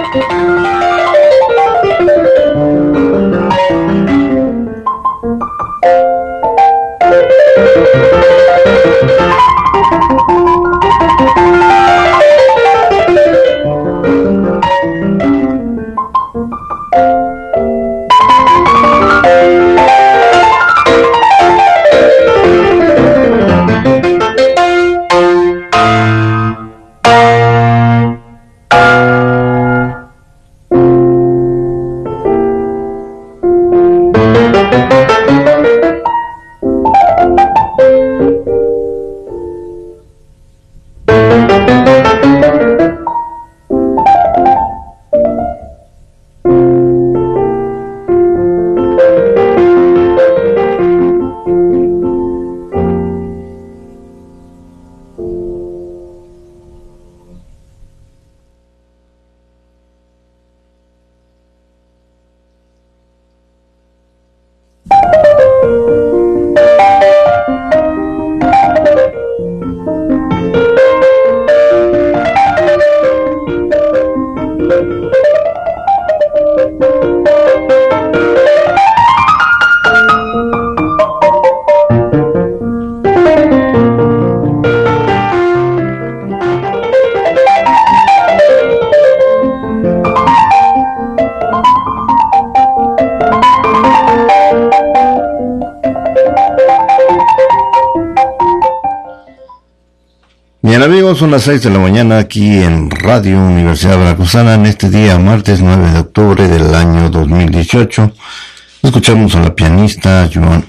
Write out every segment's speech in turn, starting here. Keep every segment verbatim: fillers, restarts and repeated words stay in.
Bien amigos, son las seis de la mañana aquí en Radio Universidad Veracruzana en este día martes nueve de octubre del año dos mil dieciocho. Escuchamos a la pianista Joan,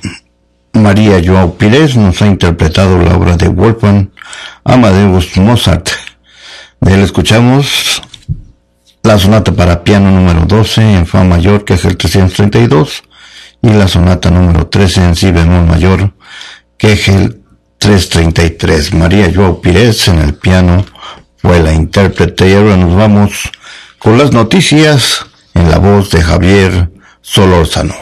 María Joao Pires, nos ha interpretado la obra de Wolfgang Amadeus Mozart. De él escuchamos la sonata para piano número doce en fa mayor, que es el trescientos treinta y dos, y la sonata número trece en si bemol mayor, que es el trescientos treinta y tres. María Joao Pires en el piano fue la intérprete, y ahora nos vamos con las noticias en la voz de Javier Solórzano.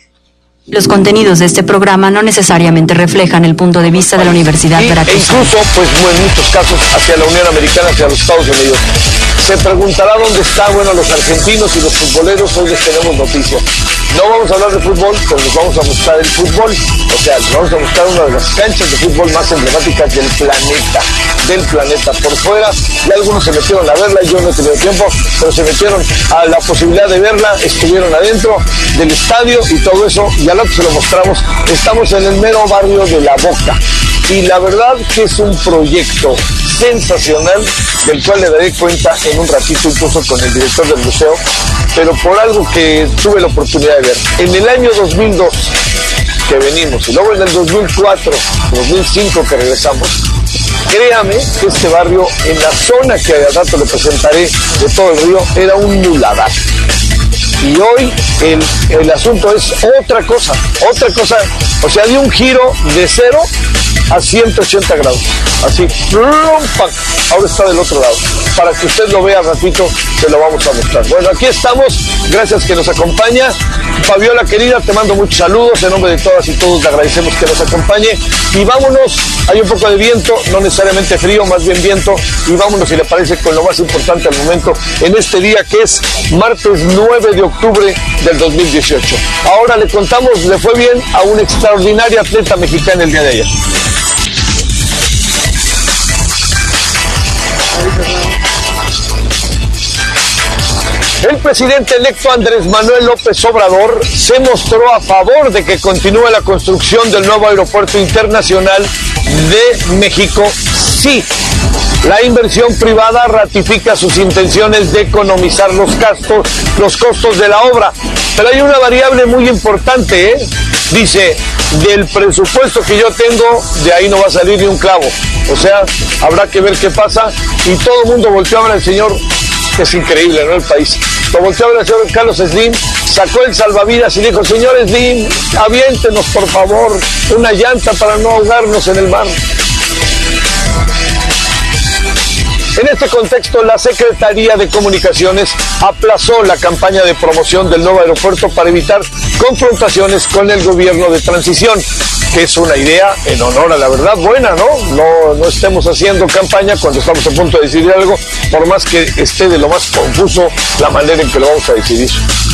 Los contenidos de este programa no necesariamente reflejan el punto de vista de la Universidad Veracruzana. E incluso, pues en muchos casos, hacia la Unión Americana, hacia los Estados Unidos. Se preguntará dónde están, bueno, los argentinos y los futboleros. Hoy les tenemos noticias. No vamos a hablar de fútbol, pero les vamos a mostrar el fútbol. O sea, les vamos a mostrar una de las canchas de fútbol más emblemáticas del planeta. Del planeta. Por fuera, y algunos se metieron a verla, yo no he tenido tiempo, pero se metieron a la posibilidad de verla, estuvieron adentro del estadio y todo eso, y al rato se lo mostramos. Estamos en el mero barrio de La Boca. Y la verdad que es un proyecto sensacional, del cual le daré cuenta en un ratito, incluso con el director del museo, pero por algo que tuve la oportunidad de ver. En el año dos mil dos, que venimos, y luego en el dos mil cuatro, dos mil cinco que regresamos, créame que este barrio, en la zona que al rato le presentaré de todo el río, era un muladar. Y hoy el, el asunto es otra cosa, otra cosa, o sea, dio un giro de cero a ciento ochenta grados, así, ahora está del otro lado. Para que usted lo vea ratito, se lo vamos a mostrar. Bueno, aquí estamos, gracias que nos acompaña. Fabiola querida, te mando muchos saludos, en nombre de todas y todos le agradecemos que nos acompañe. Y vámonos, hay un poco de viento, no necesariamente frío, más bien viento, y vámonos, si le parece, con lo más importante al momento, en este día que es martes nueve de octubre del dos mil dieciocho. Ahora le contamos, le fue bien a una extraordinaria atleta mexicana el día de ayer. El presidente electo Andrés Manuel López Obrador se mostró a favor de que continúe la construcción del nuevo aeropuerto internacional de México. Sí, la inversión privada ratifica sus intenciones de economizar los gastos, los costos de la obra. Pero hay una variable muy importante, ¿eh? Dice, del presupuesto que yo tengo, de ahí no va a salir ni un clavo. O sea, habrá que ver qué pasa. Y todo el mundo volteó a ver al señor, que es increíble, ¿no? El país. Lo volteó a ver al señor Carlos Slim, sacó el salvavidas y dijo, señor Slim, aviéntenos por favor una llanta para no ahogarnos en el mar. En este contexto, la Secretaría de Comunicaciones aplazó la campaña de promoción del nuevo aeropuerto para evitar confrontaciones con el gobierno de transición, que es una idea en honor a la verdad buena, ¿no? No, no estemos haciendo campaña cuando estamos a punto de decidir algo, por más que esté de lo más confuso la manera en que lo vamos a decidir.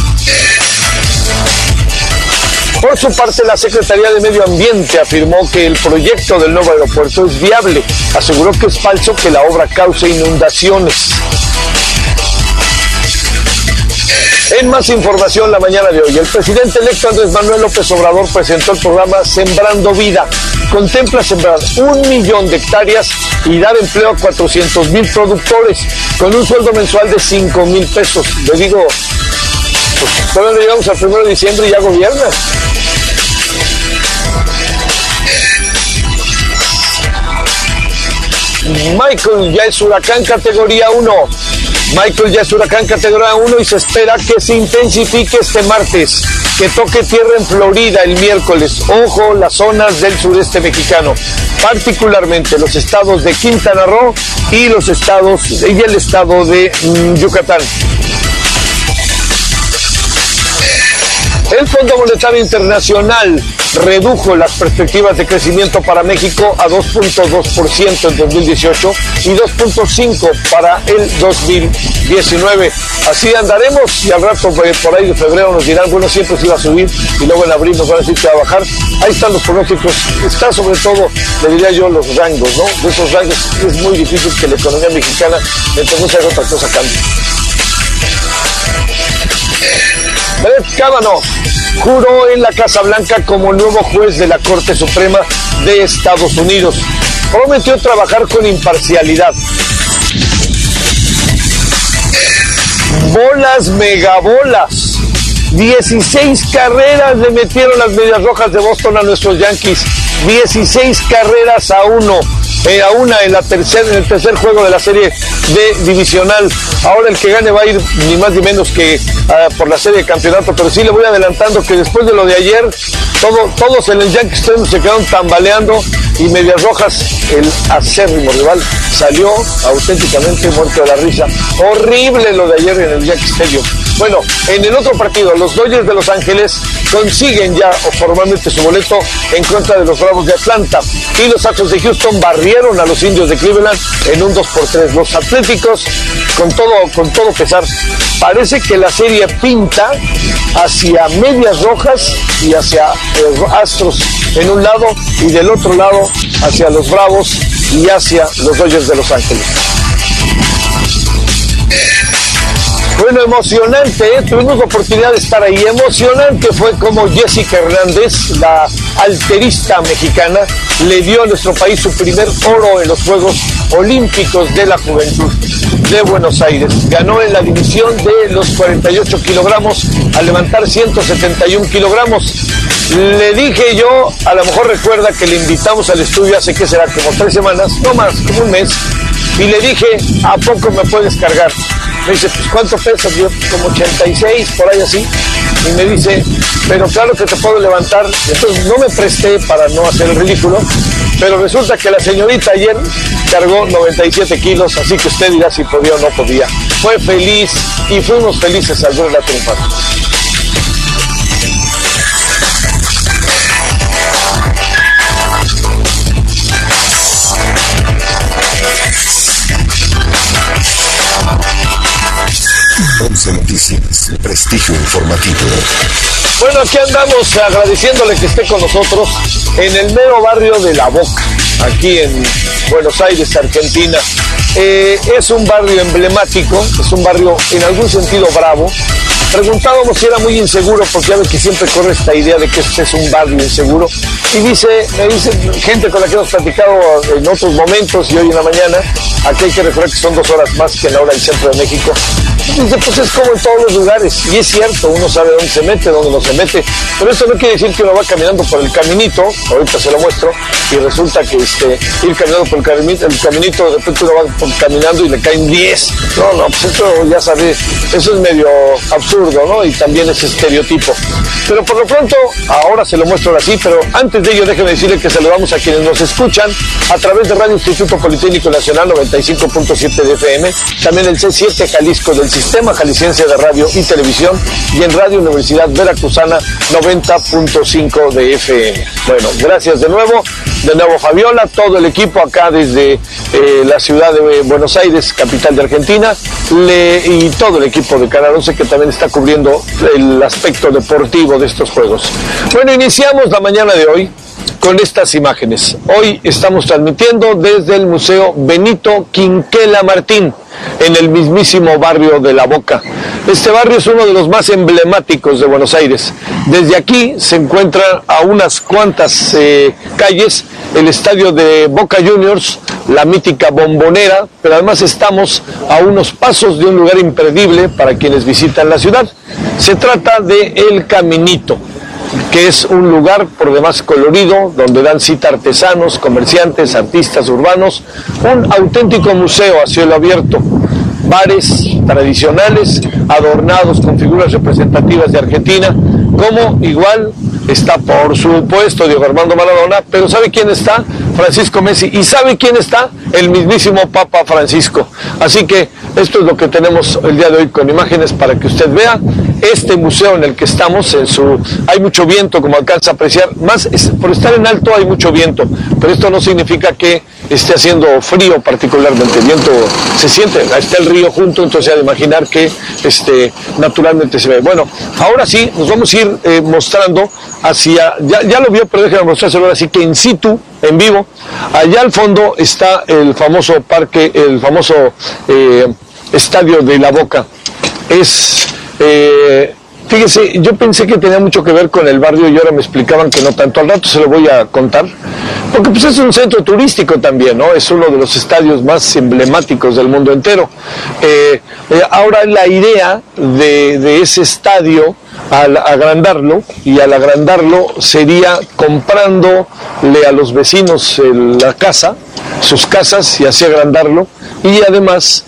Por su parte, la Secretaría de Medio Ambiente afirmó que el proyecto del nuevo aeropuerto es viable. Aseguró que es falso que la obra cause inundaciones. En más información la mañana de hoy, el presidente electo Andrés Manuel López Obrador presentó el programa Sembrando Vida. Contempla sembrar un millón de hectáreas y dar empleo a cuatrocientos mil productores con un sueldo mensual de cinco mil pesos. Le digo, pues todavía llegamos al primero de diciembre y ya gobierna. Michael ya es huracán categoría uno. Michael ya es huracán categoría uno y se espera que se intensifique este martes, que toque tierra en Florida el miércoles. Ojo, las zonas del sureste mexicano, particularmente los estados de Quintana Roo y los estados y el estado de mm, Yucatán. El Fondo Monetario Internacional redujo las perspectivas de crecimiento para México a dos punto dos por ciento en dos mil dieciocho y dos punto cinco por ciento para el dos mil diecinueve. Así andaremos y al rato por ahí de febrero nos dirán, bueno, siempre se iba a subir y luego en abril nos van a decir que va a bajar. Ahí están los pronósticos, está sobre todo, le diría yo, los rangos, ¿no? De esos rangos es muy difícil que la economía mexicana, mientras no se haga otra cosa, cambie. Brett Kavanaugh juró en la Casa Blanca como nuevo juez de la Corte Suprema de Estados Unidos. Prometió trabajar con imparcialidad. Bolas, megabolas. dieciséis carreras le metieron las Medias Rojas de Boston a nuestros Yankees. dieciséis carreras a uno. Eh, a una en, la tercer, en el tercer juego de la serie de divisional. Ahora el que gane va a ir ni más ni menos que uh, por la serie de campeonato, pero sí le voy adelantando que después de lo de ayer, todo, todos en el Yankee Stadium se quedaron tambaleando y Medias Rojas, el acérrimo rival, salió auténticamente muerto de la risa. Horrible lo de ayer en el Yankee Stadium. Bueno, en el otro partido, los Dodgers de Los Ángeles consiguen ya formalmente su boleto en contra de los Bravos de Atlanta y los Astros de Houston barrieron a los Indios de Cleveland en un dos por tres. Los Atléticos, con todo, con todo pesar, parece que la serie pinta hacia Medias Rojas y hacia los Astros en un lado y del otro lado hacia los Bravos y hacia los Dodgers de Los Ángeles. Bueno, emocionante, ¿eh? Tuvimos la oportunidad de estar ahí. Emocionante fue como Jessica Hernández, la alterista mexicana, le dio a nuestro país su primer oro en los Juegos Olímpicos de la Juventud de Buenos Aires. Ganó en la división de los cuarenta y ocho kilogramos al levantar ciento setenta y uno kilogramos. Le dije yo, a lo mejor recuerda que le invitamos al estudio hace que será como tres semanas, no más, como un mes, y le dije, ¿a poco me puedes cargar? Me dice, pues ¿cuánto pesas? Yo, como ochenta y seis, por ahí así. Y me dice, pero claro que te puedo levantar. Entonces no me presté para no hacer el ridículo, pero resulta que la señorita ayer cargó noventa y siete kilos, así que usted dirá si podía o no podía. Fue feliz y fuimos felices al verla triunfar. once Noticias, el prestigio informativo. Bueno, aquí andamos agradeciéndole que esté con nosotros en el mero barrio de La Boca, aquí en Buenos Aires, Argentina. Eh, es un barrio emblemático, es un barrio en algún sentido bravo. Preguntábamos si era muy inseguro, porque ya ve que siempre corre esta idea de que este es un barrio inseguro. Y dice, me dice gente con la que hemos platicado en otros momentos y hoy en la mañana, aquí hay que recordar que son dos horas más que en la hora del centro de México, Dice, pues es como en todos los lugares, y es cierto, uno sabe dónde se mete, dónde no se mete, pero eso no quiere decir que uno va caminando por el caminito, ahorita se lo muestro, y resulta que este, ir caminando por el caminito, el caminito, de repente uno va por, caminando y le caen diez. No, no, pues eso ya sabes, eso es medio absurdo, ¿no? Y también es estereotipo. Pero por lo pronto, ahora se lo muestro así, pero antes de ello déjenme decirle que saludamos a quienes nos escuchan a través de Radio Instituto Politécnico Nacional noventa y cinco punto siete de F M, también el C siete Jalisco del Sistema Jalisciense de Radio y Televisión, y en Radio Universidad Veracruzana noventa punto cinco de F M. Bueno, gracias de nuevo, de nuevo Fabiola, todo el equipo acá desde eh, la ciudad de Buenos Aires, capital de Argentina, le, y todo el equipo de Canal once que también está cubriendo el aspecto deportivo de estos juegos. Bueno, iniciamos la mañana de hoy con estas imágenes. Hoy estamos transmitiendo desde el Museo Benito Quinquela Martín, en el mismísimo barrio de La Boca. Este barrio es uno de los más emblemáticos de Buenos Aires. Desde aquí se encuentra a unas cuantas eh, calles el estadio de Boca Juniors, la mítica Bombonera, pero además estamos a unos pasos de un lugar imperdible para quienes visitan la ciudad. Se trata de El Caminito, que es un lugar por demás colorido, donde dan cita artesanos, comerciantes, artistas urbanos, un auténtico museo a cielo abierto, bares tradicionales adornados con figuras representativas de Argentina, como igual está por supuesto Diego Armando Maradona, pero ¿sabe quién está? Francisco Messi, y ¿sabe quién está? El mismísimo Papa Francisco. Así que esto es lo que tenemos el día de hoy con imágenes para que usted vea este museo en el que estamos. En su hay mucho viento, como alcanza a apreciar, más es, por estar en alto hay mucho viento, pero esto no significa que esté haciendo frío particularmente. El viento se siente, está el río junto, entonces hay de imaginar que este, naturalmente se ve. Bueno, ahora sí, nos vamos a ir eh, mostrando hacia, ya, ya lo vio, pero déjenme mostrárselo ahora sí que in situ, en vivo. Allá al fondo está el famoso parque, el famoso eh, estadio de La Boca. Es, eh, fíjese, yo pensé que tenía mucho que ver con el barrio y ahora me explicaban que no tanto. Al rato se lo voy a contar, porque pues es un centro turístico también, ¿no? Es uno de los estadios más emblemáticos del mundo entero. Eh, eh, ahora la idea de, de ese estadio, al agrandarlo, y al agrandarlo sería comprándole a los vecinos la casa, sus casas, y así agrandarlo, y además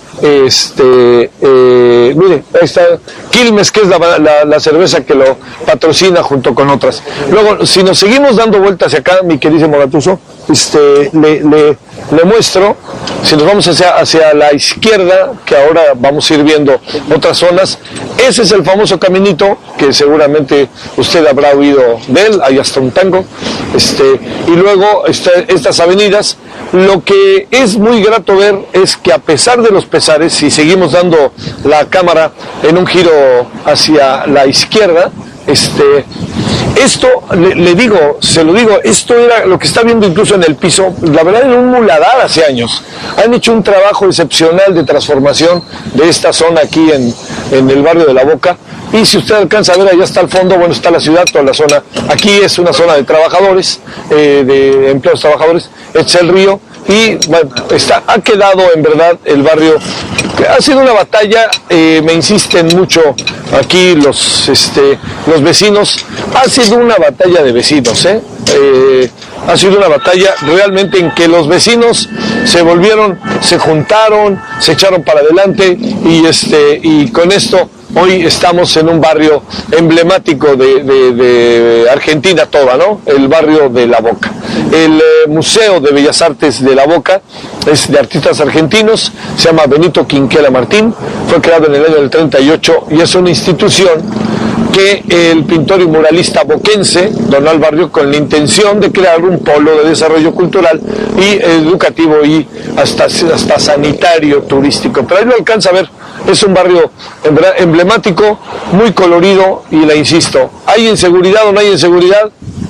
este eh, mire, ahí está Quilmes, que es la, la, la cerveza que lo patrocina junto con otras. Luego, si nos seguimos dando vueltas hacia acá, mi queridísimo Gatuso, este, le, le, le muestro, si nos vamos hacia, hacia la izquierda, que ahora vamos a ir viendo otras zonas, ese es el famoso caminito, que seguramente usted habrá oído de él, hay hasta un tango, este, y luego este, estas avenidas. Lo que es muy grato ver es que a pesar de los pesares, si seguimos dando la cámara en un giro hacia la izquierda, este, esto, le, le digo, se lo digo, esto era lo que está viendo incluso en el piso, la verdad era un muladar hace años. Han hecho un trabajo excepcional de transformación de esta zona aquí en, en el barrio de La Boca. Y si usted alcanza a ver, allá está al fondo, bueno, está la ciudad, toda la zona. Aquí es una zona de trabajadores, eh, de empleados trabajadores, es el río, y bueno, está, ha quedado en verdad el barrio, ha sido una batalla, eh, me insisten mucho aquí los, este, los vecinos, ha sido una batalla de vecinos, ¿eh? Eh, ha sido una batalla realmente en que los vecinos se volvieron, se juntaron, se echaron para adelante, y este, y con esto hoy estamos en un barrio emblemático de, de, de Argentina toda, ¿no? El barrio de La Boca. El eh, Museo de Bellas Artes de La Boca es de artistas argentinos, se llama Benito Quinquela Martín, fue creado en el año del treinta y ocho y es una institución que el pintor y muralista boquense donó al barrio con la intención de crear un polo de desarrollo cultural y educativo y hasta, hasta sanitario, turístico. Pero ahí lo alcanza a ver, es un barrio emblemático, muy colorido, y le insisto, ¿hay inseguridad o no hay inseguridad?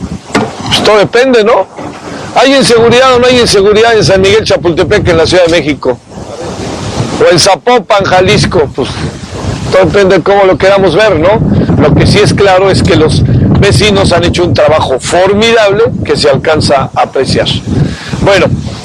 Pues todo depende, ¿no? ¿Hay inseguridad o no hay inseguridad en San Miguel Chapultepec, en la Ciudad de México? O en Zapopan, Jalisco, pues todo depende de cómo lo queramos ver, ¿no? Lo que sí es claro es que los vecinos han hecho un trabajo formidable que se alcanza a apreciar. Bueno,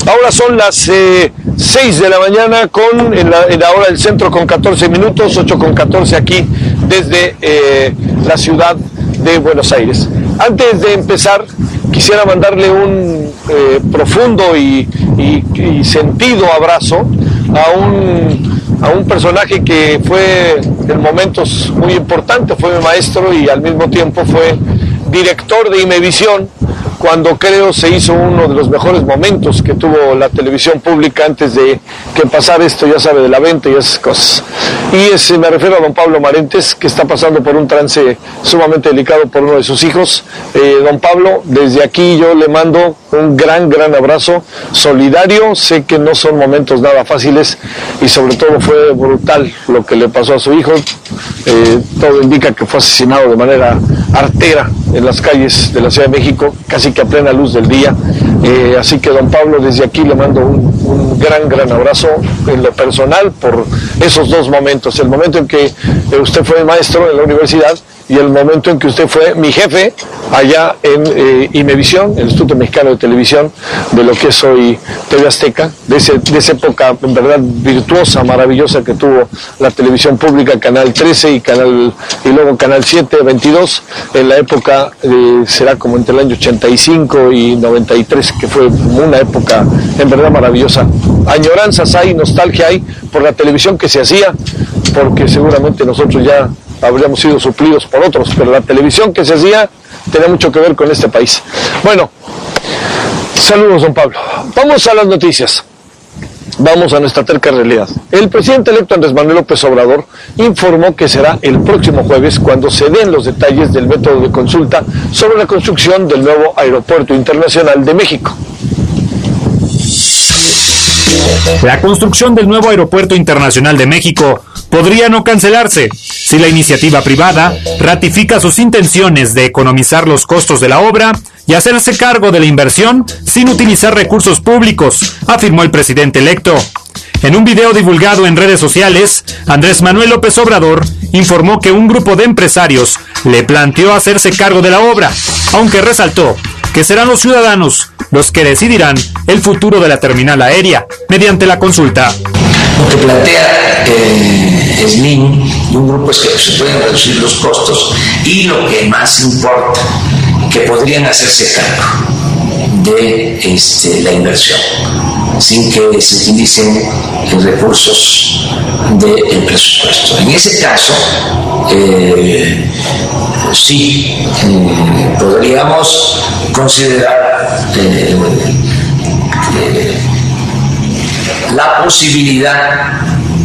Ahora son las eh, seis de la mañana con, en la, en la hora del centro con catorce minutos, ocho con catorce aquí desde eh, la ciudad de Buenos Aires. Antes de empezar, quisiera mandarle un eh, profundo y, y, y sentido abrazo a un, a un personaje que fue en momentos muy importantes, fue mi maestro y al mismo tiempo fue director de Imevisión, cuando creo se hizo uno de los mejores momentos que tuvo la televisión pública antes de que pasara esto, ya sabe, de la venta y esas cosas. Y es, me refiero a don Pablo Marentes, que está pasando por un trance sumamente delicado por uno de sus hijos. Eh, don Pablo, desde aquí yo le mando un gran, gran abrazo solidario. Sé que no son momentos nada fáciles y sobre todo fue brutal lo que le pasó a su hijo. Eh, todo indica que fue asesinado de manera artera en las calles de la Ciudad de México, casi que a plena luz del día. Eh, así que don Pablo, desde aquí le mando un, un gran, gran abrazo en lo personal por esos dos momentos. El momento en que eh, usted fue maestro en la universidad y el momento en que usted fue mi jefe allá en eh, Imevisión, el Instituto Mexicano de Televisión, de lo que es hoy T V Azteca, de, ese, de esa época en verdad virtuosa, maravillosa que tuvo la televisión pública, Canal trece y, canal, y luego Canal siete, veintidós, en la época, eh, será como entre el año ochenta y cinco y noventa y tres, que fue una época en verdad maravillosa. Añoranzas hay, nostalgia hay por la televisión que se hacía, porque seguramente nosotros ya habríamos sido suplidos por otros, pero la televisión que se hacía tenía mucho que ver con este país. Bueno, saludos, don Pablo. Vamos a las noticias. Vamos a nuestra terca realidad. El presidente electo Andrés Manuel López Obrador informó que será el próximo jueves cuando se den los detalles del método de consulta sobre la construcción del nuevo Aeropuerto Internacional de México. La construcción del nuevo Aeropuerto Internacional de México podría no cancelarse si la iniciativa privada ratifica sus intenciones de economizar los costos de la obra y hacerse cargo de la inversión sin utilizar recursos públicos, afirmó el presidente electo. En un video divulgado en redes sociales, Andrés Manuel López Obrador informó que un grupo de empresarios le planteó hacerse cargo de la obra, aunque resaltó que serán los ciudadanos los que decidirán el futuro de la terminal aérea mediante la consulta. Lo que plantea eh, Slim y un grupo es que se pueden reducir los costos y lo que más importa, que podrían hacerse cargo de este, la inversión sin que se utilicen los recursos del presupuesto. En ese caso, eh, sí, eh, podríamos considerar eh, eh, la posibilidad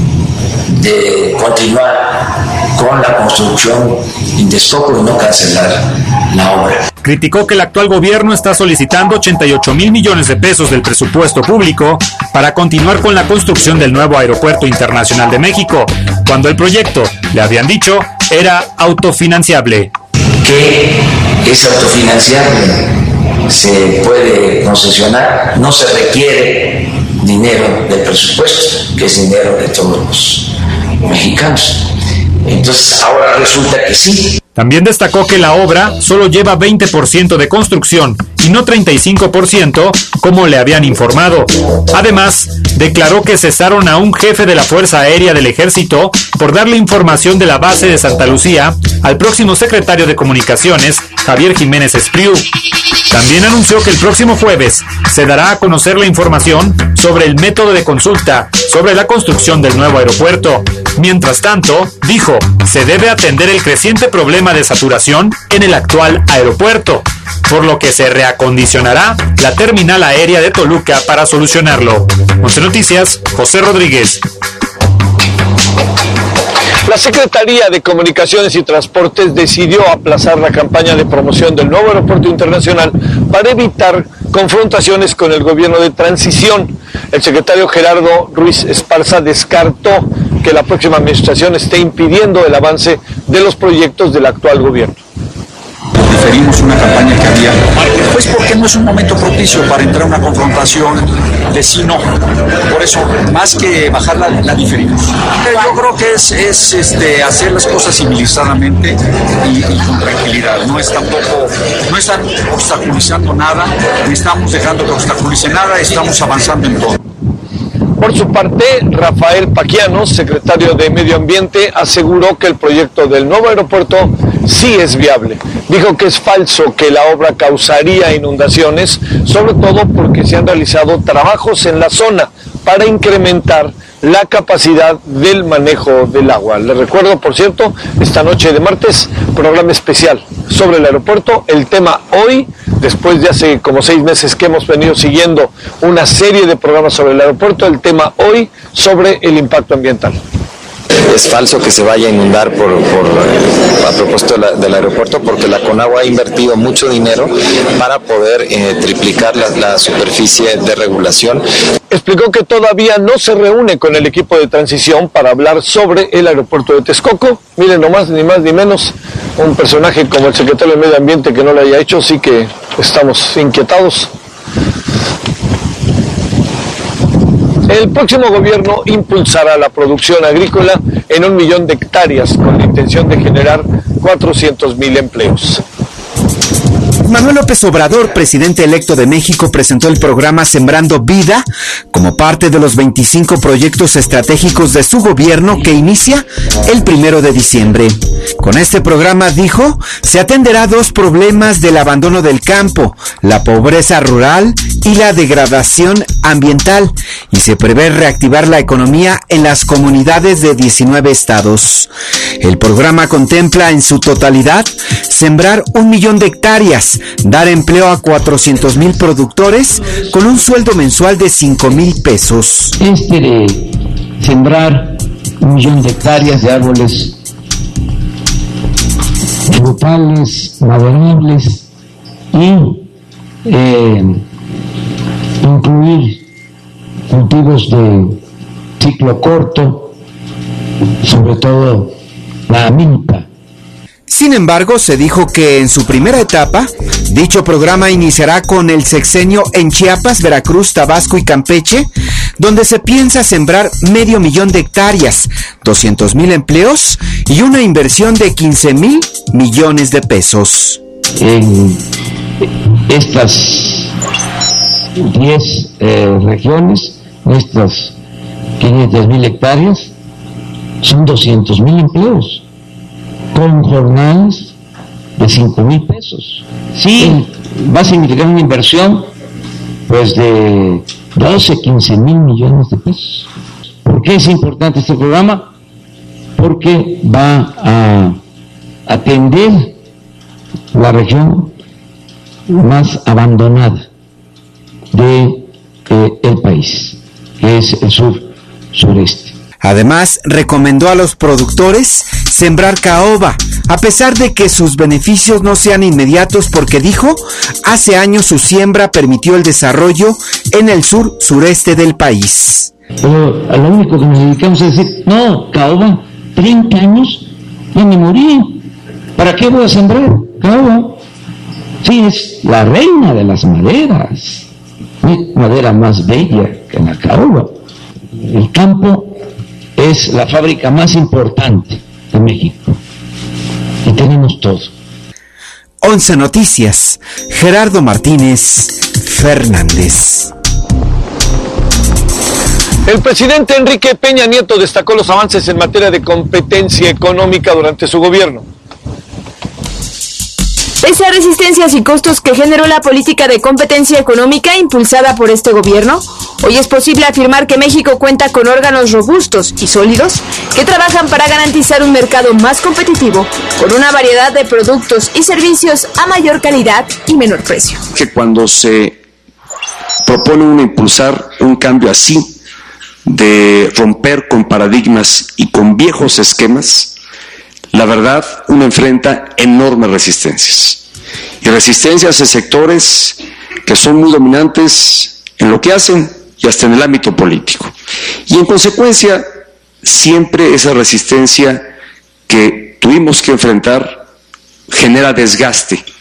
de continuar con la construcción in Texcoco y no cancelar la obra. Criticó que el actual gobierno está solicitando ochenta y ocho mil millones de pesos del presupuesto público para continuar con la construcción del nuevo Aeropuerto Internacional de México, cuando el proyecto, le habían dicho, era autofinanciable. Que es autofinanciable, se puede concesionar, no se requiere dinero del presupuesto, que es dinero de todos los mexicanos. Entonces ahora resulta que sí. También destacó que la obra solo lleva veinte por ciento de construcción y no treinta y cinco por ciento como le habían informado. Además, declaró que cesaron a un jefe de la Fuerza Aérea del Ejército por darle información de la base de Santa Lucía al próximo secretario de Comunicaciones, Javier Jiménez Espriu. También anunció que el próximo jueves se dará a conocer la información sobre el método de consulta sobre la construcción del nuevo aeropuerto. Mientras tanto, dijo, se debe atender el creciente problema de saturación en el actual aeropuerto, por lo que se reacondicionará la terminal aérea de Toluca para solucionarlo. once Noticias, José Rodríguez. La Secretaría de Comunicaciones y Transportes decidió aplazar la campaña de promoción del nuevo aeropuerto internacional para evitar confrontaciones con el gobierno de transición. El secretario Gerardo Ruiz Esparza descartó que la próxima administración esté impidiendo el avance de los proyectos del actual gobierno. diferimos una campaña que había, pues porque no es un momento propicio para entrar a una confrontación de sí no. Por eso, más que bajarla, la diferimos. Yo creo que es, es este, hacer las cosas civilizadamente y, y con tranquilidad. No es tampoco, no están obstaculizando nada, ni estamos dejando que obstaculice nada, estamos avanzando en todo. Por su parte, Rafael Paquiano, secretario de Medio Ambiente, aseguró que el proyecto del nuevo aeropuerto sí es viable. Dijo que es falso que la obra causaría inundaciones, sobre todo porque se han realizado trabajos en la zona para incrementar la capacidad del manejo del agua. Les recuerdo, por cierto, esta noche de martes, programa especial sobre el aeropuerto. El tema hoy, después de hace como seis meses que hemos venido siguiendo una serie de programas sobre el aeropuerto, el tema hoy sobre el impacto ambiental. Es falso que se vaya a inundar por, por a propósito de la, del aeropuerto, porque la Conagua ha invertido mucho dinero para poder eh, triplicar la, la superficie de regulación. Explicó que todavía no se reúne con el equipo de transición para hablar sobre el aeropuerto de Texcoco. Miren, no más ni más ni menos, un personaje como el secretario de Medio Ambiente que no lo haya hecho, sí que estamos inquietados. El próximo gobierno impulsará la producción agrícola en un millón de hectáreas con la intención de generar cuatrocientos mil empleos. Manuel López Obrador, presidente electo de México, presentó el programa Sembrando Vida como parte de los veinticinco proyectos estratégicos de su gobierno que inicia el primero de diciembre. Con este programa, dijo, se atenderá dos problemas del abandono del campo, la pobreza rural y la degradación ambiental, y se prevé reactivar la economía en las comunidades de diecinueve estados. El programa contempla en su totalidad sembrar un millón de hectáreas, dar empleo a cuatrocientos mil productores con un sueldo mensual de cinco mil pesos. Este de sembrar un millón de hectáreas de árboles frutales, maderables y eh, incluir cultivos de ciclo corto, sobre todo la milpa. Sin embargo, se dijo que en su primera etapa, dicho programa iniciará con el sexenio en Chiapas, Veracruz, Tabasco y Campeche, donde se piensa sembrar medio millón de hectáreas, doscientos mil empleos y una inversión de quince mil millones de pesos. En estas diez eh, regiones, estas quinientas mil hectáreas, son doscientos mil empleos, con jornadas de cinco mil pesos. Sí, va a significar una inversión pues de doce, quince mil millones de pesos. ¿Por qué es importante este programa? Porque va a atender la región más abandonada de eh, el país, que es el sur sureste. Además, recomendó a los productores sembrar caoba, a pesar de que sus beneficios no sean inmediatos, porque dijo, hace años su siembra permitió el desarrollo en el sur sureste del país. Pero a lo único que nos dedicamos es decir, no, caoba, treinta años, ya me morí, ¿para qué voy a sembrar caoba? Sí, es la reina de las maderas, no hay madera más bella que la caoba. El campo es la fábrica más importante de México y tenemos todo. once Noticias, Gerardo Martínez Fernández. El presidente Enrique Peña Nieto destacó los avances en materia de competencia económica durante su gobierno. Pese a resistencias y costos que generó la política de competencia económica impulsada por este gobierno, hoy es posible afirmar que México cuenta con órganos robustos y sólidos que trabajan para garantizar un mercado más competitivo, con una variedad de productos y servicios a mayor calidad y menor precio. Que cuando se propone uno impulsar un cambio así, de romper con paradigmas y con viejos esquemas, la verdad, uno enfrenta enormes resistencias. Y resistencias en sectores que son muy dominantes en lo que hacen y hasta en el ámbito político. Y en consecuencia, siempre esa resistencia que tuvimos que enfrentar genera desgaste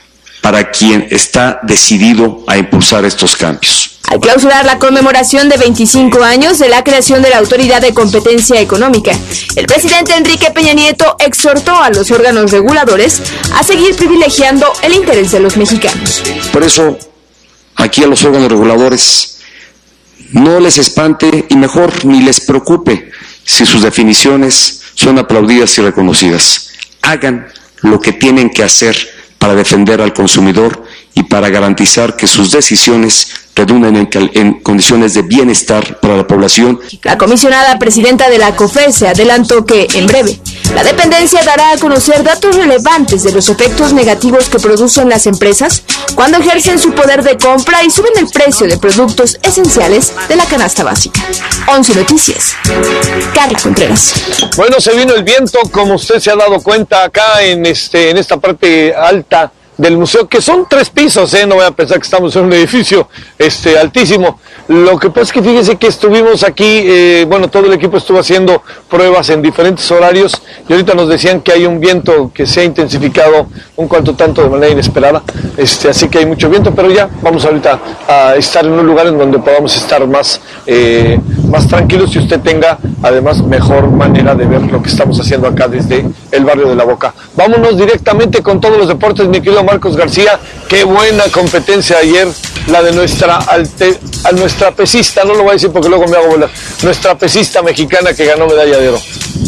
para quien está decidido a impulsar estos cambios. Al clausurar la conmemoración de veinticinco años de la creación de la Autoridad de Competencia Económica, el presidente Enrique Peña Nieto exhortó a los órganos reguladores a seguir privilegiando el interés de los mexicanos. Por eso, aquí a los órganos reguladores no les espante y mejor ni les preocupe si sus definiciones son aplaudidas y reconocidas. Hagan lo que tienen que hacer para defender al consumidor y para garantizar que sus decisiones redunden en, en condiciones de bienestar para la población. La comisionada presidenta de la COFESE adelantó que, en breve, la dependencia dará a conocer datos relevantes de los efectos negativos que producen las empresas cuando ejercen su poder de compra y suben el precio de productos esenciales de la canasta básica. once Noticias. Carla Contreras. Bueno, se vino el viento, como usted se ha dado cuenta acá en este en esta parte alta del museo, que son tres pisos, ¿eh? No voy a pensar que estamos en un edificio este, altísimo. Lo que pasa es que fíjese que estuvimos aquí, eh, bueno, todo el equipo estuvo haciendo pruebas en diferentes horarios y ahorita nos decían que hay un viento que se ha intensificado un cuanto tanto de manera inesperada, este, así que hay mucho viento, pero ya vamos ahorita a estar en un lugar en donde podamos estar más, eh, más tranquilos y usted tenga además mejor manera de ver lo que estamos haciendo acá desde el barrio de La Boca. Vámonos directamente con todos los deportes, mi querido Marcos García. Qué buena competencia ayer la de nuestra alte, a nuestra pesista, no lo voy a decir porque luego me hago volar, nuestra pesista mexicana que ganó medalla de oro.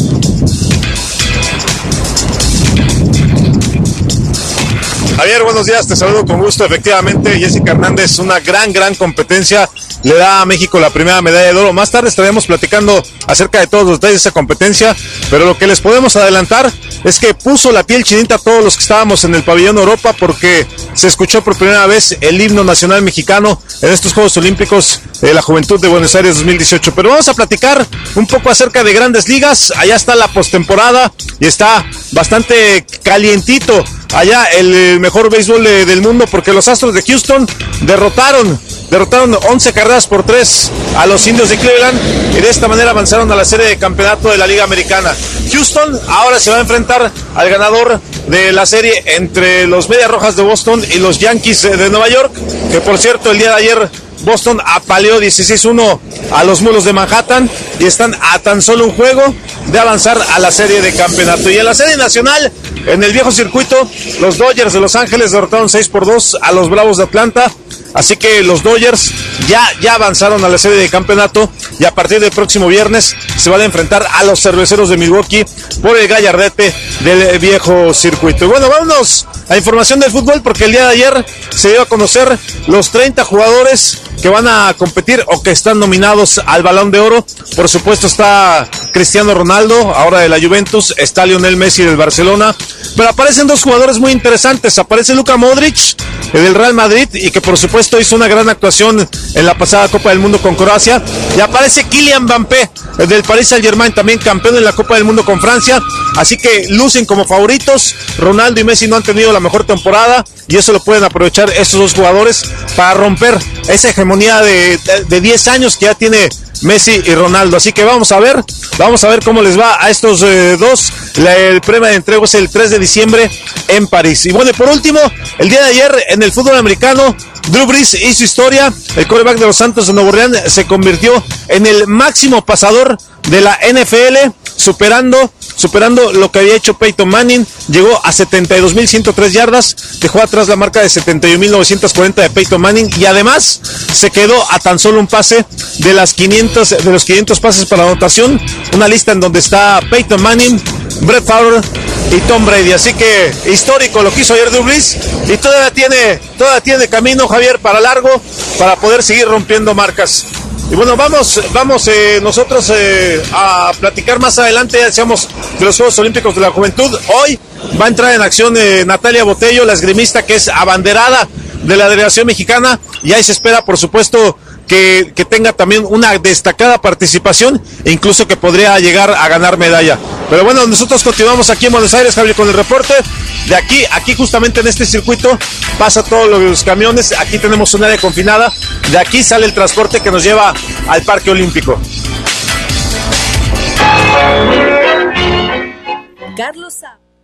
Javier, buenos días, te saludo con gusto. Efectivamente, Jessica Hernández, una gran, gran competencia, le da a México la primera medalla de oro. Más tarde estaremos platicando acerca de todos los detalles de esa competencia, pero lo que les podemos adelantar es que puso la piel chinita a todos los que estábamos en el pabellón Europa, porque se escuchó por primera vez el himno nacional mexicano en estos Juegos Olímpicos de la Juventud de Buenos Aires dos mil dieciocho. Pero vamos a platicar un poco acerca de Grandes Ligas. Allá está la postemporada y está bastante calientito allá el mejor béisbol de, del mundo, porque los Astros de Houston derrotaron derrotaron once carreras por tres a los Indios de Cleveland y de esta manera avanzaron a la serie de campeonato de la Liga Americana. Houston ahora se va a enfrentar al ganador de la serie entre los Medias Rojas de Boston y los Yankees de Nueva York, que por cierto el día de ayer Boston apaleó dieciséis uno a los Mulos de Manhattan y están a tan solo un juego de avanzar a la serie de campeonato. Y en la serie nacional, en el viejo circuito, los Dodgers de Los Ángeles derrotaron seis por dos a los Bravos de Atlanta. Así que los Dodgers ya, ya avanzaron a la serie de campeonato y a partir del próximo viernes se van a enfrentar a los Cerveceros de Milwaukee por el gallardete del viejo circuito. Y bueno, vámonos a información del fútbol, porque el día de ayer se dio a conocer los treinta jugadores que van a competir o que están nominados al Balón de Oro. Por supuesto está Cristiano Ronaldo, ahora de la Juventus, está Lionel Messi del Barcelona, pero aparecen dos jugadores muy interesantes. Aparece Luka Modric, del Real Madrid, y que por supuesto hizo una gran actuación en la pasada Copa del Mundo con Croacia, y aparece Kylian Mbappé, del Paris Saint-Germain, también campeón en la Copa del Mundo con Francia. Así que lucen como favoritos. Ronaldo y Messi no han tenido la mejor temporada y eso lo pueden aprovechar estos dos jugadores para romper esa hegemonía de, de, de diez años que ya tiene Messi y Ronaldo. Así que vamos a ver, vamos a ver cómo les va a estos eh, dos. La, el premio de entrega es el tres de diciembre en París. Y bueno, y por último, el día de ayer en el fútbol americano, Drew Brees hizo historia. El quarterback de los Santos de Nuevo Orleans se convirtió en el máximo pasador de la N F L, superando superando lo que había hecho Peyton Manning. Llegó a setenta y dos mil ciento tres yardas, dejó atrás la marca de setenta y un mil novecientos cuarenta de Peyton Manning y además se quedó a tan solo un pase de las quinientos de los quinientos pases para anotación, una lista en donde está Peyton Manning, Brett Favre y Tom Brady. Así que histórico lo que hizo ayer Drew Brees y todavía tiene todavía tiene camino, Javier, para largo para poder seguir rompiendo marcas. Y bueno, vamos, vamos eh, nosotros eh, a platicar más adelante, ya decíamos, de los Juegos Olímpicos de la Juventud. Hoy va a entrar en acción eh, Natalia Botello, la esgrimista que es abanderada de la delegación mexicana, y ahí se espera, por supuesto, que, que tenga también una destacada participación e incluso que podría llegar a ganar medalla. Pero bueno, nosotros continuamos aquí en Buenos Aires, Javier, con el reporte. De aquí, aquí justamente en este circuito pasa todos los camiones, aquí tenemos un área confinada, de aquí sale el transporte que nos lleva al Parque Olímpico. Carlos Sa-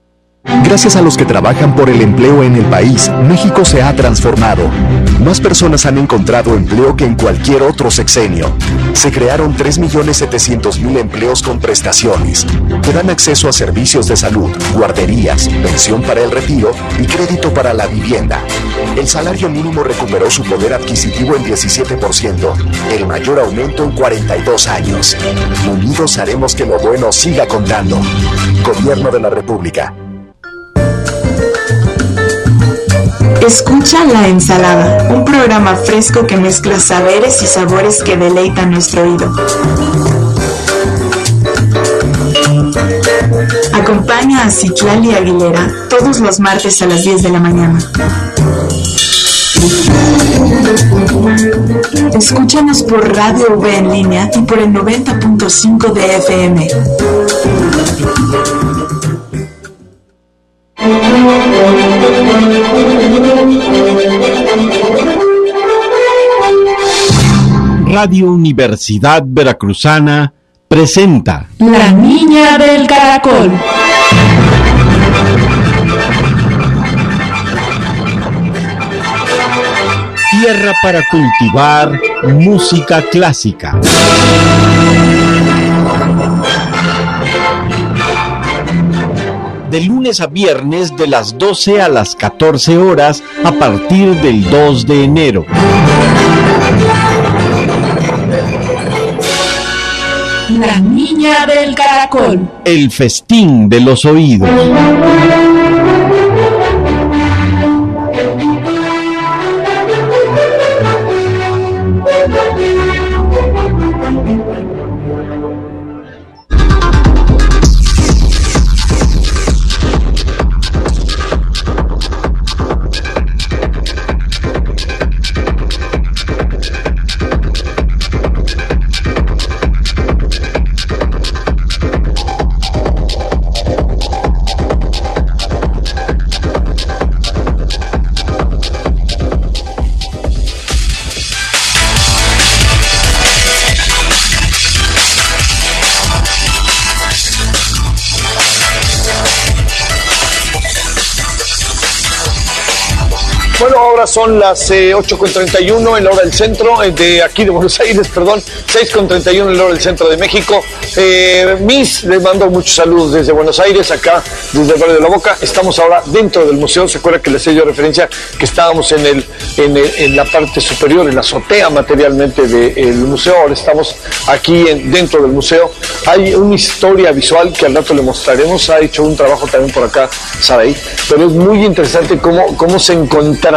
Gracias a los que trabajan por el empleo en el país, México se ha transformado. Más personas han encontrado empleo que en cualquier otro sexenio. Se crearon tres millones setecientos mil empleos con prestaciones, que dan acceso a servicios de salud, guarderías, pensión para el retiro y crédito para la vivienda. El salario mínimo recuperó su poder adquisitivo en diecisiete por ciento, el mayor aumento en cuarenta y dos años. Unidos haremos que lo bueno siga contando. Gobierno de la República. Escucha La Ensalada, un programa fresco que mezcla saberes y sabores que deleitan nuestro oído. Acompaña a Citlali Aguilera todos los martes a las diez de la mañana. Escúchanos por Radio V en línea y por el noventa punto cinco de F M. Radio Universidad Veracruzana presenta La Niña del Caracol. Tierra para cultivar música clásica. De lunes a viernes de las doce a las catorce horas a partir del dos de enero. La Niña del Caracol. El festín de los oídos. Bueno, ahora son las eh, ocho con treinta y uno en la hora del centro, eh, de aquí de Buenos Aires, perdón, seis con treinta y uno en la hora del centro de México. Eh, Miss, les mando muchos saludos desde Buenos Aires, acá desde el Barrio de la Boca. Estamos ahora dentro del museo. Se acuerda que les he dio referencia que estábamos en, el, en, el, en la parte superior, en la azotea materialmente del museo. Ahora estamos aquí en, dentro del museo. Hay una historia visual que al rato le mostraremos. Ha hecho un trabajo también por acá Saraí, pero es muy interesante cómo, cómo se encontraba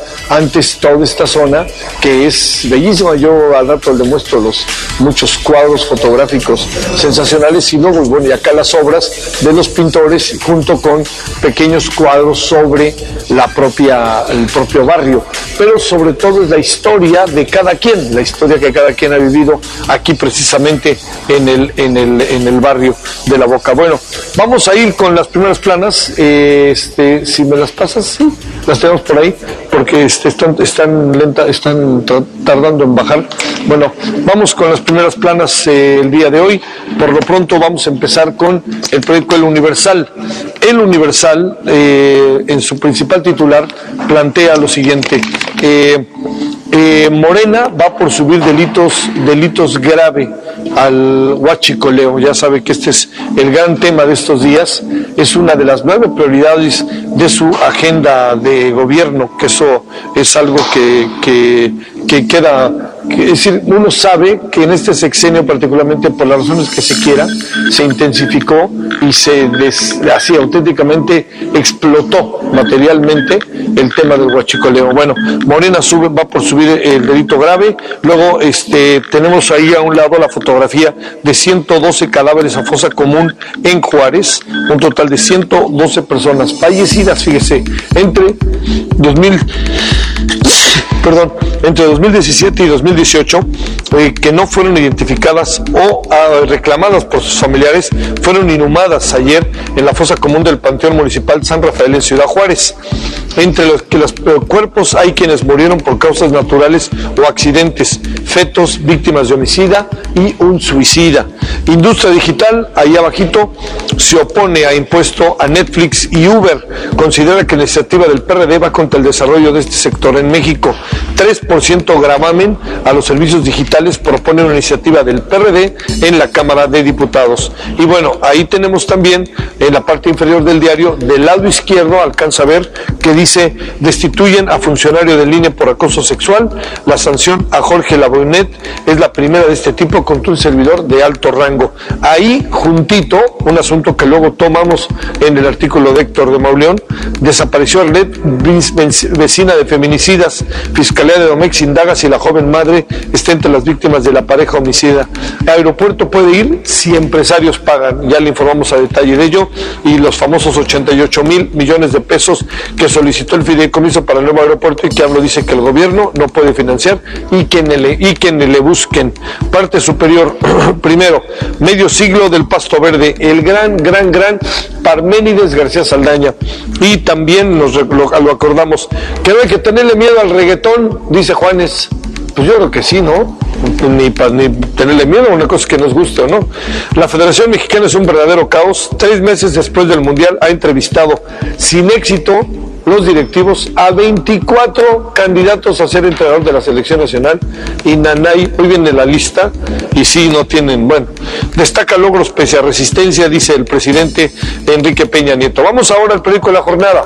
antes toda esta zona, que es bellísima. Yo al rato le muestro los muchos cuadros fotográficos sensacionales, y luego, bueno, y acá las obras de los pintores junto con pequeños cuadros sobre la propia, el propio barrio, pero sobre todo es la historia de cada quien, la historia que cada quien ha vivido aquí precisamente en el, en el, en el barrio de la Boca. Bueno, vamos a ir con las primeras planas, eh, este, si me las pasas, sí, las tenemos por ahí, porque este, están, están, lenta, están tardando en bajar. Bueno, vamos con las primeras planas eh, el día de hoy. Por lo pronto vamos a empezar con el periódico El Universal. El Universal, eh, en su principal titular, plantea lo siguiente. Eh, eh, Morena va por subir delitos, delitos grave al huachicoleo. Ya sabe que este es el gran tema de estos días. Es una de las nueve prioridades de su agenda de gobierno, que eso es algo que, que, que queda... Es decir, uno sabe que en este sexenio, particularmente por las razones que se quiera, se intensificó y se des, así auténticamente explotó materialmente el tema del huachicoleo. Bueno, Morena sube, va por subir el delito grave. Luego este, tenemos ahí a un lado la fotografía de ciento doce cadáveres a fosa común en Juárez, un total de ciento doce personas fallecidas, fíjese, entre dos mil... perdón, entre dos mil diecisiete y dos mil dieciocho, eh, que no fueron identificadas o ah, reclamadas por sus familiares, fueron inhumadas ayer en la fosa común del Panteón Municipal San Rafael en Ciudad Juárez. Entre los que los eh, cuerpos hay quienes murieron por causas naturales o accidentes, fetos, víctimas de homicida y un suicida. Industria digital, ahí abajito, se opone a impuesto a Netflix y Uber. Considera que la iniciativa del P R D va contra el desarrollo de este sector en México. tres por ciento gravamen a los servicios digitales, propone una iniciativa del P R D en la Cámara de Diputados. Y bueno, ahí tenemos también en la parte inferior del diario, del lado izquierdo, alcanza a ver que dice: destituyen a funcionario del I N E por acoso sexual. La sanción a Jorge Labonet es la primera de este tipo contra un servidor de alto rango. Ahí juntito, un asunto que luego tomamos en el artículo de Héctor de Mauleón: desapareció Arlet, vecina de feminicidas. Fiscalía de Domex indaga si la joven madre está entre las víctimas de la pareja homicida. El aeropuerto puede ir si empresarios pagan, ya le informamos a detalle de ello. Y los famosos ochenta y ocho mil millones de pesos que solicitó el fideicomiso para el nuevo aeropuerto, y que AMLO dice que el gobierno no puede financiar y que le, y que le busquen. Parte superior, primero, medio siglo del Pasto Verde, el gran, gran, gran Parménides García Saldaña. Y también nos lo, lo acordamos, que no hay que tenerle miedo al reggaetón, dice Juanes. Pues yo creo que sí, ¿no? Ni, ni tenerle miedo, una cosa que nos guste o no. La Federación Mexicana es un verdadero caos. Tres meses después del Mundial ha entrevistado sin éxito los directivos a veinticuatro candidatos a ser entrenador de la selección nacional, y Nanay hoy viene la lista y sí, no tienen, bueno, destaca logros pese a resistencia, dice el presidente Enrique Peña Nieto. Vamos ahora al periódico de la jornada.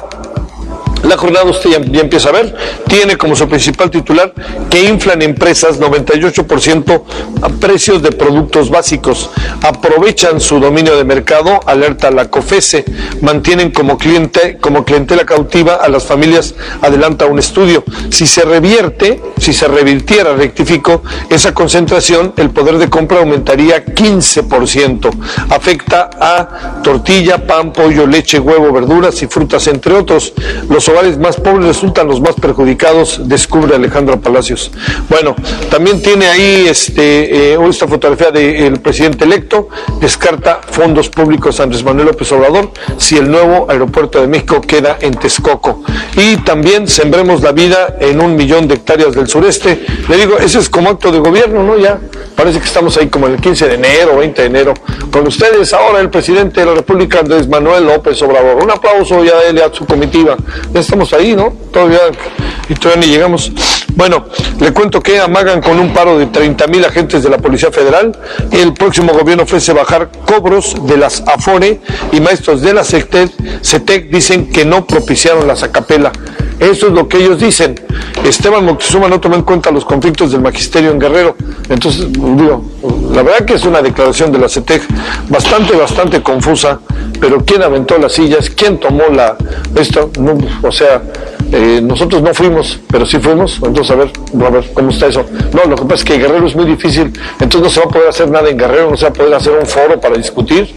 La jornada, usted ya, ya empieza a ver, tiene como su principal titular que inflan empresas noventa y ocho por ciento a precios de productos básicos, aprovechan su dominio de mercado, alerta la COFESE, mantienen como cliente, como clientela cautiva a las familias, adelanta un estudio. Si se revierte, si se revirtiera, rectifico, esa concentración, el poder de compra aumentaría quince por ciento. Afecta a tortilla, pan, pollo, leche, huevo, verduras y frutas, entre otros. Los hogares más pobres resultan los más perjudicados, descubre Alejandra Palacios. Bueno, también tiene ahí este eh, esta fotografía del presidente electo, descarta fondos públicos Andrés Manuel López Obrador si el nuevo aeropuerto de México queda en Texcoco. Y también sembremos la vida en un millón de hectáreas del sureste. Le digo, ese es como acto de gobierno, ¿no? Ya parece que estamos ahí como el quince de enero, veinte de enero. Con ustedes ahora el presidente de la República, Andrés Manuel López Obrador. Un aplauso ya a él y a su comitiva. Ya estamos ahí, ¿no? Todavía, y todavía ni llegamos. Bueno, le cuento que amagan con un paro de treinta mil agentes de la Policía Federal. El próximo gobierno ofrece bajar cobros de las AFORE, y maestros de la CETEC, CETEC dicen que no propiciaron la sacapela. Eso es lo que ellos dicen. Esteban Moctezuma no tomó en cuenta los conflictos del magisterio en Guerrero. Entonces, digo, la verdad que es una declaración de la CETEC bastante, bastante confusa, pero ¿quién aventó las sillas? ¿Quién tomó la esto? No, o sea, eh, nosotros no fuimos, pero sí fuimos. Entonces, a ver, a ver, ¿cómo está eso? No, lo que pasa es que Guerrero es muy difícil, entonces no se va a poder hacer nada en Guerrero, no se va a poder hacer un foro para discutir.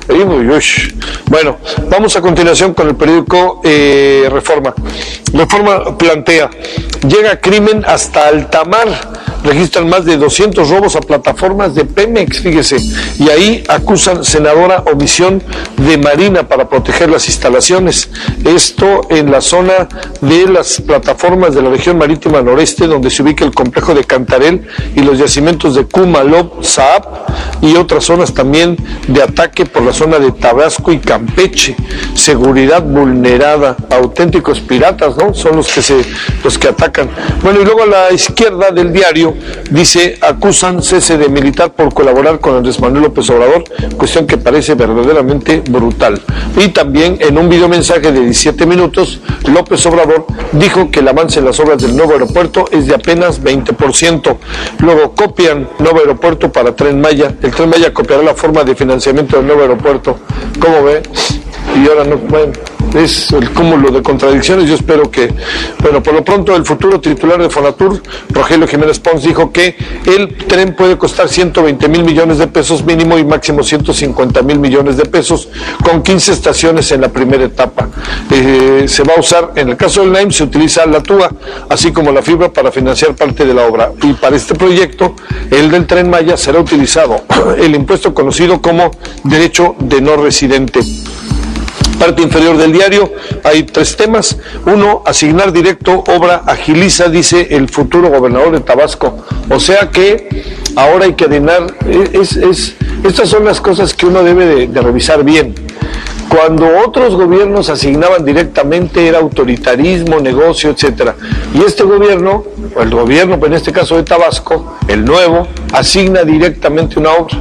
Bueno, vamos a continuación con el periódico eh, Reforma. Reforma plantea, llega crimen hasta Altamar, registran más de doscientos robos a plataformas de Pemex, fíjese, y ahí acusan senadora omisión de Marina para proteger las instalaciones. Esto en la zona de las plataformas de la región marítima noreste, donde se ubica el complejo de Cantarell y los yacimientos de Cumalop, Saap y otras zonas también de ataque por la zona de Tabasco y Campeche. Seguridad vulnerada, auténticos piratas, ¿no? Son los que se, los que atacan. Bueno, y luego a la izquierda del diario dice, acusan cese de militar por colaborar con Andrés Manuel López Obrador, cuestión que parece verdaderamente brutal. Y también en un videomensaje de diecisiete minutos, López Obrador dijo que el avance en las obras del nuevo aeropuerto es de apenas veinte por ciento. Luego copian nuevo aeropuerto para Tren Maya. El Tren Maya copiará la forma de financiamiento del nuevo aeropuerto. ¿Cómo ve? Y ahora no, bueno, es el cúmulo de contradicciones. Yo espero que, bueno, por lo pronto el futuro titular de Fonatur, Rogelio Jiménez Pons, dijo que el tren puede costar ciento veinte mil millones de pesos mínimo y máximo ciento cincuenta mil millones de pesos, con quince estaciones en la primera etapa. Eh, se va a usar, en el caso del N A I M se utiliza la TUA, así como la fibra para financiar parte de la obra. Y para este proyecto, el del Tren Maya, será utilizado el impuesto conocido como derecho de no residente. Parte inferior del diario, hay tres temas. Uno, asignar directo obra agiliza, dice el futuro gobernador de Tabasco. O sea que ahora hay que adivinar, es, es, estas son las cosas que uno debe de, de revisar bien. Cuando otros gobiernos asignaban directamente era autoritarismo, negocio, etcétera. Y este gobierno, o el gobierno, en este caso de Tabasco, el nuevo, asigna directamente una obra.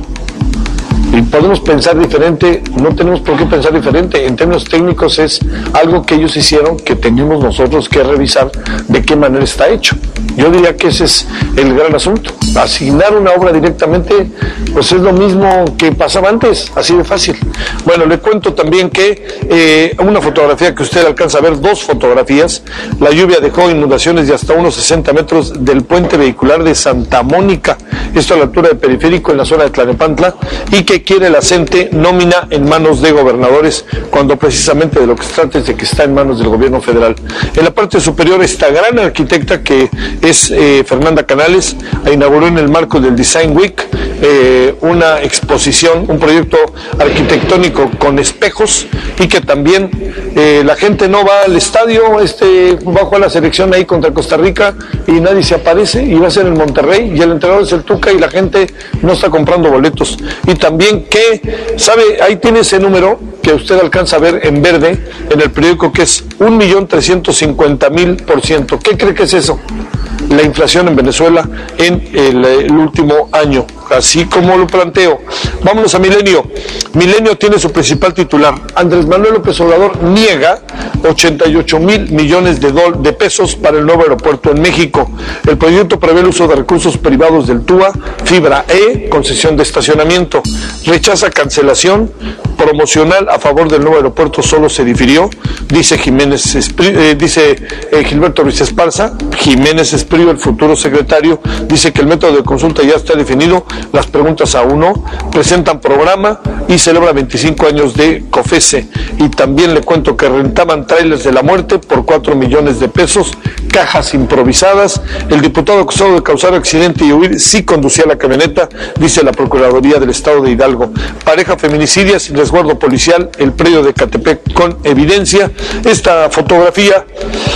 Y podemos pensar diferente, no tenemos por qué pensar diferente, en términos técnicos es algo que ellos hicieron que tenemos nosotros que revisar de qué manera está hecho. Yo diría que ese es el gran asunto. Asignar una obra directamente, pues es lo mismo que pasaba antes, así de fácil. Bueno, le cuento también que eh, una fotografía que usted alcanza a ver, dos fotografías, la lluvia dejó inundaciones de hasta unos sesenta metros del puente vehicular de Santa Mónica, esto a la altura del periférico en la zona de Tlalnepantla, y que quiere la CENTE nómina en manos de gobernadores, cuando precisamente de lo que se trata es de que está en manos del gobierno federal. En la parte superior, esta gran arquitecta que es eh, Fernanda Canales, inauguró en el marco del Design Week eh, una exposición, un proyecto arquitectónico con espejos, y que también eh, la gente no va al estadio, este va a jugar la selección ahí contra Costa Rica y nadie se aparece, y va a ser en Monterrey y el entrenador es el Tuca y la gente no está comprando boletos. Y también que, ¿sabe? Ahí tiene ese número que usted alcanza a ver en verde en el periódico, que es un millón trescientos cincuenta mil por ciento. ¿Qué cree que es eso? La inflación en Venezuela en el, el último año, así como lo planteo. Vámonos a Milenio. Milenio tiene su principal titular: Andrés Manuel López Obrador niega ochenta y ocho mil millones de, do, de pesos para el nuevo aeropuerto en México. El proyecto prevé el uso de recursos privados del T U A, Fibra E, concesión de estacionamiento. Rechaza cancelación promocional a favor del nuevo aeropuerto, solo se difirió, dice Jiménez eh, dice eh, Gilberto Ruiz Esparza. Jiménez Espriu, el futuro secretario, dice que el método de consulta ya está definido, las preguntas aún no, presentan programa y celebra veinticinco años de COFESE. Y también le cuento que rentaban trailers de la muerte por cuatro millones de pesos, cajas improvisadas. El diputado acusado de causar accidente y huir sí conducía la camioneta, dice la Procuraduría del Estado de Hidalgo. Pareja feminicidia sin resguardo policial, el predio de Catepec con evidencia. Esta fotografía,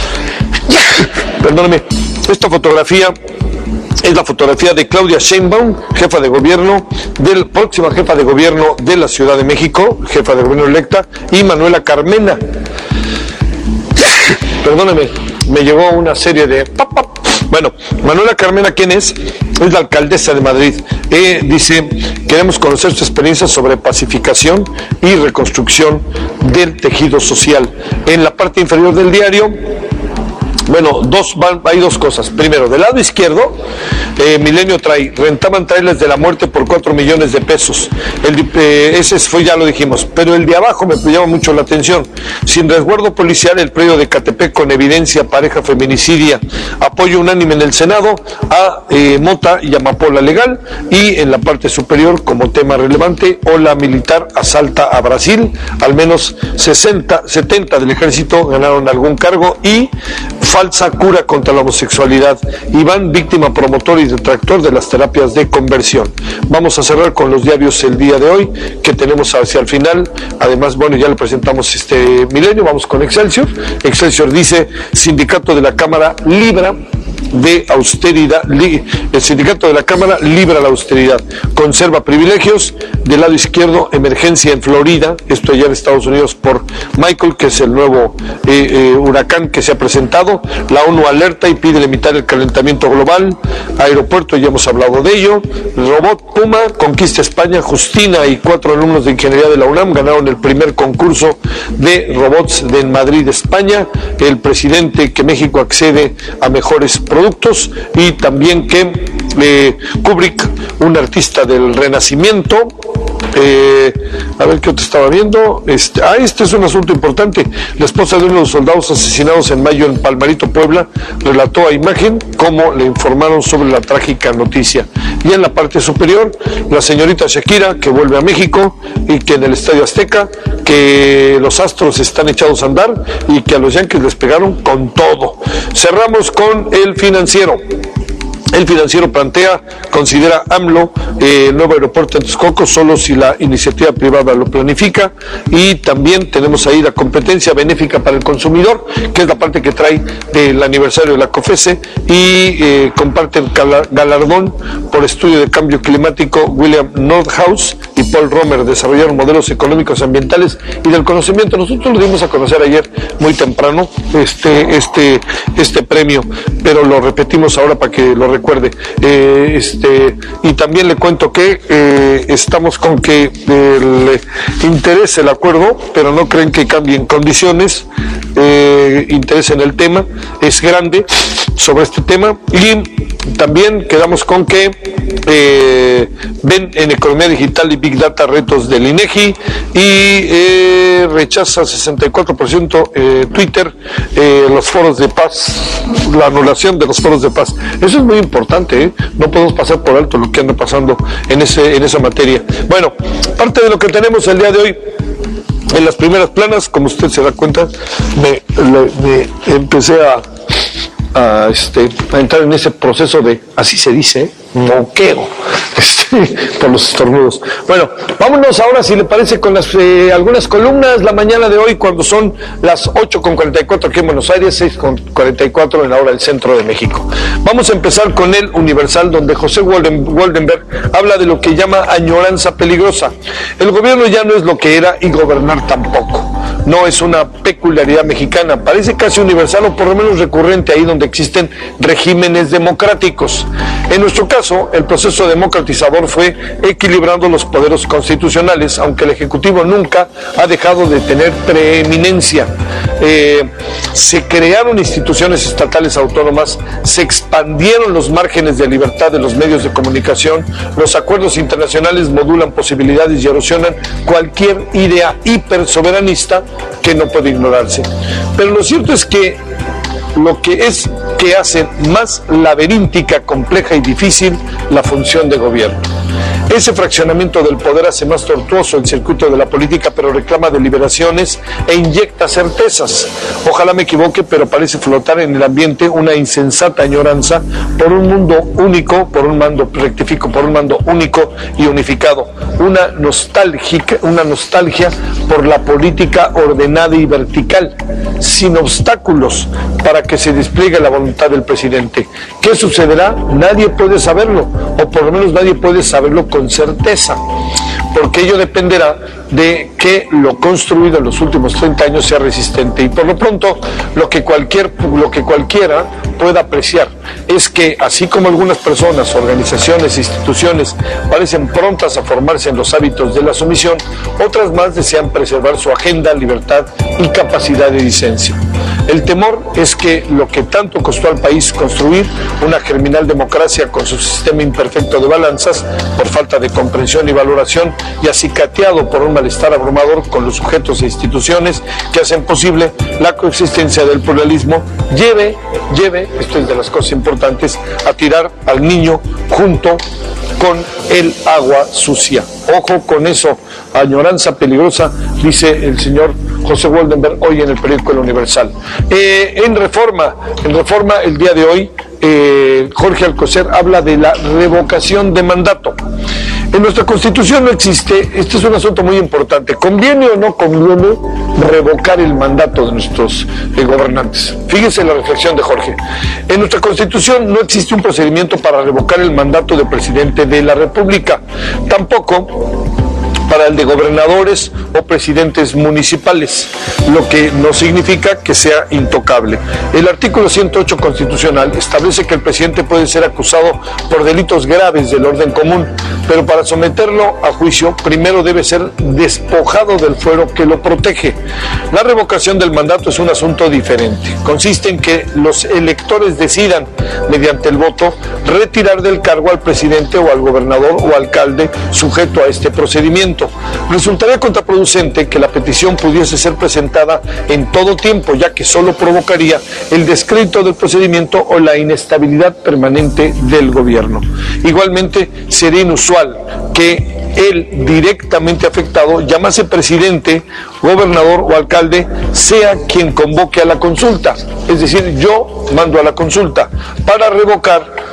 perdóneme, esta fotografía es la fotografía de Claudia Sheinbaum, jefa de gobierno, del próxima jefa de gobierno de la Ciudad de México, jefa de gobierno electa, y Manuela Carmena. Perdóneme, me llegó una serie de... Bueno, Manuela Carmena, ¿quién es? Es la alcaldesa de Madrid. Eh, dice, queremos conocer su experiencia sobre pacificación y reconstrucción del tejido social. En la parte inferior del diario, bueno, dos, van, hay dos cosas. Primero, del lado izquierdo, eh, Milenio trae, rentaban trailers de la muerte por cuatro millones de pesos. El, eh, ese fue, ya lo dijimos, pero el de abajo me llama mucho la atención. Sin resguardo policial, el predio de Catepec con evidencia, pareja feminicidia. Apoyo unánime en el Senado a eh, Mota y Amapola legal. Y en la parte superior, como tema relevante, ola militar asalta a Brasil. Al menos sesenta, setenta del ejército ganaron algún cargo. Y falsa cura contra la homosexualidad. Iván, víctima, promotor y detractor de las terapias de conversión. Vamos a cerrar con los diarios el día de hoy, que tenemos hacia el final. Además, bueno, ya le presentamos este Milenio. Vamos con Excelsior. Excelsior dice, sindicato de la Cámara libra de austeridad, li, el sindicato de la Cámara libra la austeridad, conserva privilegios. Del lado izquierdo, emergencia en Florida, esto allá en Estados Unidos por Michael, que es el nuevo eh, eh, huracán que se ha presentado. La ONU alerta y pide limitar el calentamiento global. Aeropuerto, ya hemos hablado de ello. Robot Puma conquista España. Justina y cuatro alumnos de ingeniería de la UNAM ganaron el primer concurso de robots de Madrid, España. El presidente que México accede a mejores productos. Y también que eh, Kubrick, un artista del Renacimiento, Eh, a ver qué otro estaba viendo. Este, ah, este es un asunto importante. La esposa de uno de los soldados asesinados en mayo en Palmarito, Puebla, relató a Imagen cómo le informaron sobre la trágica noticia. Y en la parte superior, la señorita Shakira, que vuelve a México y que en el Estadio Azteca, que los Astros están echados a andar y que a los Yankees les pegaron con todo. Cerramos con El Financiero. El Financiero plantea, considera AMLO eh, el nuevo aeropuerto en Texcoco solo si la iniciativa privada lo planifica. Y también tenemos ahí la competencia benéfica para el consumidor, que es la parte que trae del aniversario de la COFESE, y eh, comparte el galardón por estudio de cambio climático. William Nordhaus y Paul Romer desarrollaron modelos económicos, ambientales y del conocimiento. Nosotros lo dimos a conocer ayer muy temprano este este este premio, pero lo repetimos ahora para que lo recuerde. Eh, este y también le cuento que eh, estamos con que eh, le interese el acuerdo, pero no creen que cambien condiciones. Eh, interés en el tema es grande sobre este tema, y también quedamos con que eh, ven en economía digital y Big Data retos del INEGI, y eh, rechaza sesenta y cuatro por ciento eh, Twitter eh, los foros de paz, la anulación de los foros de paz. Eso es muy importante, ¿eh? No podemos pasar por alto lo que anda pasando en ese en esa materia. Bueno, parte de lo que tenemos el día de hoy en las primeras planas, como usted se da cuenta, me, le, me empecé a A, este, a entrar en ese proceso de, así se dice, moqueo, este, por los estornudos. Bueno, vámonos ahora, si le parece, con las eh, algunas columnas la mañana de hoy, cuando son las ocho con cuarenta y cuatro aquí en Buenos Aires, seis con cuarenta y cuatro en la hora del centro de México. Vamos a empezar con el Universal, donde José Walden, Waldenberg habla de lo que llama añoranza peligrosa. El gobierno ya no es lo que era y gobernar tampoco. No es una peculiaridad mexicana, parece casi universal, o por lo menos recurrente ahí donde existen regímenes democráticos. En nuestro caso, el proceso democratizador fue equilibrando los poderes constitucionales, aunque el Ejecutivo nunca ha dejado de tener preeminencia. Eh, se crearon instituciones estatales autónomas, se expandieron los márgenes de libertad de los medios de comunicación, los acuerdos internacionales modulan posibilidades y erosionan cualquier idea hipersoberanista que no puede ignorarse. Pero lo cierto es que lo que es que hace más laberíntica, compleja y difícil la función de gobierno. Ese fraccionamiento del poder hace más tortuoso el circuito de la política, pero reclama deliberaciones e inyecta certezas. Ojalá me equivoque, pero parece flotar en el ambiente una insensata añoranza por un mundo único, por un mando, rectifico, por un mando único y unificado. Una nostálgica, una nostalgia por la política ordenada y vertical, sin obstáculos para que se despliegue la voluntad del presidente. ¿Qué sucederá? Nadie puede saberlo, o por lo menos nadie puede saberlo con certeza, porque ello dependerá de que lo construido en los últimos treinta años sea resistente. Y por lo pronto, lo que cualquier, lo que cualquiera pueda apreciar es que, así como algunas personas, organizaciones e instituciones parecen prontas a formarse en los hábitos de la sumisión, otras más desean preservar su agenda, libertad y capacidad de disenso. El temor es que lo que tanto costó al país construir, una germinal democracia con su sistema imperfecto de balanzas, por falta de comprensión y valoración, y acicateado por un malestar abrumador con los sujetos e instituciones que hacen posible la coexistencia del pluralismo, lleve, lleve, esto es de las cosas importantes, a tirar al niño junto con el agua sucia. Ojo con eso, añoranza peligrosa, dice el señor José Waldenberg hoy en el periódico El Universal. Eh, en Reforma, en Reforma el día de hoy, eh, Jorge Alcocer habla de la revocación de mandato. En nuestra Constitución no existe, este es un asunto muy importante, ¿conviene o no conviene revocar el mandato de nuestros eh, gobernantes? Fíjese la reflexión de Jorge. En nuestra Constitución no existe un procedimiento para revocar el mandato del presidente de la República, tampoco para el de gobernadores o presidentes municipales, lo que no significa que sea intocable. El artículo ciento ocho constitucional establece que el presidente puede ser acusado por delitos graves del orden común, pero para someterlo a juicio primero debe ser despojado del fuero que lo protege. La revocación del mandato es un asunto diferente. Consiste en que los electores decidan, mediante el voto, retirar del cargo al presidente o al gobernador o alcalde sujeto a este procedimiento. Resultaría contraproducente que la petición pudiese ser presentada en todo tiempo, ya que solo provocaría el descrédito del procedimiento o la inestabilidad permanente del gobierno. Igualmente, sería inusual que el directamente afectado llamase presidente, gobernador o alcalde, sea quien convoque a la consulta. Es decir, yo mando a la consulta. Para revocar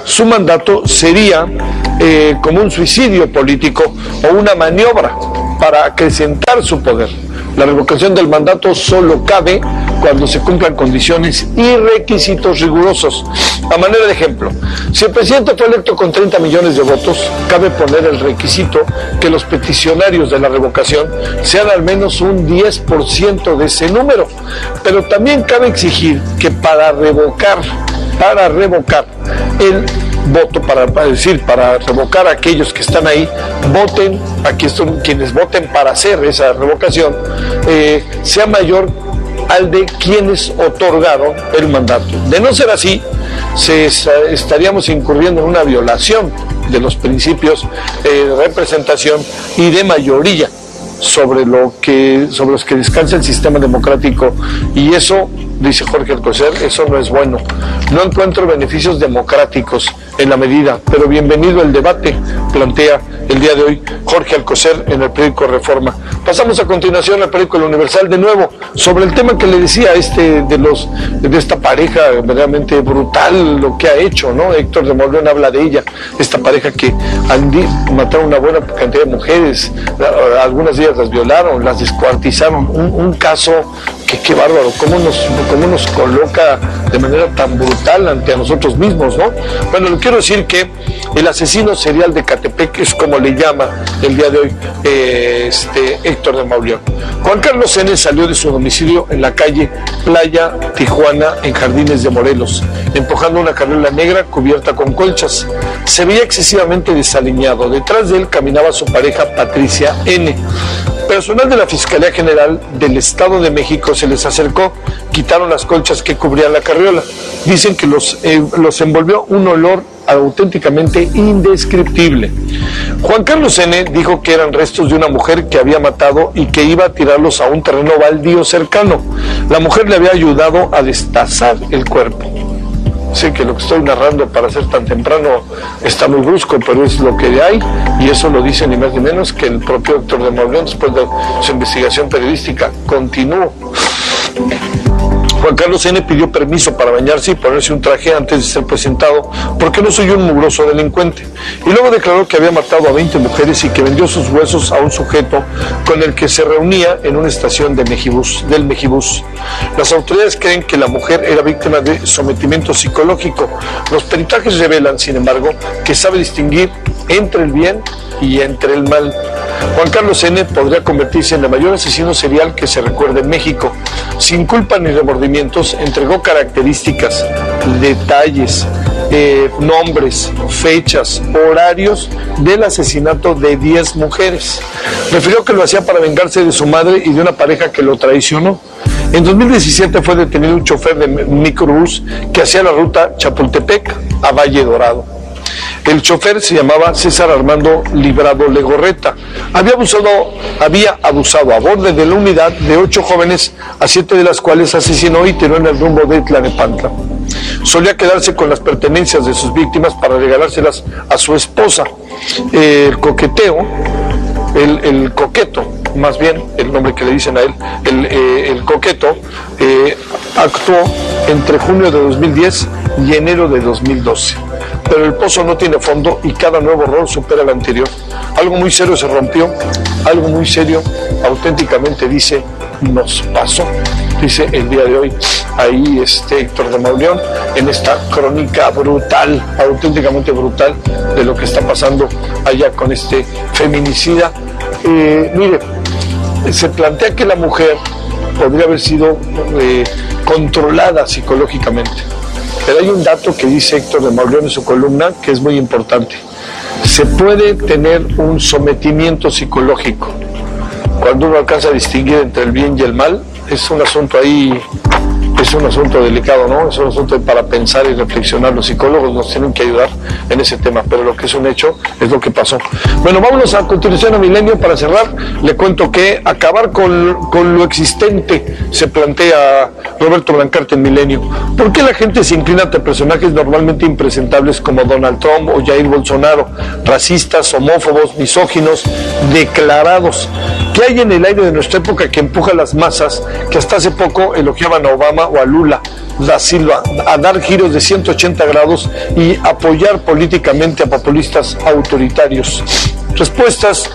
su mandato sería eh, como un suicidio político o una maniobra para acrecentar su poder. La revocación del mandato solo cabe cuando se cumplan condiciones y requisitos rigurosos. A manera de ejemplo, si el presidente fue electo con treinta millones de votos, cabe poner el requisito que los peticionarios de la revocación sean al menos un diez por ciento de ese número. Pero también cabe exigir que para revocar, para revocar el voto, para, para decir, para revocar a aquellos que están ahí, voten, aquí son quienes voten para hacer esa revocación, eh, sea mayor al de quienes otorgaron el mandato. De no ser así, se estaríamos incurriendo en una violación de los principios eh, de representación y de mayoría sobre lo que sobre los que descansa el sistema democrático, y eso, dice Jorge Alcocer, eso no es bueno. No encuentro beneficios democráticos en la medida, pero bienvenido el debate, plantea el día de hoy Jorge Alcocer en el periódico Reforma. Pasamos a continuación al periódico El Universal, de nuevo sobre el tema que le decía este de los de esta pareja verdaderamente brutal, lo que ha hecho, ¿no? Héctor de Mauleón habla de ella, esta pareja que han mataron una buena cantidad de mujeres, algunas de ellas las violaron, las descuartizaron, un, un caso que qué bárbaro, cómo nos, cómo nos coloca de manera tan brutal ante a nosotros mismos, ¿no? Bueno, le quiero decir que el asesino serial de Catepec es como le llama el día de hoy eh, este Héctor de Mauleón. Juan Carlos N. salió de su domicilio en la calle Playa Tijuana, en Jardines de Morelos, empujando una carriola negra cubierta con colchas. Se veía excesivamente desaliñado. Detrás de él caminaba su pareja Patricia N. Personal de la Fiscalía General del Estado de México se les acercó, quitaron las colchas que cubrían la carriola. Dicen que los, eh, los envolvió un olor auténticamente indescriptible. Juan Carlos N. dijo que eran restos de una mujer que había matado y que iba a tirarlos a un terreno baldío cercano. La mujer le había ayudado a destazar el cuerpo. Sé que lo que estoy narrando para ser tan temprano está muy brusco, pero es lo que hay, y eso lo dice ni más ni menos que el propio Héctor de Mauleón después de su investigación periodística. Continúo. Juan Carlos N. pidió permiso para bañarse y ponerse un traje antes de ser presentado, porque no soy un mugroso delincuente. Y luego declaró que había matado a veinte mujeres y que vendió sus huesos a un sujeto con el que se reunía en una estación de Mejibus, del Mejibus. Las autoridades creen que la mujer era víctima de sometimiento psicológico. Los peritajes revelan, sin embargo, que sabe distinguir entre el bien y entre el mal. Juan Carlos N. podría convertirse en el mayor asesino serial que se recuerde en México. Sin culpa ni remordimientos, entregó características, detalles, eh, nombres, fechas, horarios del asesinato de diez mujeres. Refirió que lo hacía para vengarse de su madre y de una pareja que lo traicionó. En dos mil diecisiete fue detenido un chofer de microbús que hacía la ruta Chapultepec a Valle Dorado. El chofer se llamaba César Armando Librado Legorreta. Había abusado, había abusado a borde de la unidad de ocho jóvenes, a siete de las cuales asesinó y tiró en el rumbo de Tlanepantla. Solía quedarse con las pertenencias de sus víctimas para regalárselas a su esposa. Eh, el coqueteo, el, el coqueto, más bien el nombre que le dicen a él, el, eh, el coqueto, eh, actuó entre junio de dos mil diez y enero de dos mil doce. Pero el pozo no tiene fondo y cada nuevo error supera el anterior. Algo muy serio se rompió, algo muy serio auténticamente, dice, nos pasó, dice el día de hoy ahí este Héctor de Mauleón en esta crónica brutal, auténticamente brutal de lo que está pasando allá con este feminicida. Eh, mire, se plantea que la mujer podría haber sido eh, controlada psicológicamente. Pero hay un dato que dice Héctor de Mauleón en su columna que es muy importante. Se puede tener un sometimiento psicológico. Cuando uno alcanza a distinguir entre el bien y el mal, es un asunto ahí, es un asunto delicado, ¿no? Es un asunto para pensar y reflexionar. Los psicólogos nos tienen que ayudar en ese tema, pero lo que es un hecho es lo que pasó. Bueno, vámonos a continuación a Milenio para cerrar. Le cuento que acabar con, con lo existente se plantea Roberto Blancarte en Milenio. ¿Por qué la gente se inclina ante personajes normalmente impresentables como Donald Trump o Jair Bolsonaro, racistas, homófobos, misóginos, declarados? ¿Qué hay en el aire de nuestra época que empuja a las masas que hasta hace poco elogiaban a Obama o a Lula da Silva a dar giros de ciento ochenta grados y apoyar políticamente a populistas autoritarios? Respuestas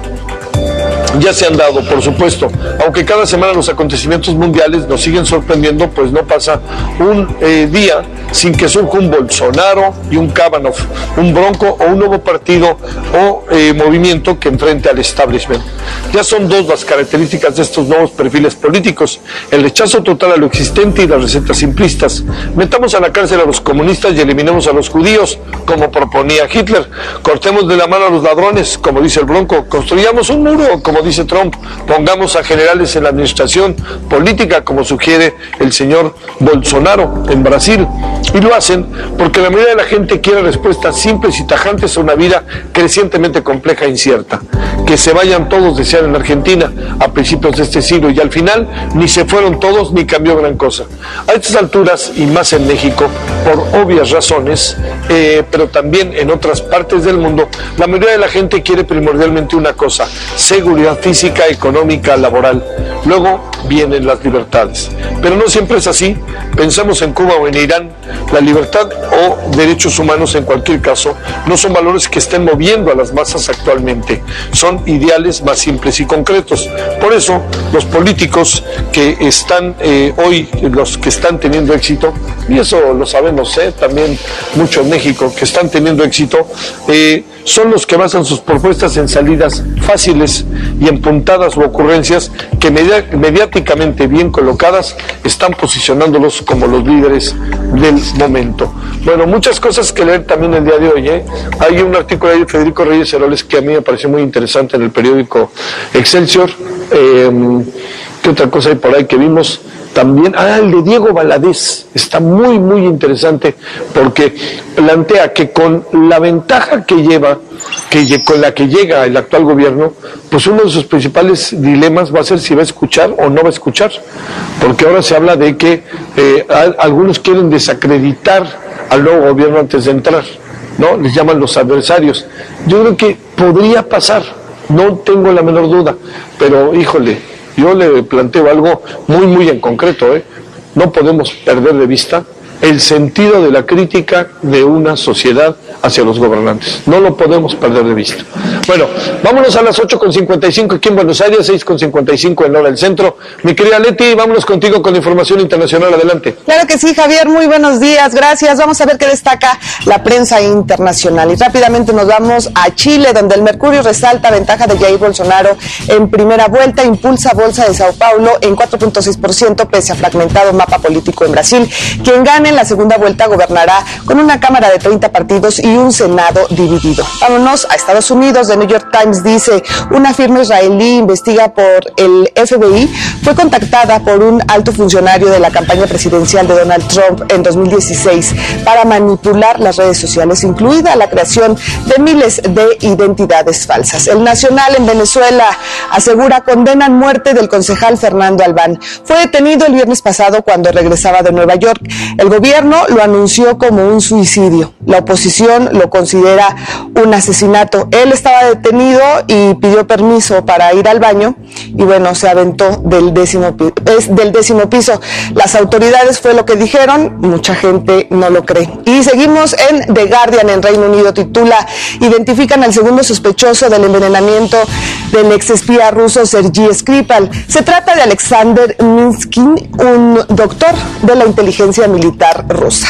ya se han dado, por supuesto, aunque cada semana los acontecimientos mundiales nos siguen sorprendiendo, pues no pasa un eh, día sin que surja un Bolsonaro y un Kavanaugh, un Bronco o un nuevo partido o eh, movimiento que enfrente al establishment. Ya son dos las características de estos nuevos perfiles políticos: el rechazo total a lo existente y las recetas simplistas. Metamos a la cárcel a los comunistas y eliminemos a los judíos, como proponía Hitler. Cortemos de la mano a los ladrones, como dice el Bronco. Construyamos un muro, como dice Trump. Pongamos a generales en la administración política, como sugiere el señor Bolsonaro en Brasil. Y lo hacen porque la mayoría de la gente quiere respuestas simples y tajantes a una vida crecientemente compleja e incierta. Que se vayan todos, desean en Argentina a principios de este siglo, y al final ni se fueron todos ni cambió gran cosa. A estas alturas, y más en México, por obvias razones, eh, pero también en otras partes del mundo, la mayoría de la gente quiere primordialmente una cosa: seguridad física, económica, laboral. Luego vienen las libertades. Pero no siempre es así. Pensamos en Cuba o en Irán. La libertad o derechos humanos, en cualquier caso, no son valores que estén moviendo a las masas actualmente. Son ideales más simples y concretos. Por eso, los políticos que están eh, hoy, los que están teniendo éxito, y eso lo sabemos eh, también mucho en México, que están teniendo éxito, eh, son los que basan sus propuestas en salidas fáciles y en puntadas u ocurrencias que media, mediáticamente bien colocadas están posicionándolos como los líderes del momento. Bueno, muchas cosas que leer también el día de hoy. ¿eh? Hay un artículo de Federico Reyes Heroles que a mí me pareció muy interesante en el periódico Excelsior. Eh, ¿Qué otra cosa hay por ahí que vimos? También, ah, el de Diego Valadez está muy, muy interesante porque plantea que con la ventaja que lleva, que con la que llega el actual gobierno, pues uno de sus principales dilemas va a ser si va a escuchar o no va a escuchar, porque ahora se habla de que eh, algunos quieren desacreditar al nuevo gobierno antes de entrar, ¿no? Les llaman los adversarios. Yo creo que podría pasar, no tengo la menor duda, pero híjole, yo le planteo algo muy, muy en concreto, ¿eh? No podemos perder de vista el sentido de la crítica de una sociedad hacia los gobernantes. No lo podemos perder de vista. Bueno, vámonos a las ocho con cincuenta y cinco aquí en Buenos Aires, seis con cincuenta y cinco en hora del centro. Mi querida Leti, vámonos contigo con información internacional. Adelante. Claro que sí, Javier, muy buenos días, gracias. Vamos a ver qué destaca la prensa internacional. Y rápidamente nos vamos a Chile, donde el Mercurio resalta ventaja de Jair Bolsonaro en primera vuelta, impulsa Bolsa de Sao Paulo en cuatro punto seis por ciento pese a fragmentado mapa político en Brasil. Quien gane en la segunda vuelta gobernará con una Cámara de treinta partidos y un Senado dividido. Vámonos a Estados Unidos. The New York Times dice: una firma israelí investiga por el F B I fue contactada por un alto funcionario de la campaña presidencial de Donald Trump en dos mil dieciséis para manipular las redes sociales, incluida la creación de miles de identidades falsas. El Nacional en Venezuela asegura condenan muerte del concejal Fernando Albán. Fue detenido el viernes pasado cuando regresaba de Nueva York. El gobierno lo anunció como un suicidio. La oposición lo considera un asesinato. Él estaba detenido y pidió permiso para ir al baño y bueno, se aventó del décimo, es del décimo piso. Las autoridades fue lo que dijeron, mucha gente no lo cree. Y seguimos en The Guardian en Reino Unido, titula: identifican al segundo sospechoso del envenenamiento del exespía ruso Sergei Skripal. Se trata de Alexander Minskin, un doctor de la inteligencia militar rusa.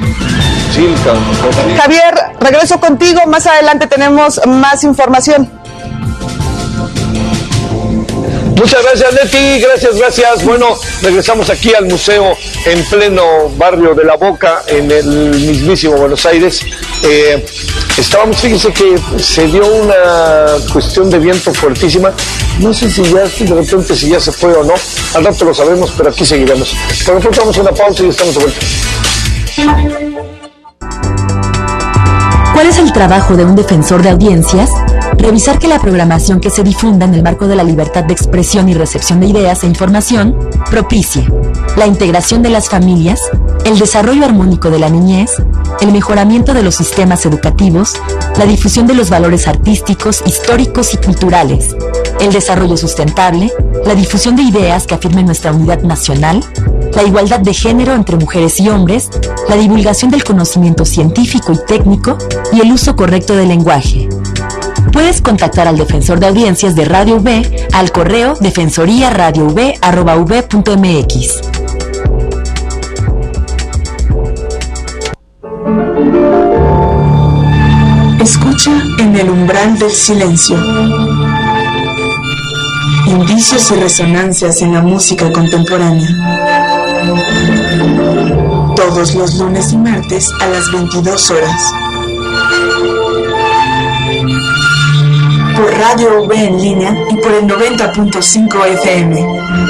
Javier, regreso contigo, más adelante tenemos más información. Muchas gracias, Leti, gracias, gracias. Bueno, regresamos aquí al museo en pleno barrio de La Boca, en el mismísimo Buenos Aires. Eh, estábamos, fíjense que se dio una cuestión de viento fuertísima. No sé si ya, de repente, si ya se fue o no. Al rato lo sabemos, pero aquí seguiremos. Por lo pronto vamos a una pausa y estamos de vuelta. ¿Cuál es el trabajo de un defensor de audiencias? Revisar que la programación que se difunda en el marco de la libertad de expresión y recepción de ideas e información propicie la integración de las familias, el desarrollo armónico de la niñez, el mejoramiento de los sistemas educativos, la difusión de los valores artísticos, históricos y culturales, el desarrollo sustentable, la difusión de ideas que afirmen nuestra unidad nacional, la igualdad de género entre mujeres y hombres, la divulgación del conocimiento científico y técnico y el uso correcto del lenguaje. Puedes contactar al Defensor de Audiencias de Radio V al correo defensoría radio v arroba v punto m x. Escucha en el umbral del silencio. Indicios y resonancias en la música contemporánea. Todos los lunes y martes a las veintidós horas. Por Radio V en línea y por el noventa punto cinco F M.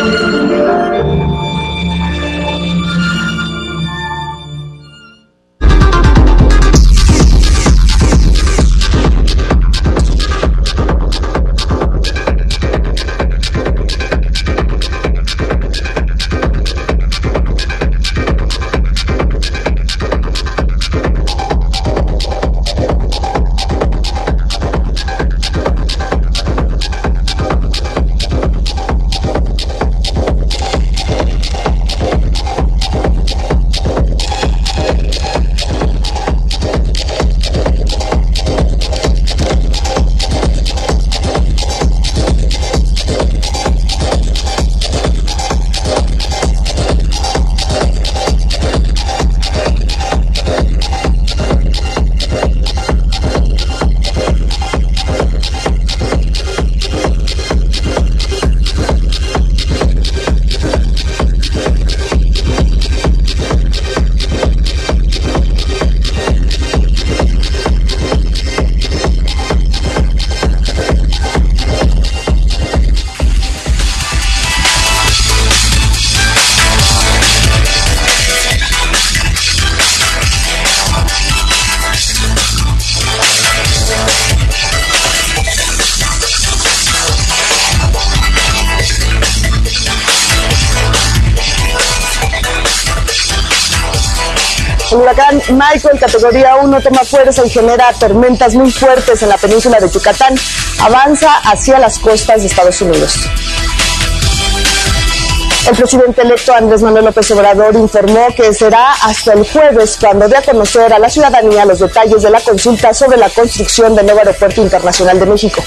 El huracán Michael, categoría uno, toma fuerza y genera tormentas muy fuertes en la península de Yucatán. Avanza hacia las costas de Estados Unidos. El presidente electo Andrés Manuel López Obrador informó que será hasta el jueves cuando dé a conocer a la ciudadanía los detalles de la consulta sobre la construcción del nuevo Aeropuerto Internacional de México.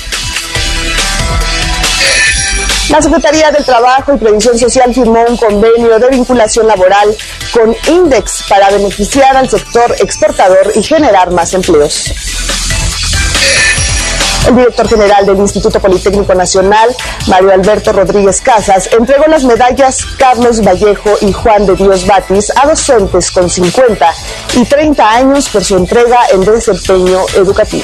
La Secretaría del Trabajo y Previsión Social firmó un convenio de vinculación laboral con Index para beneficiar al sector exportador y generar más empleos. El director general del Instituto Politécnico Nacional, Mario Alberto Rodríguez Casas, entregó las medallas Carlos Vallejo y Juan de Dios Batis a docentes con cincuenta y treinta años por su entrega en desempeño educativo.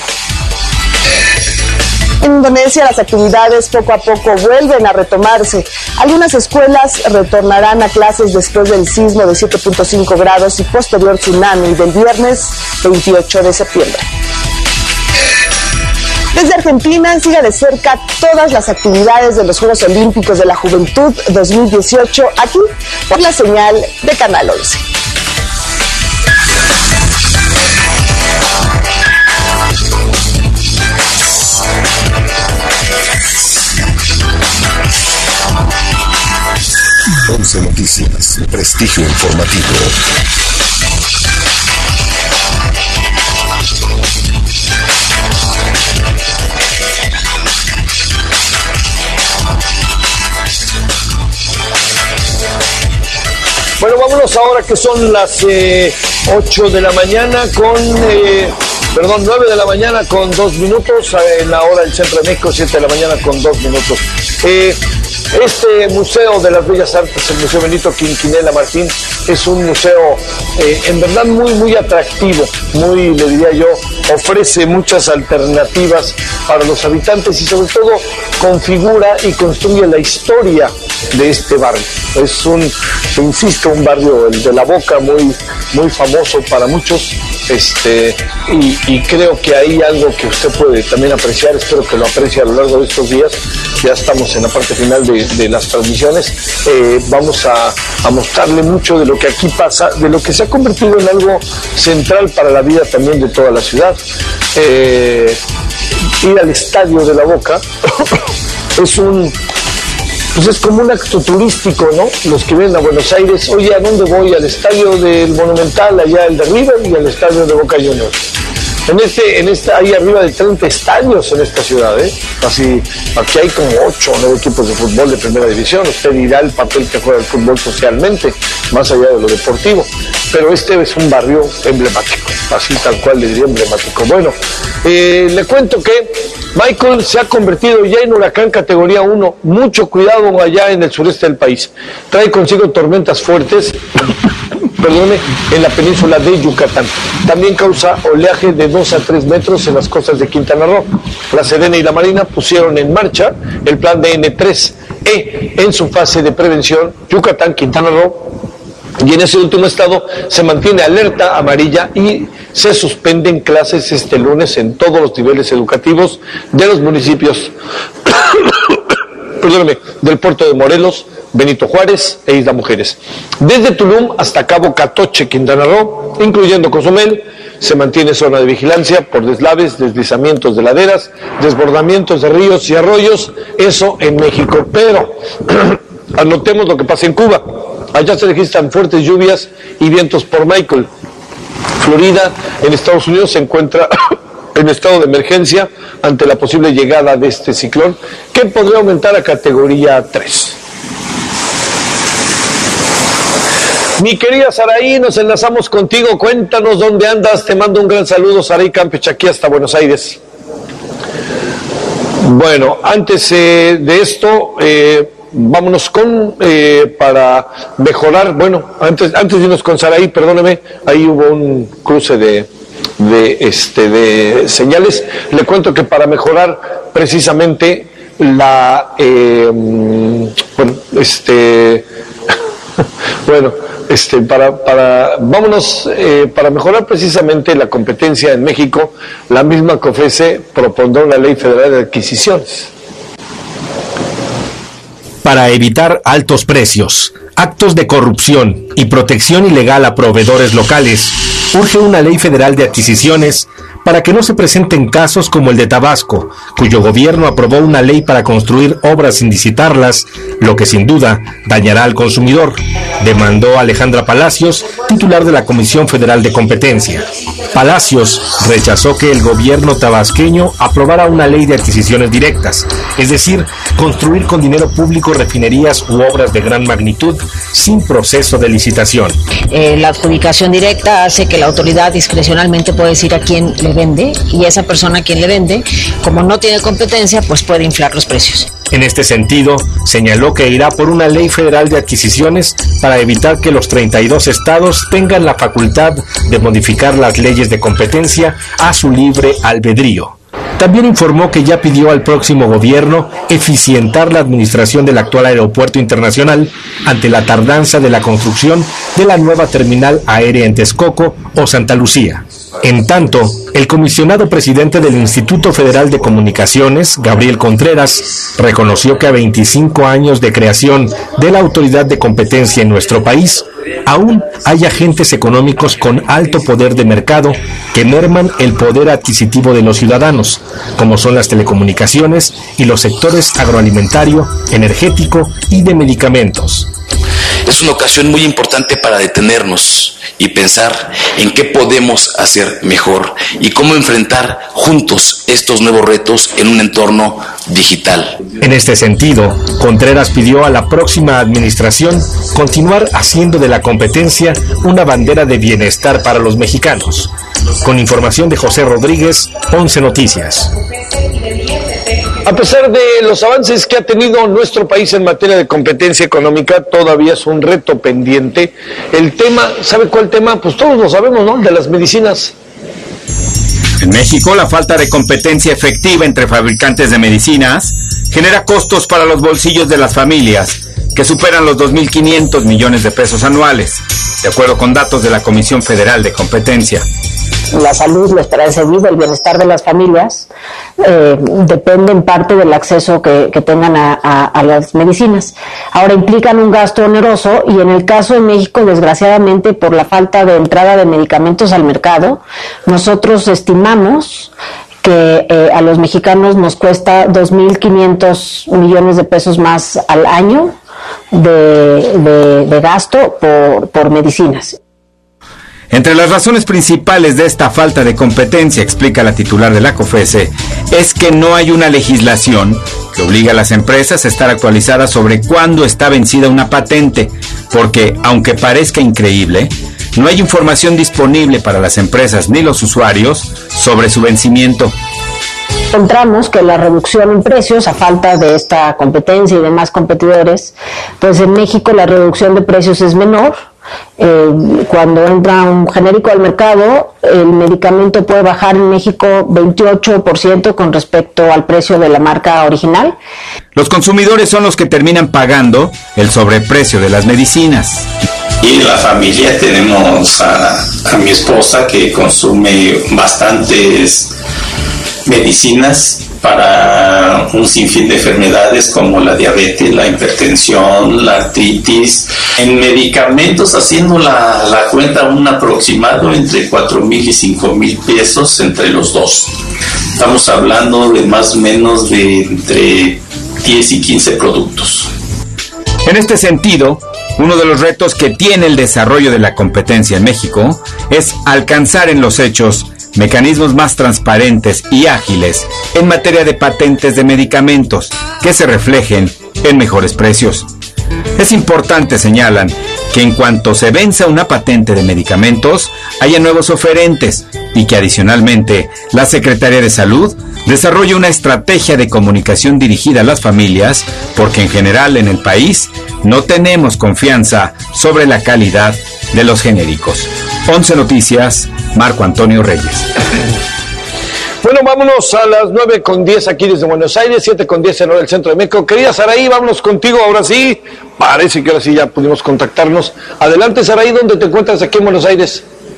En Indonesia las actividades poco a poco vuelven a retomarse. Algunas escuelas retornarán a clases después del sismo de siete punto cinco grados y posterior tsunami del viernes veintiocho de septiembre. Desde Argentina siga de cerca todas las actividades de los Juegos Olímpicos de la Juventud dos mil dieciocho aquí por la señal de Canal once. once Noticias, prestigio informativo. Bueno, vámonos ahora que son las eh, ocho de la mañana con... Eh, perdón, nueve de la mañana con dos minutos, en la hora del Centro de México, siete de la mañana con dos minutos. Eh, Este Museo de las Bellas Artes, el Museo Benito Quinquinela Martín, es un museo eh, en verdad muy, muy atractivo, muy, le diría yo, ofrece muchas alternativas para los habitantes y sobre todo configura y construye la historia de este barrio. Es un, insisto, un barrio, el de La Boca, muy, muy famoso para muchos, este, y, y creo que hay algo que usted puede también apreciar, espero que lo aprecie a lo largo de estos días. Ya estamos en la parte final de, de las transmisiones, eh, vamos a, a mostrarle mucho de lo que aquí pasa, de lo que se ha convertido en algo central para la vida también de toda la ciudad. Eh, ir al Estadio de La Boca es un, pues es como un acto turístico, ¿no? Los que vienen a Buenos Aires, oye, ¿a dónde voy? Al estadio del Monumental, allá el de River, y al estadio de Boca Juniors. En este, en esta, hay arriba de treinta estadios en esta ciudad, ¿eh? Así, aquí hay como ocho o nueve equipos de fútbol de primera división. Usted dirá el papel que juega el fútbol socialmente, más allá de lo deportivo. Pero este es un barrio emblemático, así tal cual le diría emblemático. Bueno, eh, le cuento que Michael se ha convertido ya en huracán categoría uno. Mucho cuidado allá en el sureste del país. Trae consigo tormentas fuertes, perdone, en la península de Yucatán. También causa oleaje de dos a tres metros en las costas de Quintana Roo. La Sedena y la Marina pusieron en marcha el plan de N tres E en su fase de prevención. Yucatán, Quintana Roo, y en ese último estado se mantiene alerta amarilla y se suspenden clases este lunes en todos los niveles educativos de los municipios perdóname, del puerto de Morelos, Benito Juárez e Isla Mujeres. Desde Tulum hasta Cabo Catoche, Quintana Roo, incluyendo Cozumel, se mantiene zona de vigilancia por deslaves, deslizamientos de laderas, desbordamientos de ríos y arroyos, eso en México. Pero anotemos lo que pasa en Cuba. Allá se registran fuertes lluvias y vientos por Michael. Florida, en Estados Unidos, se encuentra en estado de emergencia ante la posible llegada de este ciclón, que podría aumentar a categoría tres. Mi querida Saraí, nos enlazamos contigo. Cuéntanos dónde andas. Te mando un gran saludo, Saraí Campeche, aquí hasta Buenos Aires. Bueno, antes eh, de esto, eh, vámonos con, eh, para mejorar, bueno, antes, antes de irnos con Saraí, perdóneme, ahí hubo un cruce de, de, este, de señales. Le cuento que para mejorar precisamente la, eh, bueno, este, bueno, este, para, para, vámonos, eh, para mejorar precisamente la competencia en México, la misma COFESE propondrá una ley federal de adquisiciones. Para evitar altos precios, actos de corrupción y protección ilegal a proveedores locales, urge una ley federal de adquisiciones para que no se presenten casos como el de Tabasco, cuyo gobierno aprobó una ley para construir obras sin licitarlas, lo que sin duda dañará al consumidor, demandó Alejandra Palacios, titular de la Comisión Federal de Competencia. Palacios rechazó que el gobierno tabasqueño aprobara una ley de adquisiciones directas, es decir, construir con dinero público refinerías u obras de gran magnitud sin proceso de licitación. Eh, la adjudicación directa hace que la autoridad discrecionalmente puede decir a quién le vende, y esa persona a quien le vende, como no tiene competencia, pues puede inflar los precios. En este sentido, señaló que irá por una ley federal de adquisiciones para evitar que los treinta y dos estados tengan la facultad de modificar las leyes de competencia a su libre albedrío. También informó que ya pidió al próximo gobierno eficientar la administración del actual aeropuerto internacional ante la tardanza de la construcción de la nueva terminal aérea en Texcoco o Santa Lucía. En tanto, el comisionado presidente del Instituto Federal de Comunicaciones, Gabriel Contreras, reconoció que a veinticinco años de creación de la autoridad de competencia en nuestro país, aún hay agentes económicos con alto poder de mercado que merman el poder adquisitivo de los ciudadanos, como son las telecomunicaciones y los sectores agroalimentario, energético y de medicamentos. Es una ocasión muy importante para detenernos y pensar en qué podemos hacer mejor y cómo enfrentar juntos estos nuevos retos en un entorno digital. En este sentido, Contreras pidió a la próxima administración continuar haciendo de la competencia una bandera de bienestar para los mexicanos. Con información de José Rodríguez, once Noticias. A pesar de los avances que ha tenido nuestro país en materia de competencia económica, todavía es un reto pendiente. El tema, ¿sabe cuál tema? Pues todos lo sabemos, ¿no? El de las medicinas. En México, la falta de competencia efectiva entre fabricantes de medicinas genera costos para los bolsillos de las familias, que superan los dos mil quinientos millones de pesos anuales, de acuerdo con datos de la Comisión Federal de Competencia. La salud, la esperanza de vida, el bienestar de las familias eh, depende en parte del acceso que, que tengan a, a, a las medicinas. Ahora implican un gasto oneroso y en el caso de México, desgraciadamente, por la falta de entrada de medicamentos al mercado, nosotros estimamos que eh, a los mexicanos nos cuesta dos mil quinientos millones de pesos más al año de, de, de gasto por, por medicinas. Entre las razones principales de esta falta de competencia, explica la titular de la COFESE, es que no hay una legislación que obliga a las empresas a estar actualizadas sobre cuándo está vencida una patente, porque, aunque parezca increíble, no hay información disponible para las empresas ni los usuarios sobre su vencimiento. Encontramos que la reducción en precios, a falta de esta competencia y de más competidores, pues en México la reducción de precios es menor. Eh, cuando entra un genérico al mercado, el medicamento puede bajar en México veintiocho por ciento con respecto al precio de la marca original. Los consumidores son los que terminan pagando el sobreprecio de las medicinas. Y en la familia tenemos a, a mi esposa que consume bastantes medicinas para un sinfín de enfermedades como la diabetes, la hipertensión, la artritis. En medicamentos, haciendo la, la cuenta, un aproximado entre cuatro mil y cinco mil pesos entre los dos. Estamos hablando de más o menos de entre diez y quince productos. En este sentido, uno de los retos que tiene el desarrollo de la competencia en México es alcanzar en los hechos mecanismos más transparentes y ágiles en materia de patentes de medicamentos que se reflejen en mejores precios. Es importante, señalan, que en cuanto se venza una patente de medicamentos, haya nuevos oferentes y que adicionalmente la Secretaría de Salud desarrolle una estrategia de comunicación dirigida a las familias, porque en general en el país no tenemos confianza sobre la calidad de los genéricos. once Noticias, Marco Antonio Reyes. Bueno, vámonos a las nueve con diez aquí desde Buenos Aires, siete con diez en hora del centro de México. Querida Saraí, vámonos contigo ahora sí. Parece que ahora sí ya pudimos contactarnos. Adelante, Saraí, ¿dónde te encuentras aquí en Buenos Aires?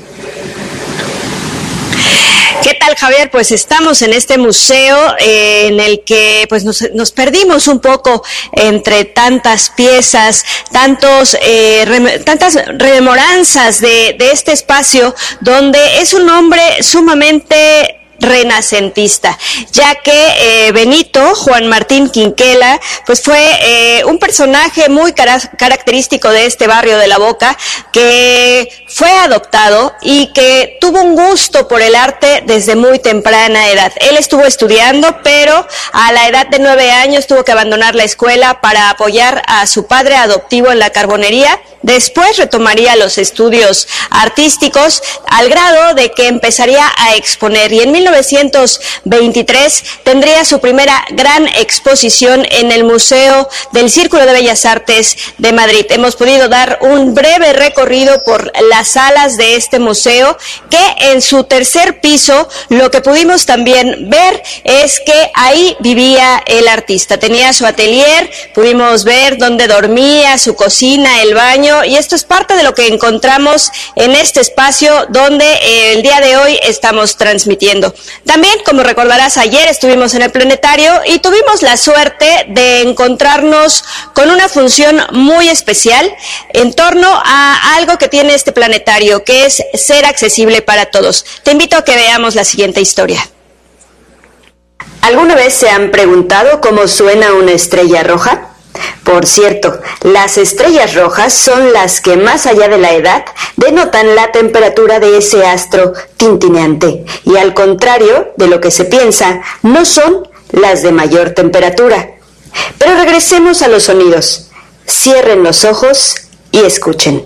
¿Qué tal, Javier? Pues estamos en este museo eh, en el que pues nos, nos perdimos un poco entre tantas piezas, tantos eh, rem, tantas rememoranzas de, de este espacio, donde es un hombre sumamente renacentista, ya que eh, Benito Juan Martín Quinquela pues fue eh, un personaje muy cara característico de este barrio de La Boca, que fue adoptado y que tuvo un gusto por el arte desde muy temprana edad. Él estuvo estudiando, pero a la edad de nueve años tuvo que abandonar la escuela para apoyar a su padre adoptivo en la carbonería. Después retomaría los estudios artísticos al grado de que empezaría a exponer, y en mil novecientos veintitrés tendría su primera gran exposición en el Museo del Círculo de Bellas Artes de Madrid. Hemos podido dar un breve recorrido por las salas de este museo, que en su tercer piso lo que pudimos también ver es que ahí vivía el artista. Tenía su atelier, pudimos ver dónde dormía, su cocina, el baño, y esto es parte de lo que encontramos en este espacio donde eh, el día de hoy estamos transmitiendo. También, como recordarás, ayer estuvimos en el planetario y tuvimos la suerte de encontrarnos con una función muy especial en torno a algo que tiene este planetario, que es ser accesible para todos. Te invito a que veamos la siguiente historia. ¿Alguna vez se han preguntado cómo suena una estrella roja? Por cierto, las estrellas rojas son las que, más allá de la edad, denotan la temperatura de ese astro tintineante, y al contrario de lo que se piensa, no son las de mayor temperatura. Pero regresemos a los sonidos. Cierren los ojos y escuchen.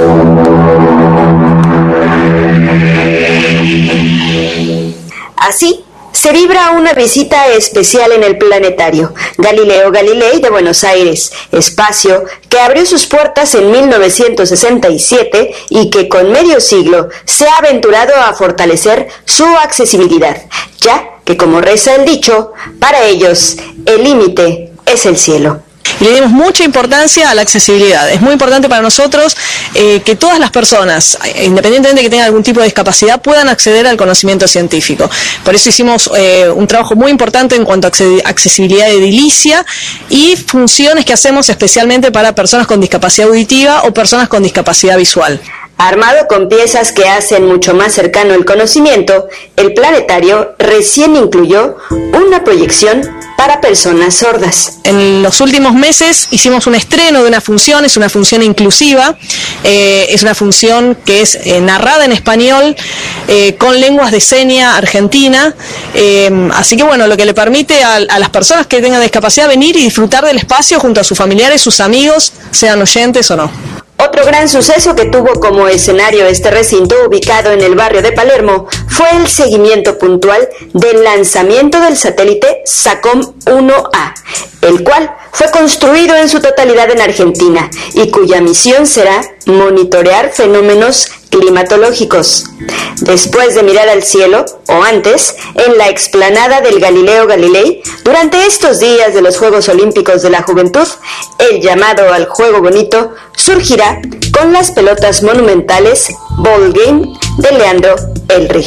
Así se vibra una visita especial en el planetario Galileo Galilei de Buenos Aires, espacio que abrió sus puertas en mil novecientos sesenta y siete y que con medio siglo se ha aventurado a fortalecer su accesibilidad, ya que, como reza el dicho, para ellos el límite es el cielo. Y le dimos mucha importancia a la accesibilidad. Es muy importante para nosotros eh, que todas las personas, independientemente de que tengan algún tipo de discapacidad, puedan acceder al conocimiento científico. Por eso hicimos eh, un trabajo muy importante en cuanto a accesibilidad de edilicia y funciones que hacemos especialmente para personas con discapacidad auditiva o personas con discapacidad visual. Armado con piezas que hacen mucho más cercano el conocimiento, el planetario recién incluyó una proyección para personas sordas. En los últimos meses hicimos un estreno de una función, es una función inclusiva, eh, es una función que es eh, narrada en español eh, con lenguas de seña argentina, eh, así que bueno, lo que le permite a, a las personas que tengan discapacidad venir y disfrutar del espacio junto a sus familiares, sus amigos, sean oyentes o no. Otro gran suceso que tuvo como escenario este recinto ubicado en el barrio de Palermo fue el seguimiento puntual del lanzamiento del satélite SACOM uno A, el cual fue construido en su totalidad en Argentina y cuya misión será monitorear fenómenos climatológicos. Después de mirar al cielo, o antes, en la explanada del Galileo Galilei, durante estos días de los Juegos Olímpicos de la Juventud, el llamado al juego bonito surgirá con las pelotas monumentales Ball Game de Leandro Elrich.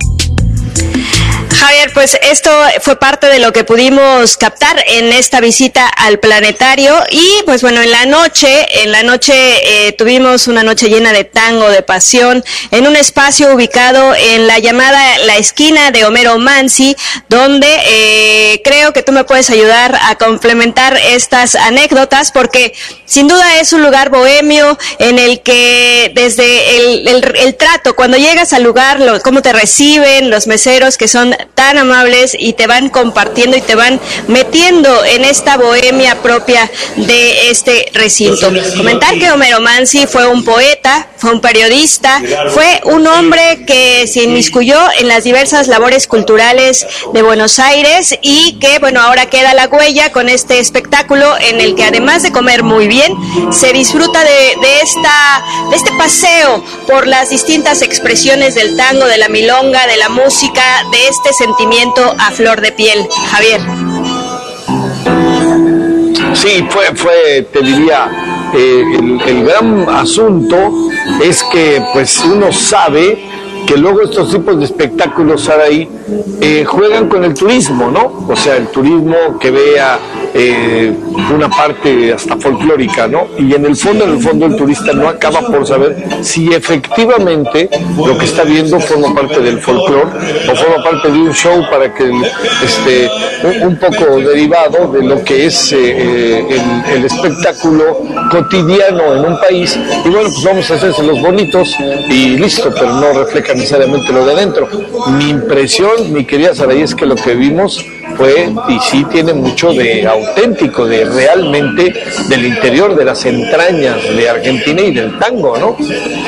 Javier, pues esto fue parte de lo que pudimos captar en esta visita al planetario y pues bueno, en la noche, en la noche eh, tuvimos una noche llena de tango, de pasión, en un espacio ubicado en la llamada La Esquina de Homero Manzi, donde eh, creo que tú me puedes ayudar a complementar estas anécdotas porque sin duda es un lugar bohemio en el que desde el, el, el trato, cuando llegas al lugar, lo, cómo te reciben los meseros que son tan amables y te van compartiendo y te van metiendo en esta bohemia propia de este recinto. Comentar que Homero Manzi fue un poeta, fue un periodista, fue un hombre que se inmiscuyó en las diversas labores culturales de Buenos Aires y que, bueno, ahora queda la huella con este espectáculo en el que además de comer muy bien, se disfruta de, de, esta, de este paseo por las distintas expresiones del tango, de la milonga, de la música, de este sentimiento a flor de piel. Javier. Sí, fue, fue te diría, eh, el, el gran asunto es que pues uno sabe que luego estos tipos de espectáculos ahí eh, juegan con el turismo, ¿no? O sea, el turismo que vea eh, una parte hasta folclórica, ¿no? Y en el fondo, en el fondo, el turista no acaba por saber si efectivamente lo que está viendo forma parte del folclore o forma parte de un show para que este un, un poco derivado de lo que es eh, el, el espectáculo cotidiano en un país. Y bueno, pues vamos a hacerse los bonitos y listo, pero no refleja necesariamente lo de adentro. Mi impresión, mi querida Saraí, es que lo que vimos fue, y sí tiene mucho de auténtico, de realmente del interior, de las entrañas de Argentina y del tango, ¿no?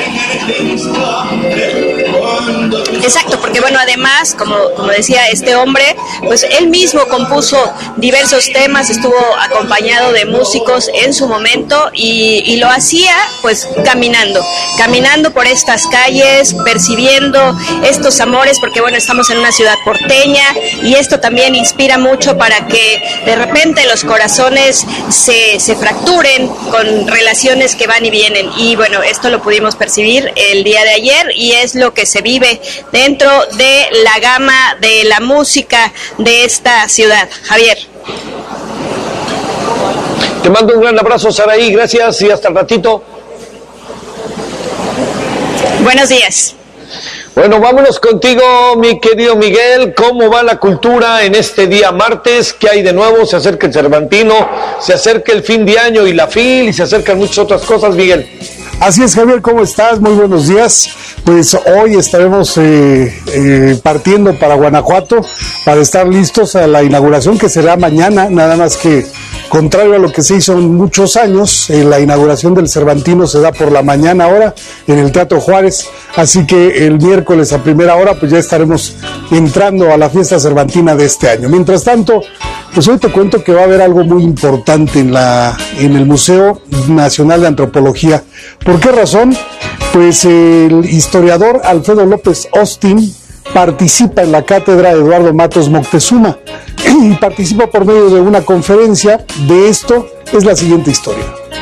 Exacto, porque bueno, además, como, como decía este hombre, pues él mismo compuso diversos temas, estuvo acompañado de músicos en su momento y, y lo hacía pues caminando, caminando por estas calles, percibiendo estos amores, porque bueno, estamos en una ciudad porteña y esto también inspira mucho para que de repente los corazones se, se fracturen con relaciones que van y vienen y bueno, esto lo pudimos percibir el día de ayer y es lo que se vive dentro de la gama de la música de esta ciudad. Javier. Te mando un gran abrazo, Saraí, gracias y hasta el ratito. Buenos días. Bueno, vámonos contigo, mi querido Miguel. ¿Cómo va la cultura en este día martes? ¿Qué hay de nuevo? Se acerca el Cervantino, se acerca el fin de año y la FIL y se acercan muchas otras cosas, Miguel. Así es, Javier, ¿cómo estás? Muy buenos días. Pues hoy estaremos eh, eh, partiendo para Guanajuato para estar listos a la inauguración que será mañana, nada más que contrario a lo que se hizo en muchos años, eh, la inauguración del Cervantino se da por la mañana ahora en el Teatro Juárez, así que el miércoles a primera hora pues ya estaremos entrando a la fiesta cervantina de este año. Mientras tanto, pues hoy te cuento que va a haber algo muy importante en, la, en el Museo Nacional de Antropología. ¿Por qué razón? Pues el historiador Alfredo López Austin participa en la cátedra Eduardo Matos Moctezuma y participa por medio de una conferencia. De esto es la siguiente historia.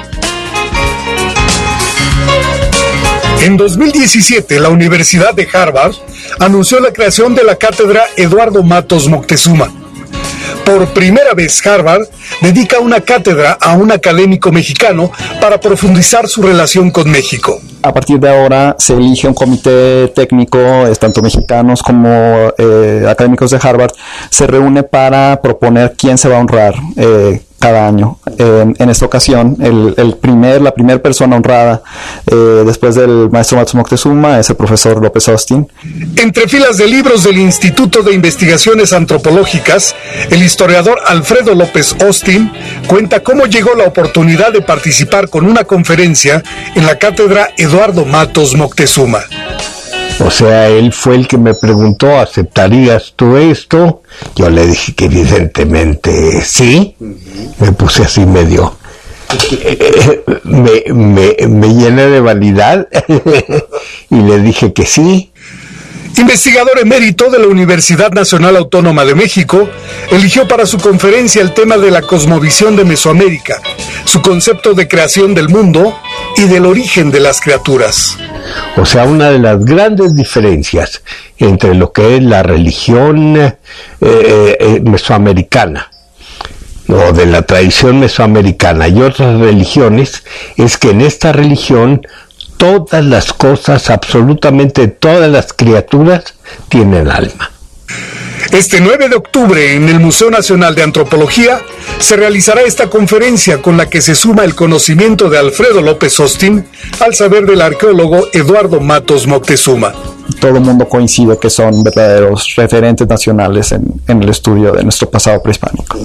En dos mil diecisiete, la Universidad de Harvard anunció la creación de la cátedra Eduardo Matos Moctezuma. Por primera vez, Harvard dedica una cátedra a un académico mexicano para profundizar su relación con México. A partir de ahora se elige un comité técnico, tanto mexicanos como eh, académicos de Harvard, se reúne para proponer quién se va a honrar eh, cada año. Eh, en esta ocasión, el, el primer, la primera persona honrada eh, después del maestro Matos Moctezuma es el profesor López Austin. Entre filas de libros del Instituto de Investigaciones Antropológicas, el historiador Alfredo López Austin cuenta cómo llegó la oportunidad de participar con una conferencia en la cátedra Eduardo Matos Moctezuma. O sea, él fue el que me preguntó, ¿aceptarías tú esto? Yo le dije que evidentemente sí. Me puse así medio... me, me, me llené de vanidad y le dije que sí. Investigador emérito de la Universidad Nacional Autónoma de México, eligió para su conferencia el tema de la cosmovisión de Mesoamérica, su concepto de creación del mundo y del origen de las criaturas. O sea, una de las grandes diferencias entre lo que es la religión eh, eh, mesoamericana, o de la tradición mesoamericana y otras religiones, es que en esta religión todas las cosas, absolutamente todas las criaturas, tienen alma. Este nueve de octubre, en el Museo Nacional de Antropología, se realizará esta conferencia con la que se suma el conocimiento de Alfredo López Austin al saber del arqueólogo Eduardo Matos Moctezuma. Todo el mundo coincide que son verdaderos referentes nacionales en, en el estudio de nuestro pasado prehispánico.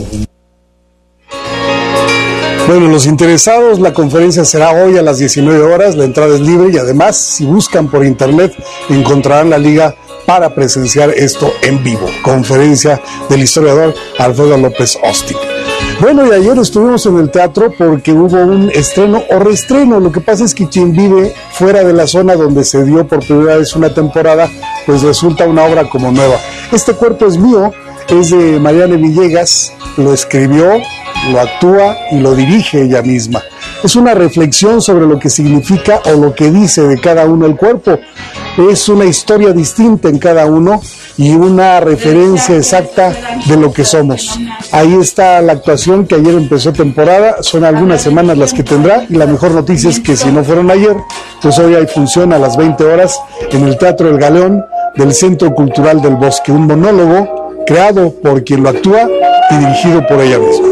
Bueno, los interesados, la conferencia será hoy a las diecinueve horas, la entrada es libre y además, si buscan por internet, encontrarán la liga para presenciar esto en vivo. Conferencia del historiador Alfredo López Austin. Bueno, y ayer estuvimos en el teatro porque hubo un estreno o reestreno. Lo que pasa es que quien vive fuera de la zona donde se dio por primera vez una temporada, pues resulta una obra como nueva. Este cuerpo es mío, es de Mariane Villegas, lo escribió, lo actúa y lo dirige ella misma. Es una reflexión sobre lo que significa o lo que dice de cada uno el cuerpo. Es una historia distinta en cada uno y una referencia exacta de lo que somos. Ahí está la actuación que ayer empezó temporada, son algunas semanas las que tendrá y la mejor noticia es que si no fueron ayer, pues hoy hay función a las veinte horas en el Teatro El Galeón del Centro Cultural del Bosque, un monólogo creado por quien lo actúa y dirigido por ella misma.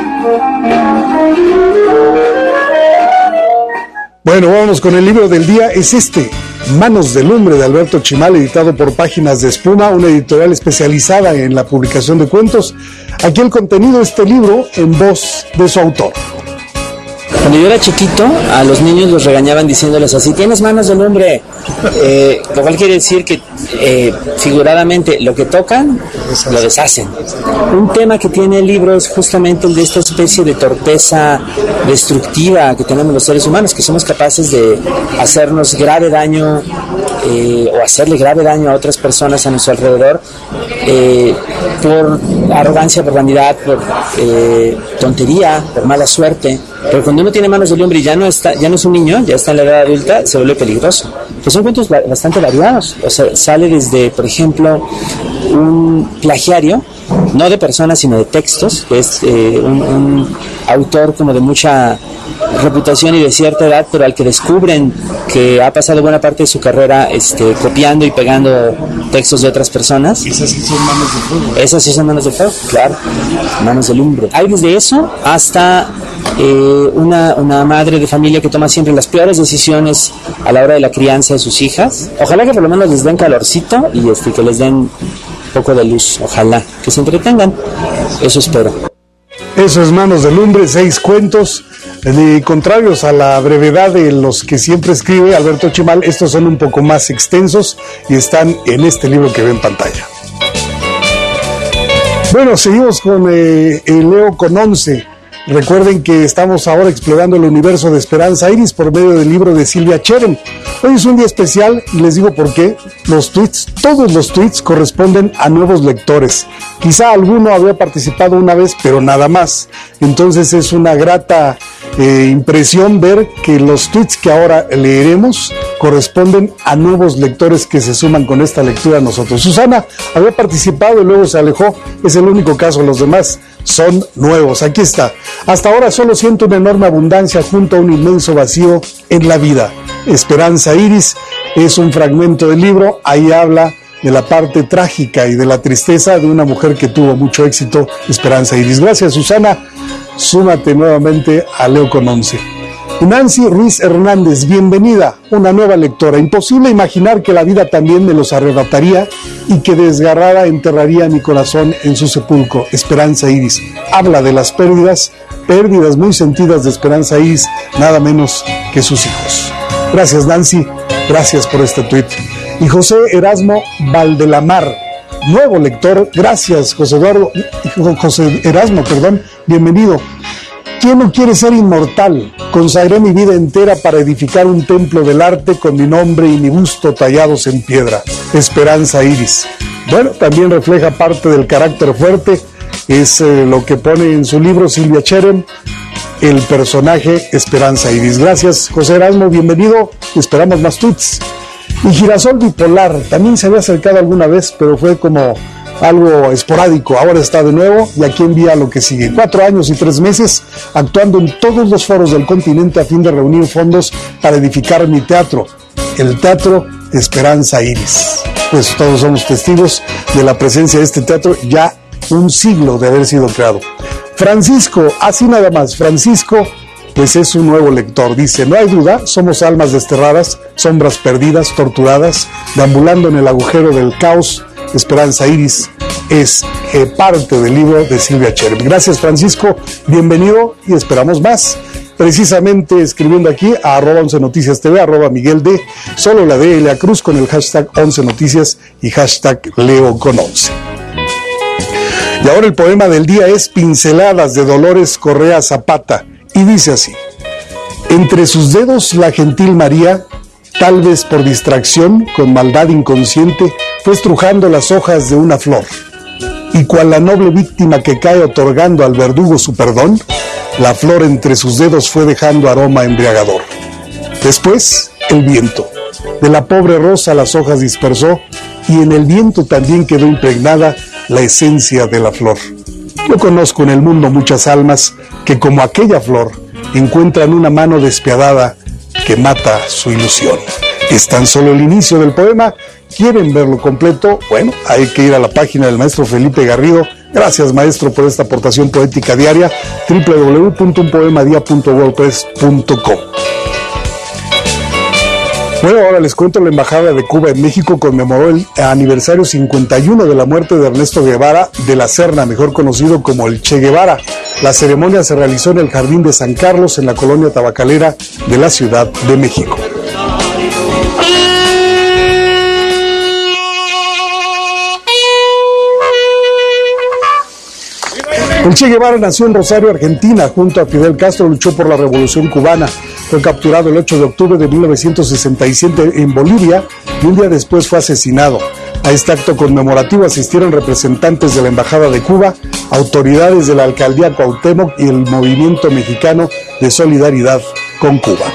Bueno, vámonos con el libro del día, es este, Manos de Lumbre, de Alberto Chimal, editado por Páginas de Espuma, una editorial especializada en la publicación de cuentos. Aquí el contenido de este libro en voz de su autor. Cuando yo era chiquito, a los niños los regañaban diciéndoles así, tienes manos de lumbre, eh, lo cual quiere decir que eh, figuradamente lo que tocan, lo deshacen. Un tema que tiene el libro es justamente el de esta especie de torpeza destructiva que tenemos los seres humanos, que somos capaces de hacernos grave daño eh, o hacerle grave daño a otras personas a nuestro alrededor eh, por arrogancia, por vanidad, por eh, tontería, por mala suerte. Pero cuando uno tiene manos de lumbre y ya no está, ya no es un niño, ya está en la edad adulta, se vuelve peligroso. Pues son cuentos bastante variados. O sea, sale desde, por ejemplo, un plagiario, no de personas sino de textos, que es eh, un, un autor como de mucha reputación y de cierta edad, pero al que descubren que ha pasado buena parte de su carrera este, copiando y pegando textos de otras personas. Esas sí son manos de fuego. Esas sí son manos de fuego, claro, manos de lumbre. Hay desde eso hasta eh, una, una madre de familia que toma siempre las peores decisiones a la hora de la crianza de sus hijas. Ojalá que por lo menos les den calorcito y este, que les den un poco de luz, ojalá, que se entretengan, eso espero. Eso es Manos de Lumbre, seis cuentos, de contrarios a la brevedad de los que siempre escribe Alberto Chimal, estos son un poco más extensos y están en este libro que ve en pantalla. Bueno, seguimos con eh, el Leo con once. Recuerden que estamos ahora explorando el universo de Esperanza Iris por medio del libro de Silvia Cherem. Hoy es un día especial y les digo por qué. Los tweets, todos los tweets corresponden a nuevos lectores. Quizá alguno había participado una vez, pero nada más. Entonces es una grata eh, impresión ver que los tweets que ahora leeremos corresponden a nuevos lectores que se suman con esta lectura a nosotros. Susana había participado y luego se alejó, es el único caso, los demás son nuevos. Aquí está. Hasta ahora solo siento una enorme abundancia junto a un inmenso vacío en la vida. Esperanza Iris es un fragmento del libro, ahí habla de la parte trágica y de la tristeza de una mujer que tuvo mucho éxito, Esperanza Iris. Gracias, Susana. Súmate nuevamente a Leo con once. Nancy Ruiz Hernández, bienvenida, una nueva lectora. Imposible imaginar que la vida también me los arrebataría y que desgarrada enterraría mi corazón en su sepulcro. Esperanza Iris habla de las pérdidas, pérdidas muy sentidas de Esperanza Iris, nada menos que sus hijos. Gracias, Nancy, gracias por este tuit. Y José Erasmo Valdelamar, nuevo lector, gracias, José Eduardo, José Erasmo, perdón, bienvenido. ¿Quién no quiere ser inmortal? Consagré mi vida entera para edificar un templo del arte con mi nombre y mi busto tallados en piedra. Esperanza Iris. Bueno, también refleja parte del carácter fuerte, es eh, lo que pone en su libro Silvia Cherem, el personaje Esperanza Iris. Gracias, José Erasmo, bienvenido, esperamos más tweets. Y Girasol Bipolar, también se había acercado alguna vez, pero fue como algo esporádico, ahora está de nuevo y aquí envía lo que sigue. Cuatro años y tres meses actuando en todos los foros del continente a fin de reunir fondos para edificar mi teatro, el Teatro Esperanza Iris. Pues todos somos testigos de la presencia de este teatro, ya un siglo de haber sido creado. Francisco, así nada más, Francisco, pues es un nuevo lector, dice, no hay duda, somos almas desterradas, sombras perdidas, torturadas, deambulando en el agujero del caos. Esperanza Iris es eh, parte del libro de Silvia Cherem. Gracias, Francisco, bienvenido y esperamos más. Precisamente escribiendo aquí a arroba once noticias tv, arroba Miguel D, solo la de Elia Cruz con el hashtag once noticias y hashtag Leo con once. Y ahora el poema del día es Pinceladas de Dolores Correa Zapata y dice así: entre sus dedos la gentil María, tal vez por distracción, con maldad inconsciente, fue estrujando las hojas de una flor, y cual la noble víctima que cae otorgando al verdugo su perdón, la flor entre sus dedos fue dejando aroma embriagador. Después, el viento. De la pobre rosa las hojas dispersó, y en el viento también quedó impregnada la esencia de la flor. Yo conozco en el mundo muchas almas que, como aquella flor, encuentran una mano despiadada que mata su ilusión. Es tan solo el inicio del poema. ¿Quieren verlo completo? Bueno, hay que ir a la página del maestro Felipe Garrido. Gracias, maestro, por esta aportación poética diaria. doble u doble u doble u punto un poema dia punto wordpress punto com. Bueno, ahora les cuento, la Embajada de Cuba en México conmemoró el aniversario cincuenta y uno de la muerte de Ernesto Guevara de la Serna, mejor conocido como el Che Guevara. La ceremonia se realizó en el Jardín de San Carlos, en la colonia tabacalera de la Ciudad de México. El Che Guevara nació en Rosario, Argentina, junto a Fidel Castro, luchó por la Revolución Cubana. Fue capturado el ocho de octubre de mil novecientos sesenta y siete en Bolivia y un día después fue asesinado. A este acto conmemorativo asistieron representantes de la Embajada de Cuba, autoridades de la Alcaldía Cuauhtémoc y el Movimiento Mexicano de Solidaridad con Cuba.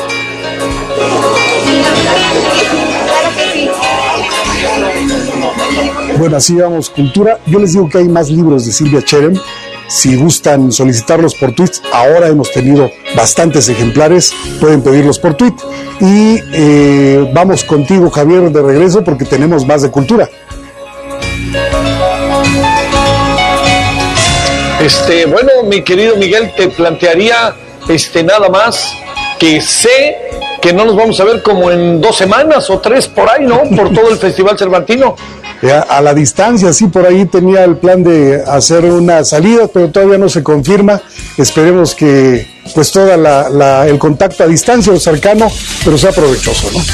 Bueno, así vamos, cultura. Yo les digo que hay más libros de Silvia Cherem. Si gustan solicitarlos por tweets, ahora hemos tenido bastantes ejemplares, pueden pedirlos por tweet. Y eh, vamos contigo, Javier, de regreso porque tenemos más de cultura. Este, bueno, mi querido Miguel, te plantearía este, nada más que sé que no nos vamos a ver como en dos semanas o tres por ahí, ¿no? Por todo el Festival Cervantino. A la distancia, sí, por ahí tenía el plan de hacer una salida, pero todavía no se confirma. Esperemos que pues todo el contacto a distancia o cercano, pero sea provechoso, ¿no?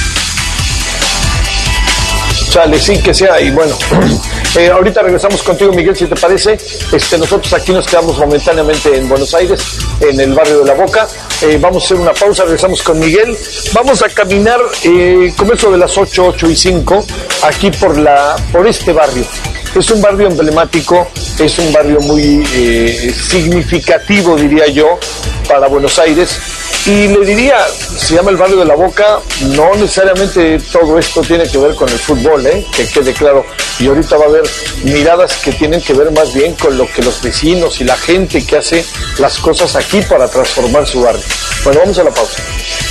Sale, sí, que sea, y bueno, eh, ahorita regresamos contigo, Miguel, si te parece. Este, nosotros aquí nos quedamos momentáneamente en Buenos Aires, en el barrio de La Boca. Eh, vamos a hacer una pausa, regresamos con Miguel. Vamos a caminar, eh, como eso de las ocho, ocho y cinco, aquí por, la, por este barrio. Es un barrio emblemático, es un barrio muy eh, significativo, diría yo, para Buenos Aires. Y le diría, se llama el barrio de la Boca, no necesariamente todo esto tiene que ver con el fútbol, ¿eh? Que quede claro. Y ahorita va a haber miradas que tienen que ver más bien con lo que los vecinos y la gente que hace las cosas aquí para transformar su barrio. Bueno, vamos a la pausa.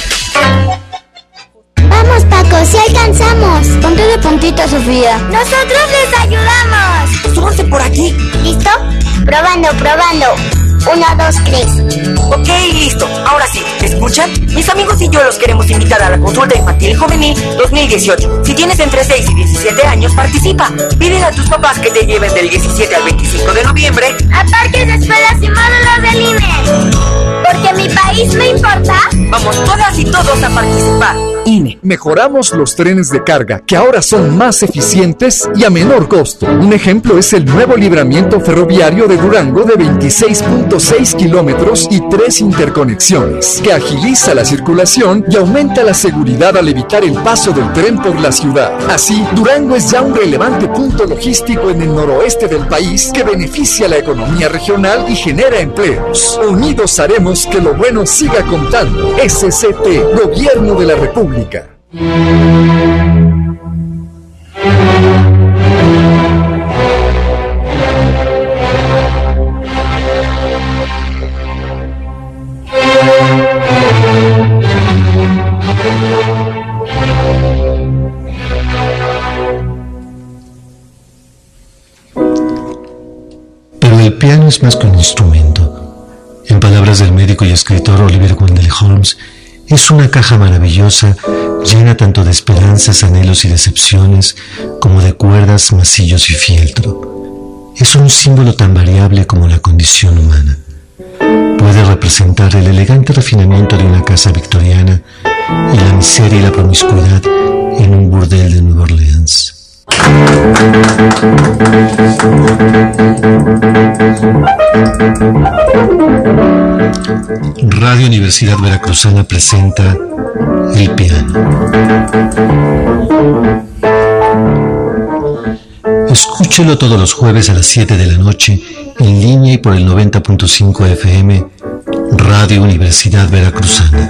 Vamos, Paco, si alcanzamos. Ponte de puntito, Sofía. Nosotros les ayudamos. Súbanse por aquí. ¿Listo? Probando, probando. Uno, dos, tres. Ok, listo. Ahora sí, ¿me escuchan? Mis amigos y yo los queremos invitar a la consulta infantil juvenil dos mil dieciocho. Si tienes entre seis y diecisiete años, participa. Pídele a tus papás que te lleven del diecisiete al veinticinco de noviembre a parques de escuelas y módulos del I N E. Porque mi país me importa. Vamos todas y todos a participar. I N E. Mejoramos los trenes de carga, que ahora son más eficientes y a menor costo. Un ejemplo es el nuevo libramiento ferroviario de Durango de veintiséis punto seis kilómetros y tres interconexiones, que agiliza la circulación y aumenta la seguridad al evitar el paso del tren por la ciudad. Así, Durango es ya un relevante punto logístico en el noroeste del país que beneficia la economía regional y genera empleos. Unidos haremos que lo bueno siga contando. S C T, Gobierno de la República. Pero el piano es más que un instrumento. En palabras del médico y escritor Oliver Wendell Holmes, es una caja maravillosa, llena tanto de esperanzas, anhelos y decepciones, como de cuerdas, masillos y fieltro. Es un símbolo tan variable como la condición humana. Puede representar el elegante refinamiento de una casa victoriana y la miseria y la promiscuidad en un burdel de Nueva Orleans. Radio Universidad Veracruzana presenta El Piano. Escúchelo todos los jueves a las siete de la noche en línea y por el noventa punto cinco F M, Radio Universidad Veracruzana.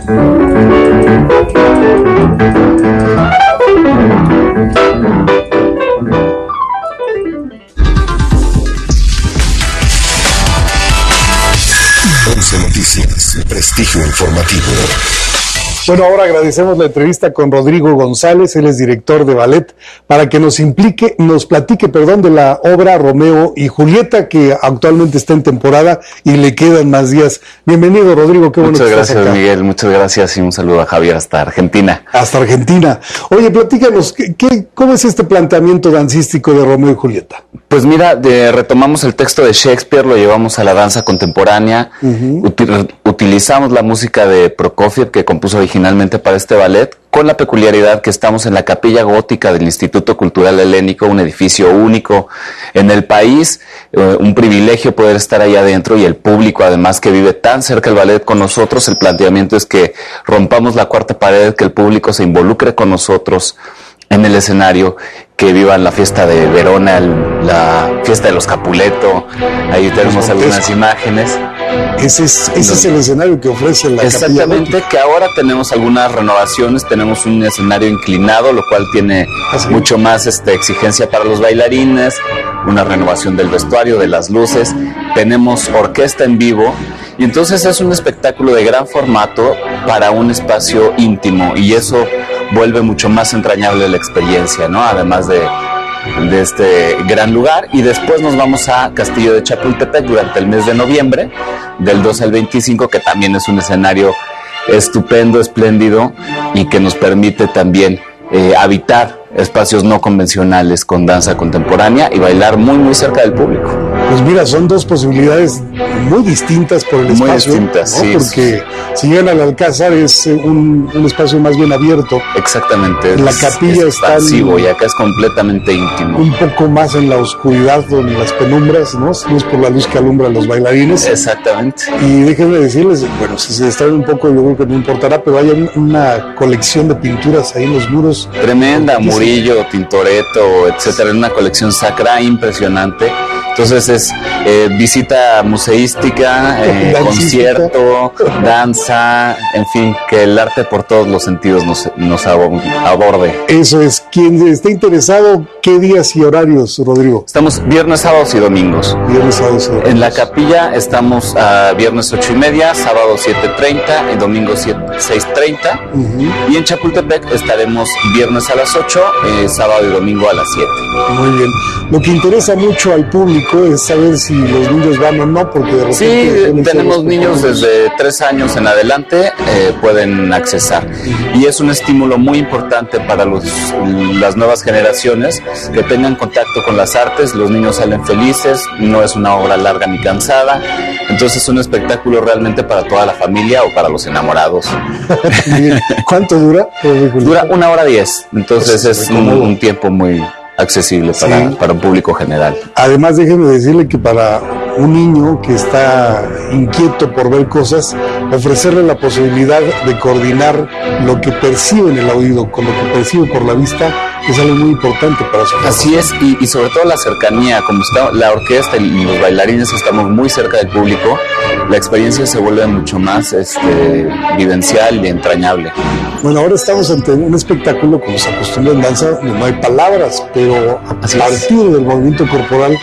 once Noticias, prestigio informativo. Bueno, ahora agradecemos la entrevista con Rodrigo González, él es director de ballet, para que nos implique, nos platique, perdón, de la obra Romeo y Julieta, que actualmente está en temporada y le quedan más días. Bienvenido, Rodrigo, qué bueno muchas que estás acá. Muchas gracias, Miguel, muchas gracias y un saludo a Javier hasta Argentina. Hasta Argentina. Oye, platícanos, ¿qué, qué, ¿cómo es este planteamiento dancístico de Romeo y Julieta? Pues mira, de, retomamos el texto de Shakespeare, lo llevamos a la danza contemporánea, uh-huh. util, utilizamos la música de Prokofiev que compuso originalmente para este ballet, con la peculiaridad que estamos en la capilla gótica del Instituto Cultural Helénico, un edificio único en el país, eh, un privilegio poder estar ahí adentro y el público además que vive tan cerca del ballet con nosotros. El planteamiento es que rompamos la cuarta pared, que el público se involucre con nosotros en el escenario, que vivan la fiesta de Verona, el, la fiesta de los Capuleto. Ahí tenemos algunas imágenes. Ese es, ese es el escenario que ofrece la Exactamente, que ahora tenemos algunas renovaciones, tenemos un escenario inclinado, lo cual tiene ¿Ah, mucho más este, exigencia para los bailarines, una renovación del vestuario, de las luces, tenemos orquesta en vivo, y entonces es un espectáculo de gran formato para un espacio íntimo, y eso vuelve mucho más entrañable la experiencia, ¿no? Además de, de este gran lugar. Y después nos vamos a Castillo de Chapultepec durante el mes de noviembre, del dos al veinticinco, que también es un escenario estupendo, espléndido, y que nos permite también eh, habitar espacios no convencionales con danza contemporánea y bailar muy muy cerca del público. Pues mira, son dos posibilidades muy distintas por el Muy espacio, distintas, ¿no? sí. Porque si llegan al Alcázar es eh, un, un espacio más bien abierto. Exactamente. La es- capilla es está en- expansivo y acá es completamente íntimo. Un poco más en la oscuridad o en las penumbras, ¿no? No es por la luz que alumbra a los bailarines. Exactamente. Y déjenme decirles, bueno, si se distraen un poco, yo creo que no importará, pero hay un- una colección de pinturas ahí en los muros. Tremenda, Murillo, Tintoretto, etcétera, una colección sacra impresionante. Entonces es eh, visita museística, eh, Dancística. concierto, danza, en fin, que el arte por todos los sentidos nos, nos abo- aborde. Eso es, quien esté interesado, ¿qué días y horarios, Rodrigo? Estamos viernes, sábados y domingos. Viernes, sábados y domingos. En la capilla estamos a viernes ocho y media, sábado siete treinta, en domingo seis treinta. Ujú. Y en Chapultepec estaremos viernes a las ocho, eh, sábado y domingo a las siete. Muy bien. Lo que interesa mucho al público es saber si los niños van o no, porque de repente... Sí, suelen ser tenemos los niños pequeños. desde tres años en adelante, eh, pueden accesar. Y es un estímulo muy importante para los, las nuevas generaciones que tengan contacto con las artes. Los niños salen felices, no es una obra larga ni cansada. Entonces es un espectáculo realmente para toda la familia o para los enamorados. Bien. ¿Cuánto dura? Dura una hora diez, entonces Pues, es muy un, cómodo. un tiempo muy accesible para, Sí. para un público general. Además, déjeme decirle que para un niño que está inquieto por ver cosas, ofrecerle la posibilidad de coordinar lo que percibe en el oído con lo que percibe por la vista es algo muy importante para su Así es, y, y sobre todo la cercanía, como está la orquesta y los bailarines estamos muy cerca del público, la experiencia se vuelve mucho más este, vivencial y entrañable. Bueno, ahora estamos ante un espectáculo, como se acostumbra en danza, donde no hay palabras, pero a Así partir es. del movimiento corporal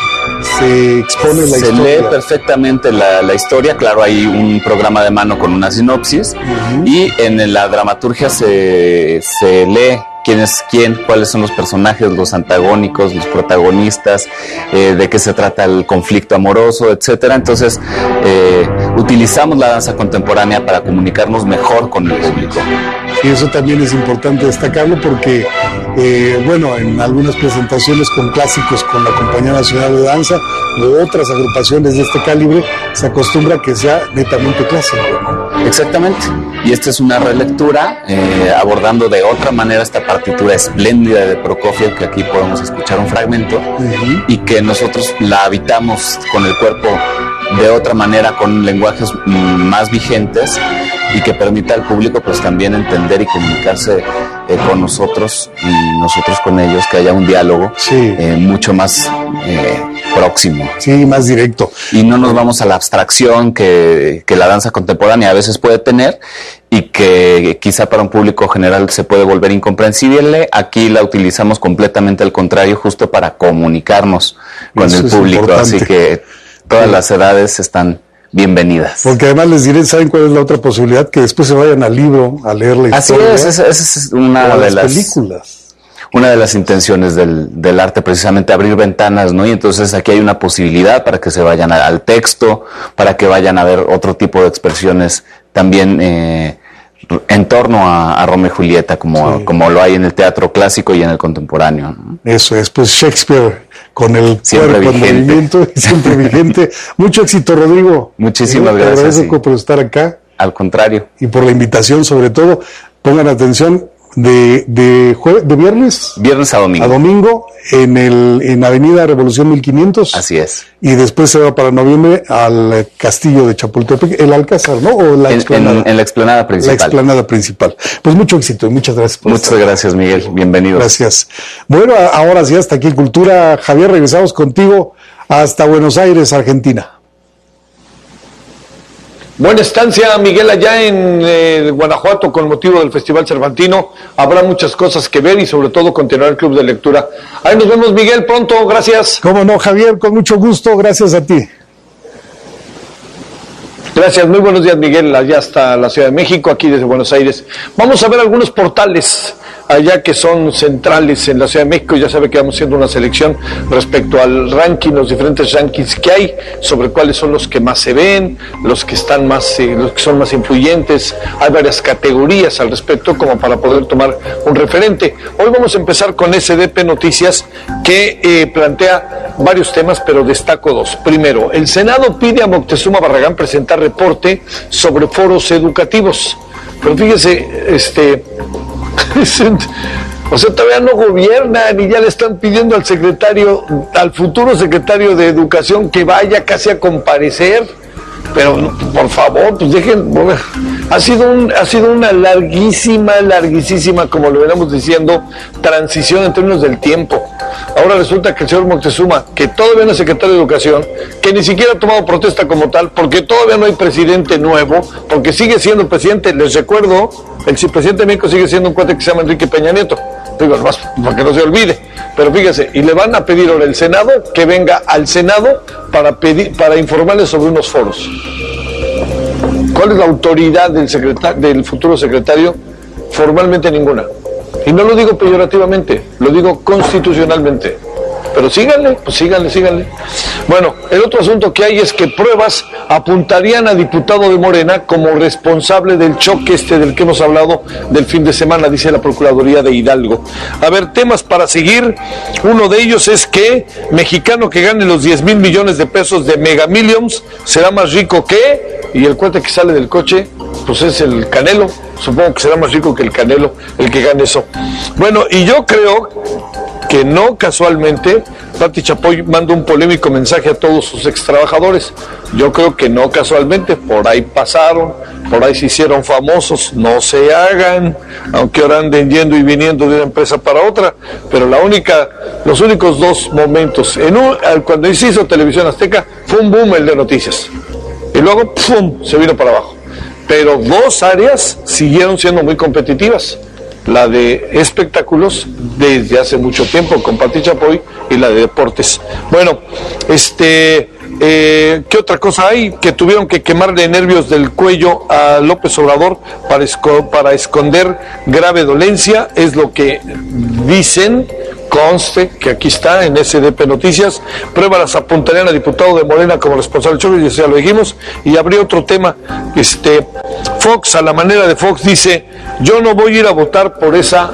se expone la Se historia. lee perfectamente la, la historia, claro, hay un programa de mano con una sinopsis, y en la dramaturgia se, se lee quién es quién, cuáles son los personajes, los antagónicos, los protagonistas, eh, de qué se trata el conflicto amoroso, etcétera. Entonces, eh, utilizamos la danza contemporánea para comunicarnos mejor con el público. Y eso también es importante destacarlo porque, eh, bueno, en algunas presentaciones con clásicos con la Compañía Nacional de Danza u otras agrupaciones de este calibre, se acostumbra que sea netamente clásico, ¿no? Exactamente. Y esta es una relectura eh, abordando de otra manera esta partitura espléndida de Prokofiev, que aquí podemos escuchar un fragmento, Ujú. y que nosotros la habitamos con el cuerpo de otra manera, con lenguajes mm, más vigentes y que permita al público pues también entender y comunicarse eh, con nosotros y nosotros con ellos, que haya un diálogo eh, mucho más eh, próximo. Sí, más directo. Y no nos vamos a la abstracción que, que la danza contemporánea a veces puede tener y que quizá para un público general se puede volver incomprensible. Aquí la utilizamos completamente al contrario, justo para comunicarnos con Eso el es público, importante. así que todas las edades están bienvenidas. Porque además les diré, ¿saben cuál es la otra posibilidad? Que después se vayan al libro a leer la Así historia. es, esa esa es una o a de las las películas. una de las intenciones del, del arte, precisamente abrir ventanas, ¿no? Y entonces aquí hay una posibilidad para que se vayan a- al texto, para que vayan a ver otro tipo de expresiones también eh, en torno a, a Romeo y Julieta, como, como lo hay en el teatro clásico y en el contemporáneo, ¿no? Eso es, pues Shakespeare con el Siempre cuerpo en vigente. movimiento y siempre vigente. Mucho éxito, Rodrigo. Muchísimas Te gracias, agradezco sí. por estar acá Al contrario. y por la invitación, sobre todo. Pongan atención de, de, jue- de viernes Viernes a domingo. a domingo en, el, en Avenida Revolución mil quinientos. Así es. Y después se va para noviembre al eh, castillo de Chapultepec, el Alcázar, ¿no? O la En, explanada. en- en la explanada principal. La explanada principal. Pues mucho éxito y muchas gracias por Muchas estar. gracias, Miguel. Bienvenido. Gracias. Bueno, a- ahora sí, hasta aquí Cultura. Javier, regresamos contigo hasta Buenos Aires, Argentina. Buena estancia, Miguel, allá en eh, Guanajuato con motivo del Festival Cervantino. Habrá muchas cosas que ver y sobre todo continuar el club de lectura. Ahí nos vemos, Miguel, pronto. Gracias. Cómo no, Javier, con mucho gusto. Gracias a ti. Gracias, muy buenos días, Miguel, allá hasta la Ciudad de México, aquí desde Buenos Aires. Vamos a ver algunos portales allá que son centrales en la Ciudad de México. Ya sabe que vamos haciendo una selección respecto al ranking, los diferentes rankings que hay, sobre cuáles son los que más se ven, los que están más, eh, los que son más influyentes. Hay varias categorías al respecto como para poder tomar un referente. Hoy vamos a empezar con S D P Noticias, que eh, plantea varios temas, pero destaco dos. Primero, el Senado pide a Moctezuma Barragán presentar reporte sobre foros educativos. Pero fíjese, este, o sea, todavía no gobiernan y ya le están pidiendo al secretario, al futuro secretario de Educación, que vaya casi a comparecer. Pero por favor, pues dejen, ha sido un, ha sido una larguísima, larguísima, como lo veníamos diciendo, transición en términos del tiempo. Ahora resulta que el señor Moctezuma, que todavía no es secretario de Educación, que ni siquiera ha tomado protesta como tal, porque todavía no hay presidente nuevo, porque sigue siendo presidente, les recuerdo, el presidente de México sigue siendo un cuate que se llama Enrique Peña Nieto. Digo, nomás para que no se olvide, pero fíjese, y le van a pedir ahora el Senado que venga al Senado para pedir, para informarles sobre unos foros. ¿Cuál es la autoridad del secretario, del futuro secretario? Formalmente ninguna. Y no lo digo peyorativamente, lo digo constitucionalmente. Pero síganle, pues síganle, síganle. Bueno, el otro asunto que hay es que pruebas apuntarían a diputado de Morena como responsable del choque este del que hemos hablado del fin de semana, dice la Procuraduría de Hidalgo. A ver, temas para seguir. Uno de ellos es que mexicano que gane los diez mil millones de pesos de Mega Millions será más rico que, y el cuate que sale del coche, pues es el Canelo. Supongo que será más rico que el Canelo el que gane eso. Bueno, y yo creo que no casualmente Pati Chapoy manda un polémico mensaje a todos sus extrabajadores. Yo creo que no casualmente, por ahí pasaron, por ahí se hicieron famosos, no se hagan, aunque ahora anden yendo y viniendo de una empresa para otra, pero la única, los únicos dos momentos, en un, cuando se hizo Televisión Azteca, fue un boom el de noticias, y luego ¡pum!, se vino para abajo, pero dos áreas siguieron siendo muy competitivas. La de espectáculos desde hace mucho tiempo con Pati Chapoy y la de deportes. Bueno, este, eh, ¿qué otra cosa hay? Que tuvieron que quemarle nervios del cuello a López Obrador para, esco para esconder grave dolencia, es lo que dicen. Conste que aquí está en S D P Noticias. Pruebas las apuntarían a diputado de Morena como responsable del choque, ya lo dijimos. Y habría otro tema. Este, Fox, a la manera de Fox, dice: yo no voy a ir a votar por esa.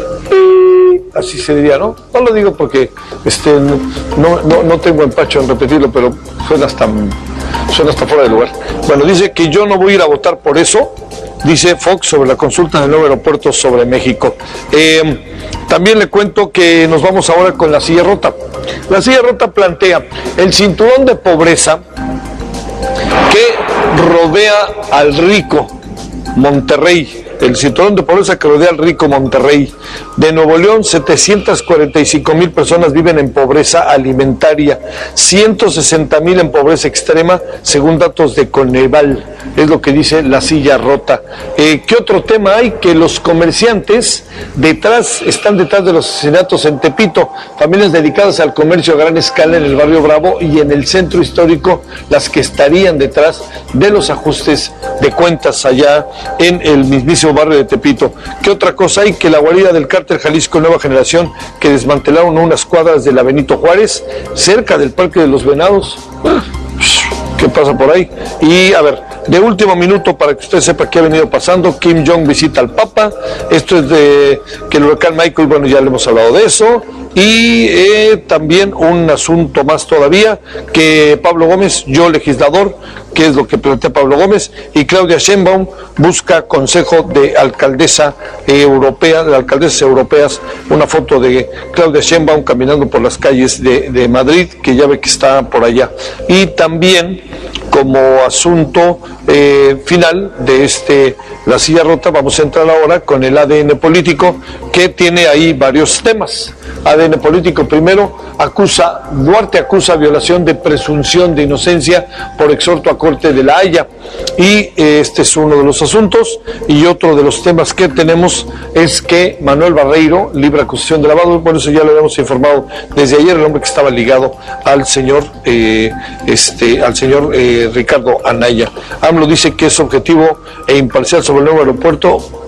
Así se diría, ¿no? No lo digo porque este, no, no, no tengo empacho en repetirlo, pero suena hasta, suena hasta fuera de lugar. Bueno, dice que yo no voy a ir a votar por eso. Dice Fox sobre la consulta del nuevo aeropuerto sobre México. Eh, también le cuento que nos vamos ahora con la silla rota. La silla rota plantea el cinturón de pobreza que rodea al rico Monterrey. El cinturón de pobreza que rodea al rico Monterrey. De Nuevo León, setecientas cuarenta y cinco mil personas viven en pobreza alimentaria, ciento sesenta mil en pobreza extrema, según datos de Coneval. Es lo que dice la silla rota. Eh, ¿Qué otro tema hay? Que los comerciantes detrás están detrás de los asesinatos en Tepito, familias dedicadas al comercio a gran escala en el barrio Bravo y en el centro histórico, las que estarían detrás de los ajustes de cuentas allá en el mismísimo barrio de Tepito. ¿Qué otra cosa hay? Que la guarida del cártel Jalisco Nueva Generación, que desmantelaron unas cuadras de la Benito Juárez, cerca del Parque de los Venados. ¿Qué pasa por ahí? Y a ver, de último minuto para que usted sepa qué ha venido pasando, Kim Jong visita al Papa. Esto es de que el huracán Michael, bueno, ya le hemos hablado de eso. Y eh, también un asunto más todavía, que Pablo Gómez, yo legislador, que es lo que plantea Pablo Gómez, y Claudia Sheinbaum busca consejo de alcaldesa eh, europea, de alcaldesas europeas, una foto de Claudia Sheinbaum caminando por las calles de, de Madrid, que ya ve que está por allá. Y también, como asunto eh, final de este La Silla Rota, vamos a entrar ahora con el A D N político, que tiene ahí varios temas. A D N político, primero, acusa, Duarte acusa violación de presunción de inocencia por exhorto a Corte de la Haya, y eh, este es uno de los asuntos. Y otro de los temas que tenemos es que Manuel Barreiro libra acusación de lavado. Por eso ya lo habíamos informado desde ayer, el hombre que estaba ligado al señor eh, este al señor eh, Ricardo Anaya. AMLO dice que es objetivo e imparcial sobre el nuevo aeropuerto.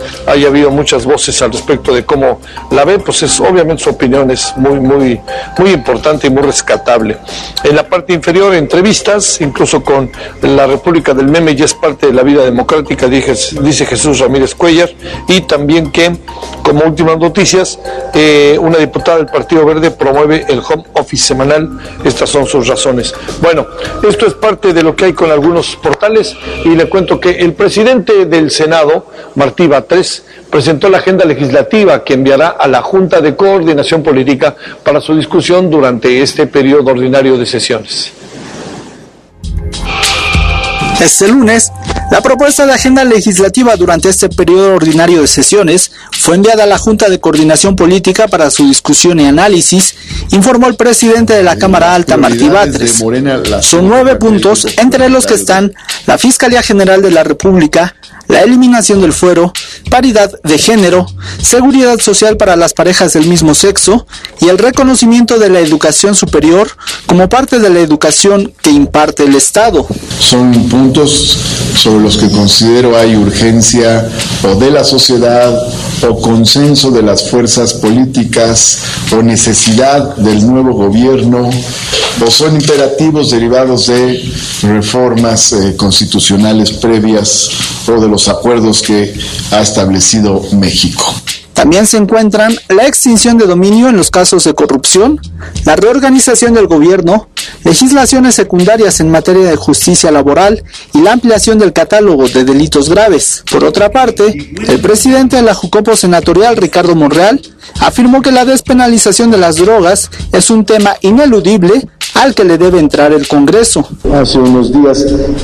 haya habido muchas voces al respecto de cómo la ve, pues es obviamente su opinión es muy, muy, muy importante y muy rescatable. En la parte inferior, entrevistas, incluso con la República del Meme, ya es parte de la vida democrática, dice Jesús Ramírez Cuellar, y también que, como últimas noticias, eh, una diputada del Partido Verde promueve el home office semanal. Estas son sus razones. Bueno, esto es parte de lo que hay con algunos portales, y le cuento que el presidente del Senado, Martí Batres, presentó la agenda legislativa que enviará a la Junta de Coordinación Política para su discusión durante este periodo ordinario de sesiones. Este lunes, la propuesta de agenda legislativa durante este periodo ordinario de sesiones fue enviada a la Junta de Coordinación Política para su discusión y análisis, informó el presidente de la Cámara Alta, Martí Batres. Son nueve puntos, entre los que están la Fiscalía General de la República, la eliminación del fuero, paridad de género, seguridad social para las parejas del mismo sexo y el reconocimiento de la educación superior como parte de la educación que imparte el Estado. Son puntos sobre los que considero hay urgencia o de la sociedad o consenso de las fuerzas políticas o necesidad del nuevo gobierno o son imperativos derivados de reformas eh, constitucionales previas o de los acuerdos que ha establecido México. También se encuentran la extinción de dominio en los casos de corrupción, la reorganización del gobierno, legislaciones secundarias en materia de justicia laboral y la ampliación del catálogo de delitos graves. Por otra parte, el presidente de la Jucopo senatorial, Ricardo Monreal, afirmó que la despenalización de las drogas es un tema ineludible al que le debe entrar el Congreso. Hace unos días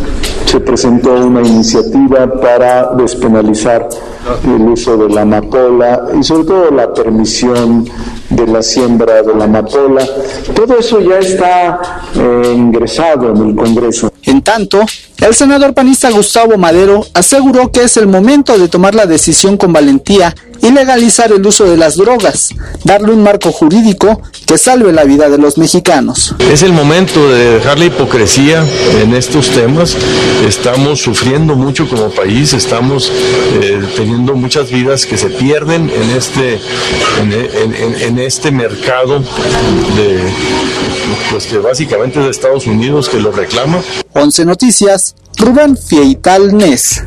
se presentó una iniciativa para despenalizar el uso de la amapola y sobre todo la permisión de la siembra de la amapola. Todo eso ya está eh, ingresado en el Congreso. En tanto, el senador panista Gustavo Madero aseguró que es el momento de tomar la decisión con valentía y legalizar el uso de las drogas, darle un marco jurídico que salve la vida de los mexicanos. Es el momento de dejar la hipocresía en estos temas. Estamos sufriendo mucho como país, estamos eh, teniendo muchas vidas que se pierden en este, en, en, en este mercado de, pues que básicamente es de Estados Unidos que lo reclama. once Noticias, Rubén Fieital Nes.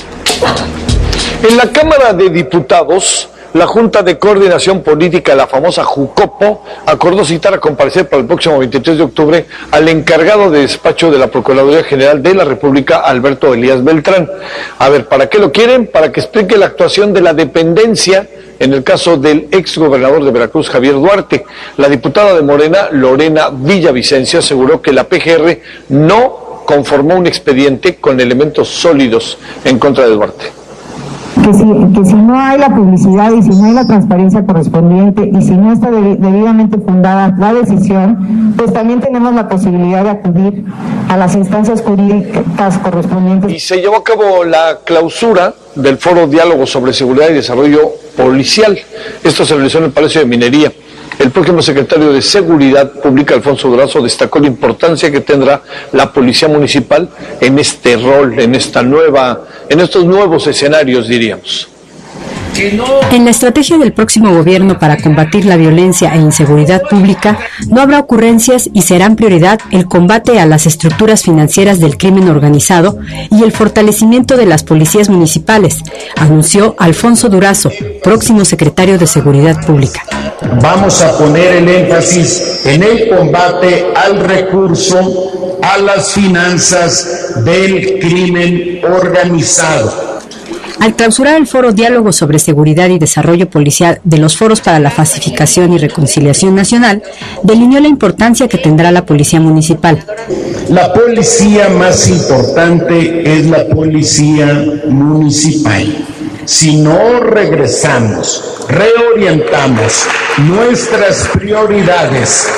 En la Cámara de Diputados, la Junta de Coordinación Política, la famosa Jucopo, acordó citar a comparecer para el próximo veintitrés de octubre al encargado de despacho de la Procuraduría General de la República, Alberto Elías Beltrán. A ver, ¿para qué lo quieren? Para que explique la actuación de la dependencia en el caso del exgobernador de Veracruz, Javier Duarte. La diputada de Morena, Lorena Villavicencio, aseguró que la P G R no conformó un expediente con elementos sólidos en contra de Duarte. Que si, que si no hay la publicidad y si no hay la transparencia correspondiente y si no está de, debidamente fundada la decisión, pues también tenemos la posibilidad de acudir a las instancias jurídicas correspondientes. Y se llevó a cabo la clausura del Foro Diálogo sobre Seguridad y Desarrollo Policial. Esto se realizó en el Palacio de Minería. El próximo secretario de Seguridad Pública, Alfonso Durazo, destacó la importancia que tendrá la Policía Municipal en este rol, en esta nueva, en estos nuevos escenarios, diríamos. En la estrategia del próximo gobierno para combatir la violencia e inseguridad pública, no habrá ocurrencias y serán prioridad el combate a las estructuras financieras del crimen organizado y el fortalecimiento de las policías municipales, anunció Alfonso Durazo, próximo secretario de Seguridad Pública. Vamos a poner el énfasis en el combate al recurso, a las finanzas del crimen organizado. Al clausurar el foro Diálogo sobre Seguridad y Desarrollo Policial de los Foros para la Pacificación y Reconciliación Nacional, delineó la importancia que tendrá la Policía Municipal. La policía más importante es la Policía Municipal. Si no regresamos, reorientamos nuestras prioridades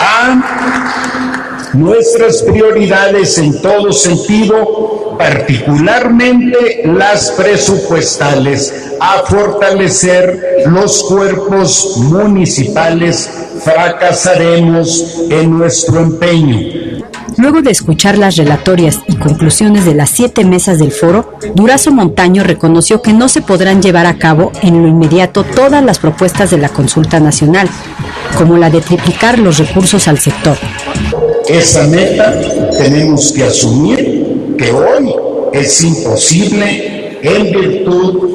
a nuestras prioridades en todo sentido, particularmente las presupuestales, a fortalecer los cuerpos municipales, fracasaremos en nuestro empeño. Luego de escuchar las relatorias y conclusiones de las siete mesas del foro, Durazo Montaño reconoció que no se podrán llevar a cabo en lo inmediato todas las propuestas de la consulta nacional, como la de triplicar los recursos al sector. Esa meta tenemos que asumir que hoy es imposible en virtud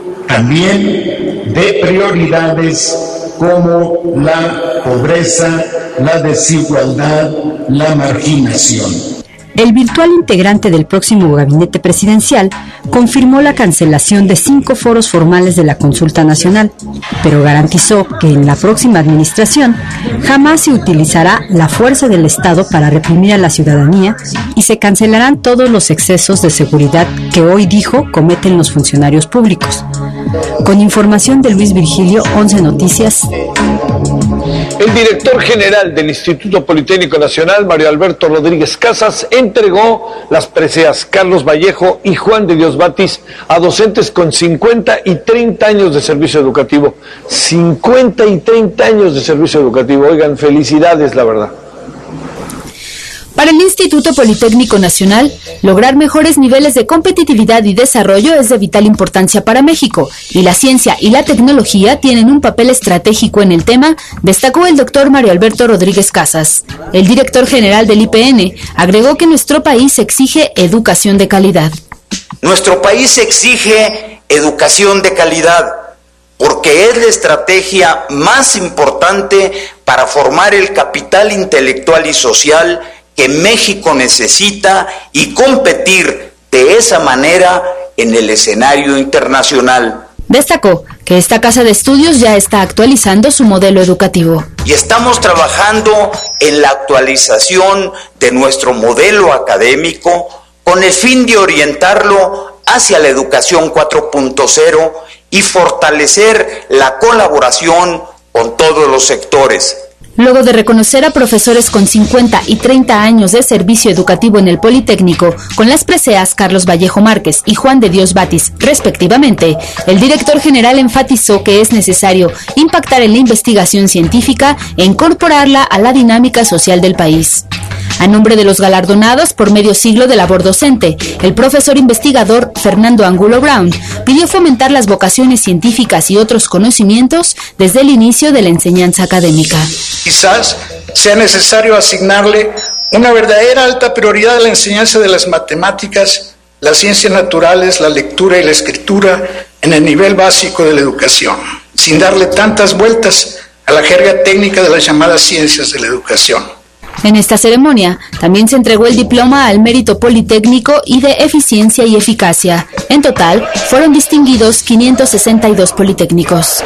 también de prioridades como la pobreza, la desigualdad, la marginación. El virtual integrante del próximo gabinete presidencial confirmó la cancelación de cinco foros formales de la consulta nacional, pero garantizó que en la próxima administración jamás se utilizará la fuerza del Estado para reprimir a la ciudadanía y se cancelarán todos los excesos de seguridad que hoy dijo cometen los funcionarios públicos. Con información de Luis Virgilio, once Noticias. El director general del Instituto Politécnico Nacional, Mario Alberto Rodríguez Casas, entregó las preseas Carlos Vallejo y Juan de Dios Batis a docentes con cincuenta y treinta años de servicio educativo. cincuenta y treinta años de servicio educativo. Oigan, felicidades, la verdad. Para el Instituto Politécnico Nacional, lograr mejores niveles de competitividad y desarrollo es de vital importancia para México, y la ciencia y la tecnología tienen un papel estratégico en el tema, destacó el doctor Mario Alberto Rodríguez Casas. El director general del I P N agregó que nuestro país exige educación de calidad. Nuestro país exige educación de calidad, porque es la estrategia más importante para formar el capital intelectual y social que México necesita y competir de esa manera en el escenario internacional. Destacó que esta casa de estudios ya está actualizando su modelo educativo. Y estamos trabajando en la actualización de nuestro modelo académico con el fin de orientarlo hacia la educación cuatro punto cero y fortalecer la colaboración con todos los sectores. Luego de reconocer a profesores con cincuenta y treinta años de servicio educativo en el Politécnico, con las preseas Carlos Vallejo Márquez y Juan de Dios Batis, respectivamente, el director general enfatizó que es necesario impactar en la investigación científica e incorporarla a la dinámica social del país. A nombre de los galardonados por medio siglo de labor docente, el profesor investigador Fernando Angulo Brown pidió fomentar las vocaciones científicas y otros conocimientos desde el inicio de la enseñanza académica. Quizás sea necesario asignarle una verdadera alta prioridad a la enseñanza de las matemáticas, las ciencias naturales, la lectura y la escritura en el nivel básico de la educación, sin darle tantas vueltas a la jerga técnica de las llamadas ciencias de la educación. En esta ceremonia también se entregó el diploma al mérito politécnico y de eficiencia y eficacia. En total, fueron distinguidos quinientos sesenta y dos politécnicos.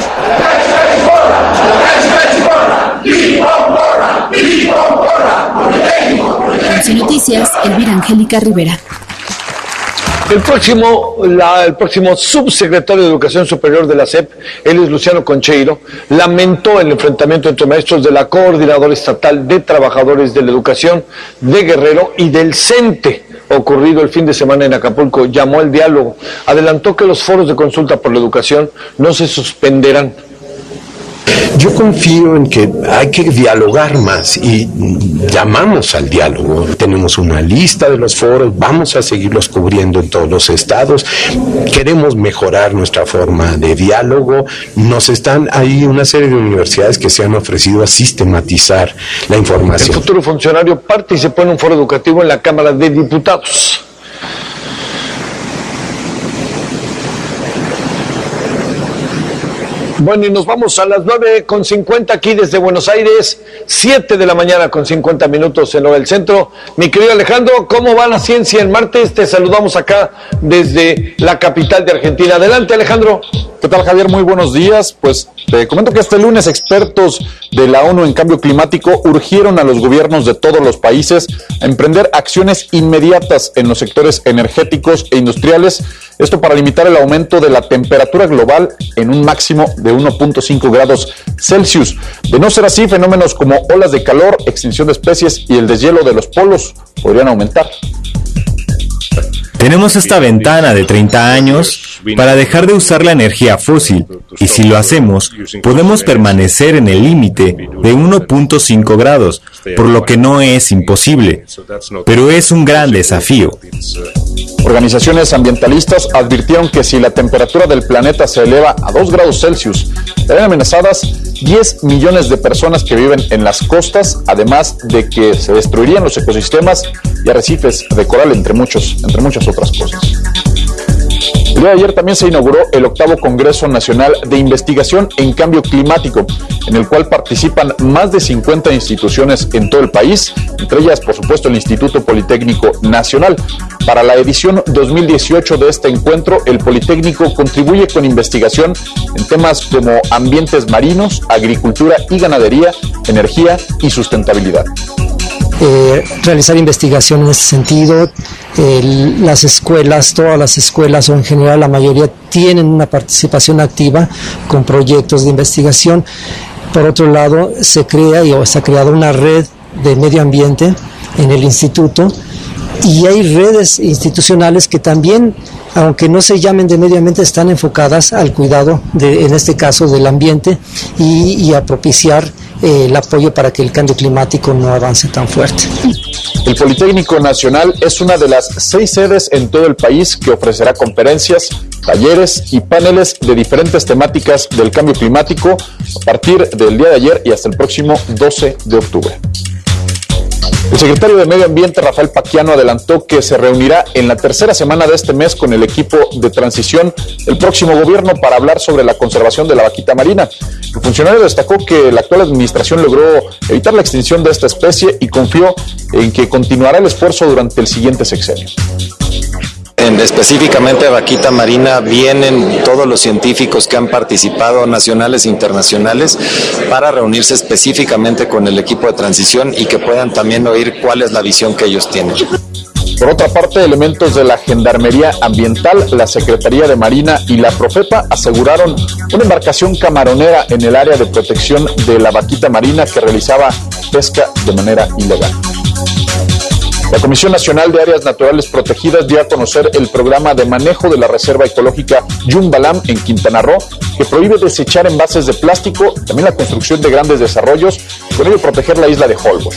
Con Noticias, Elvira Angélica Rivera. El próximo, la, el próximo subsecretario de Educación Superior de la S E P, él es Luciano Concheiro, lamentó el enfrentamiento entre maestros de la Coordinadora Estatal de Trabajadores de la Educación de Guerrero y del CENTE, ocurrido el fin de semana en Acapulco. Llamó al diálogo, adelantó que los foros de consulta por la educación no se suspenderán. Yo confío en que hay que dialogar más y llamamos al diálogo. Tenemos una lista de los foros, vamos a seguirlos cubriendo en todos los estados. Queremos mejorar nuestra forma de diálogo. Nos están ahí una serie de universidades que se han ofrecido a sistematizar la información. El futuro funcionario participó en un foro educativo en la Cámara de Diputados. Bueno, y nos vamos a las nueve con cincuenta aquí desde Buenos Aires, siete de la mañana con cincuenta minutos en hora del centro. Mi querido Alejandro, ¿cómo va la ciencia en martes? Te saludamos acá desde la capital de Argentina. Adelante, Alejandro. ¿Qué tal, Javier? Muy buenos días. Pues te comento que este lunes expertos de la ONU en cambio climático urgieron a los gobiernos de todos los países a emprender acciones inmediatas en los sectores energéticos e industriales, esto para limitar el aumento de la temperatura global en un máximo de uno punto cinco grados Celsius. De no ser así, fenómenos como olas de calor, extinción de especies y el deshielo de los polos podrían aumentar. Tenemos esta ventana de treinta años para dejar de usar la energía fósil, y si lo hacemos, podemos permanecer en el límite de uno punto cinco grados, por lo que no es imposible, pero es un gran desafío. Organizaciones ambientalistas advirtieron que si la temperatura del planeta se eleva a dos grados Celsius, estarán amenazadas diez millones de personas que viven en las costas, además de que se destruirían los ecosistemas y arrecifes de coral, entre muchos, entre muchas otras cosas. El día de ayer también se inauguró el octavo Congreso Nacional de Investigación en Cambio Climático, en el cual participan más de cincuenta instituciones en todo el país, entre ellas, por supuesto, el Instituto Politécnico Nacional. Para la edición dos mil dieciocho de este encuentro, el Politécnico contribuye con investigación en temas como ambientes marinos, agricultura y ganadería, energía y sustentabilidad. Eh, realizar investigación en ese sentido. Eh, las escuelas, todas las escuelas o en general la mayoría tienen una participación activa con proyectos de investigación. Por otro lado, se crea y o se ha creado una red de medio ambiente en el instituto, y hay redes institucionales que también, aunque no se llamen de medio ambiente, están enfocadas al cuidado, de, en este caso, del ambiente y, y a propiciar eh, el apoyo para que el cambio climático no avance tan fuerte. El Politécnico Nacional es una de las seis sedes en todo el país que ofrecerá conferencias, talleres y paneles de diferentes temáticas del cambio climático a partir del día de ayer y hasta el próximo doce de octubre. El secretario de Medio Ambiente, Rafael Paquiano, adelantó que se reunirá en la tercera semana de este mes con el equipo de transición del próximo gobierno para hablar sobre la conservación de la vaquita marina. El funcionario destacó que la actual administración logró evitar la extinción de esta especie y confió en que continuará el esfuerzo durante el siguiente sexenio. En específicamente vaquita marina vienen todos los científicos que han participado, nacionales e internacionales, para reunirse específicamente con el equipo de transición y que puedan también oír cuál es la visión que ellos tienen. Por otra parte, elementos de la Gendarmería Ambiental, la Secretaría de Marina y la Profepa aseguraron una embarcación camaronera en el área de protección de la vaquita marina que realizaba pesca de manera ilegal. La Comisión Nacional de Áreas Naturales Protegidas dio a conocer el programa de manejo de la Reserva Ecológica Yumbalam en Quintana Roo, que prohíbe desechar envases de plástico, también la construcción de grandes desarrollos, y con ello proteger la isla de Holbox.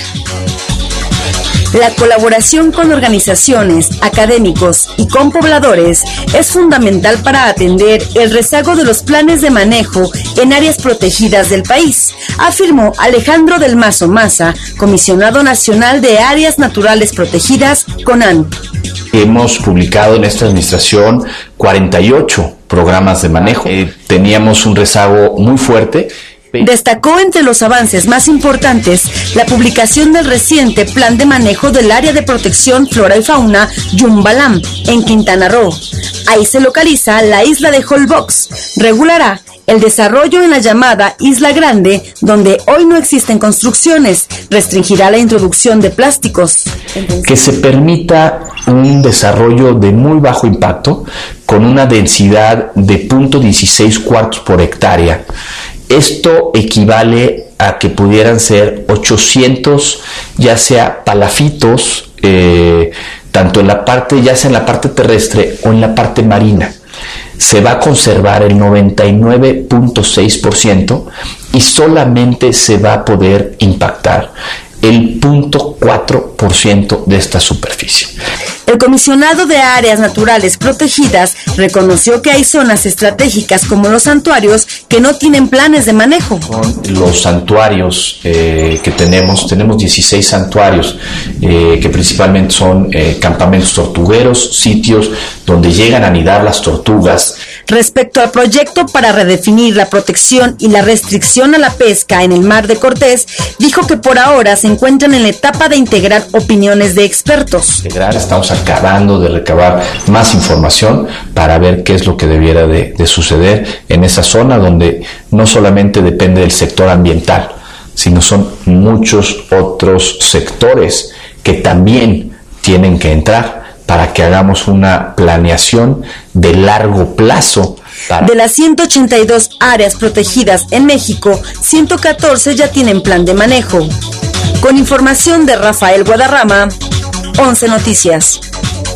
La colaboración con organizaciones, académicos y con pobladores es fundamental para atender el rezago de los planes de manejo en áreas protegidas del país, afirmó Alejandro del Mazo Maza, comisionado nacional de Áreas Naturales Protegidas, CONAN. Hemos publicado en esta administración cuarenta y ocho programas de manejo. Eh, teníamos un rezago muy fuerte. Destacó entre los avances más importantes la publicación del reciente Plan de Manejo del Área de Protección Flora y Fauna Yumbalam en Quintana Roo. Ahí se localiza la isla de Holbox. Regulará el desarrollo en la llamada Isla Grande, donde hoy no existen construcciones. Restringirá la introducción de plásticos. Que se permita un desarrollo de muy bajo impacto con una densidad de cero punto dieciséis cuartos por hectárea. Esto equivale a que pudieran ser ochocientos, ya sea palafitos, eh, tanto en la parte, ya sea en la parte terrestre o en la parte marina. Se va a conservar el noventa y nueve punto seis por ciento y solamente se va a poder impactar el cero punto cuatro por ciento de esta superficie. El comisionado de Áreas Naturales Protegidas reconoció que hay zonas estratégicas como los santuarios que no tienen planes de manejo. Los santuarios eh, que tenemos, tenemos dieciséis santuarios eh, que principalmente son eh, campamentos tortugueros, sitios donde llegan a anidar las tortugas. Respecto al proyecto para redefinir la protección y la restricción a la pesca en el Mar de Cortés, dijo que por ahora se encuentran en la etapa de integrar opiniones de expertos. Estamos acabando de recabar más información para ver qué es lo que debiera de, de suceder en esa zona donde no solamente depende del sector ambiental, sino son muchos otros sectores que también tienen que entrar para que hagamos una planeación de largo plazo. Para... De las ciento ochenta y dos áreas protegidas en México, ciento catorce ya tienen plan de manejo. Con información de Rafael Guadarrama, once Noticias.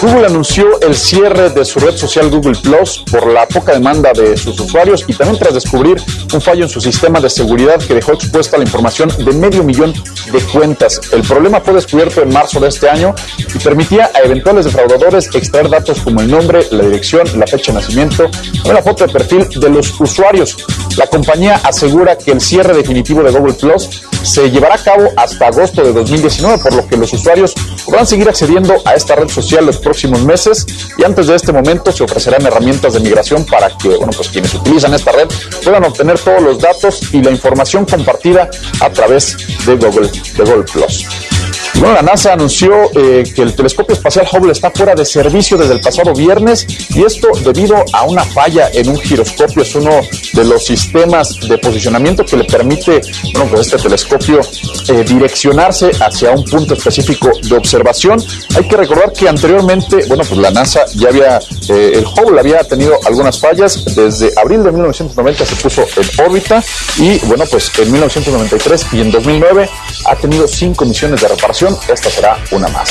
Google anunció el cierre de su red social Google Plus por la poca demanda de sus usuarios y también tras descubrir un fallo en su sistema de seguridad que dejó expuesta la información de medio millón de cuentas. El problema fue descubierto en marzo de este año y permitía a eventuales defraudadores extraer datos como el nombre, la dirección, la fecha de nacimiento y la foto de perfil de los usuarios. La compañía asegura que el cierre definitivo de Google Plus se llevará a cabo hasta agosto de dos mil diecinueve, por lo que los usuarios podrán seguir accediendo a esta red social los próximos meses y antes de este momento se ofrecerán herramientas de migración para que, bueno, pues quienes utilizan esta red puedan obtener todos los datos y la información compartida a través de Google, de Google Plus. Bueno, la NASA anunció eh, que el telescopio espacial Hubble está fuera de servicio desde el pasado viernes y esto debido a una falla en un giroscopio. Es uno de los sistemas de posicionamiento que le permite, bueno, pues este telescopio eh, direccionarse hacia un punto específico de observación. Hay que recordar que anteriormente, bueno, pues la NASA ya había, eh, el Hubble había tenido algunas fallas. Desde abril de mil novecientos noventa se puso en órbita y, bueno, pues en mil novecientos noventa y tres y en dos mil nueve ha tenido cinco misiones de reparación. Esta será una más.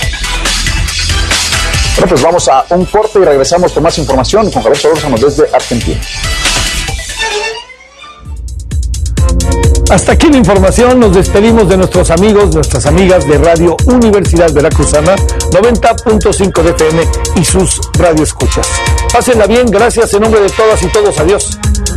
Bueno, pues vamos a un corte y regresamos con más información con Javier Solórzano desde Argentina. Hasta aquí la información, nos despedimos de nuestros amigos, nuestras amigas de Radio Universidad Veracruzana, noventa punto cinco de F M y sus radioescuchas. Pásenla bien, gracias en nombre de todas y todos, adiós.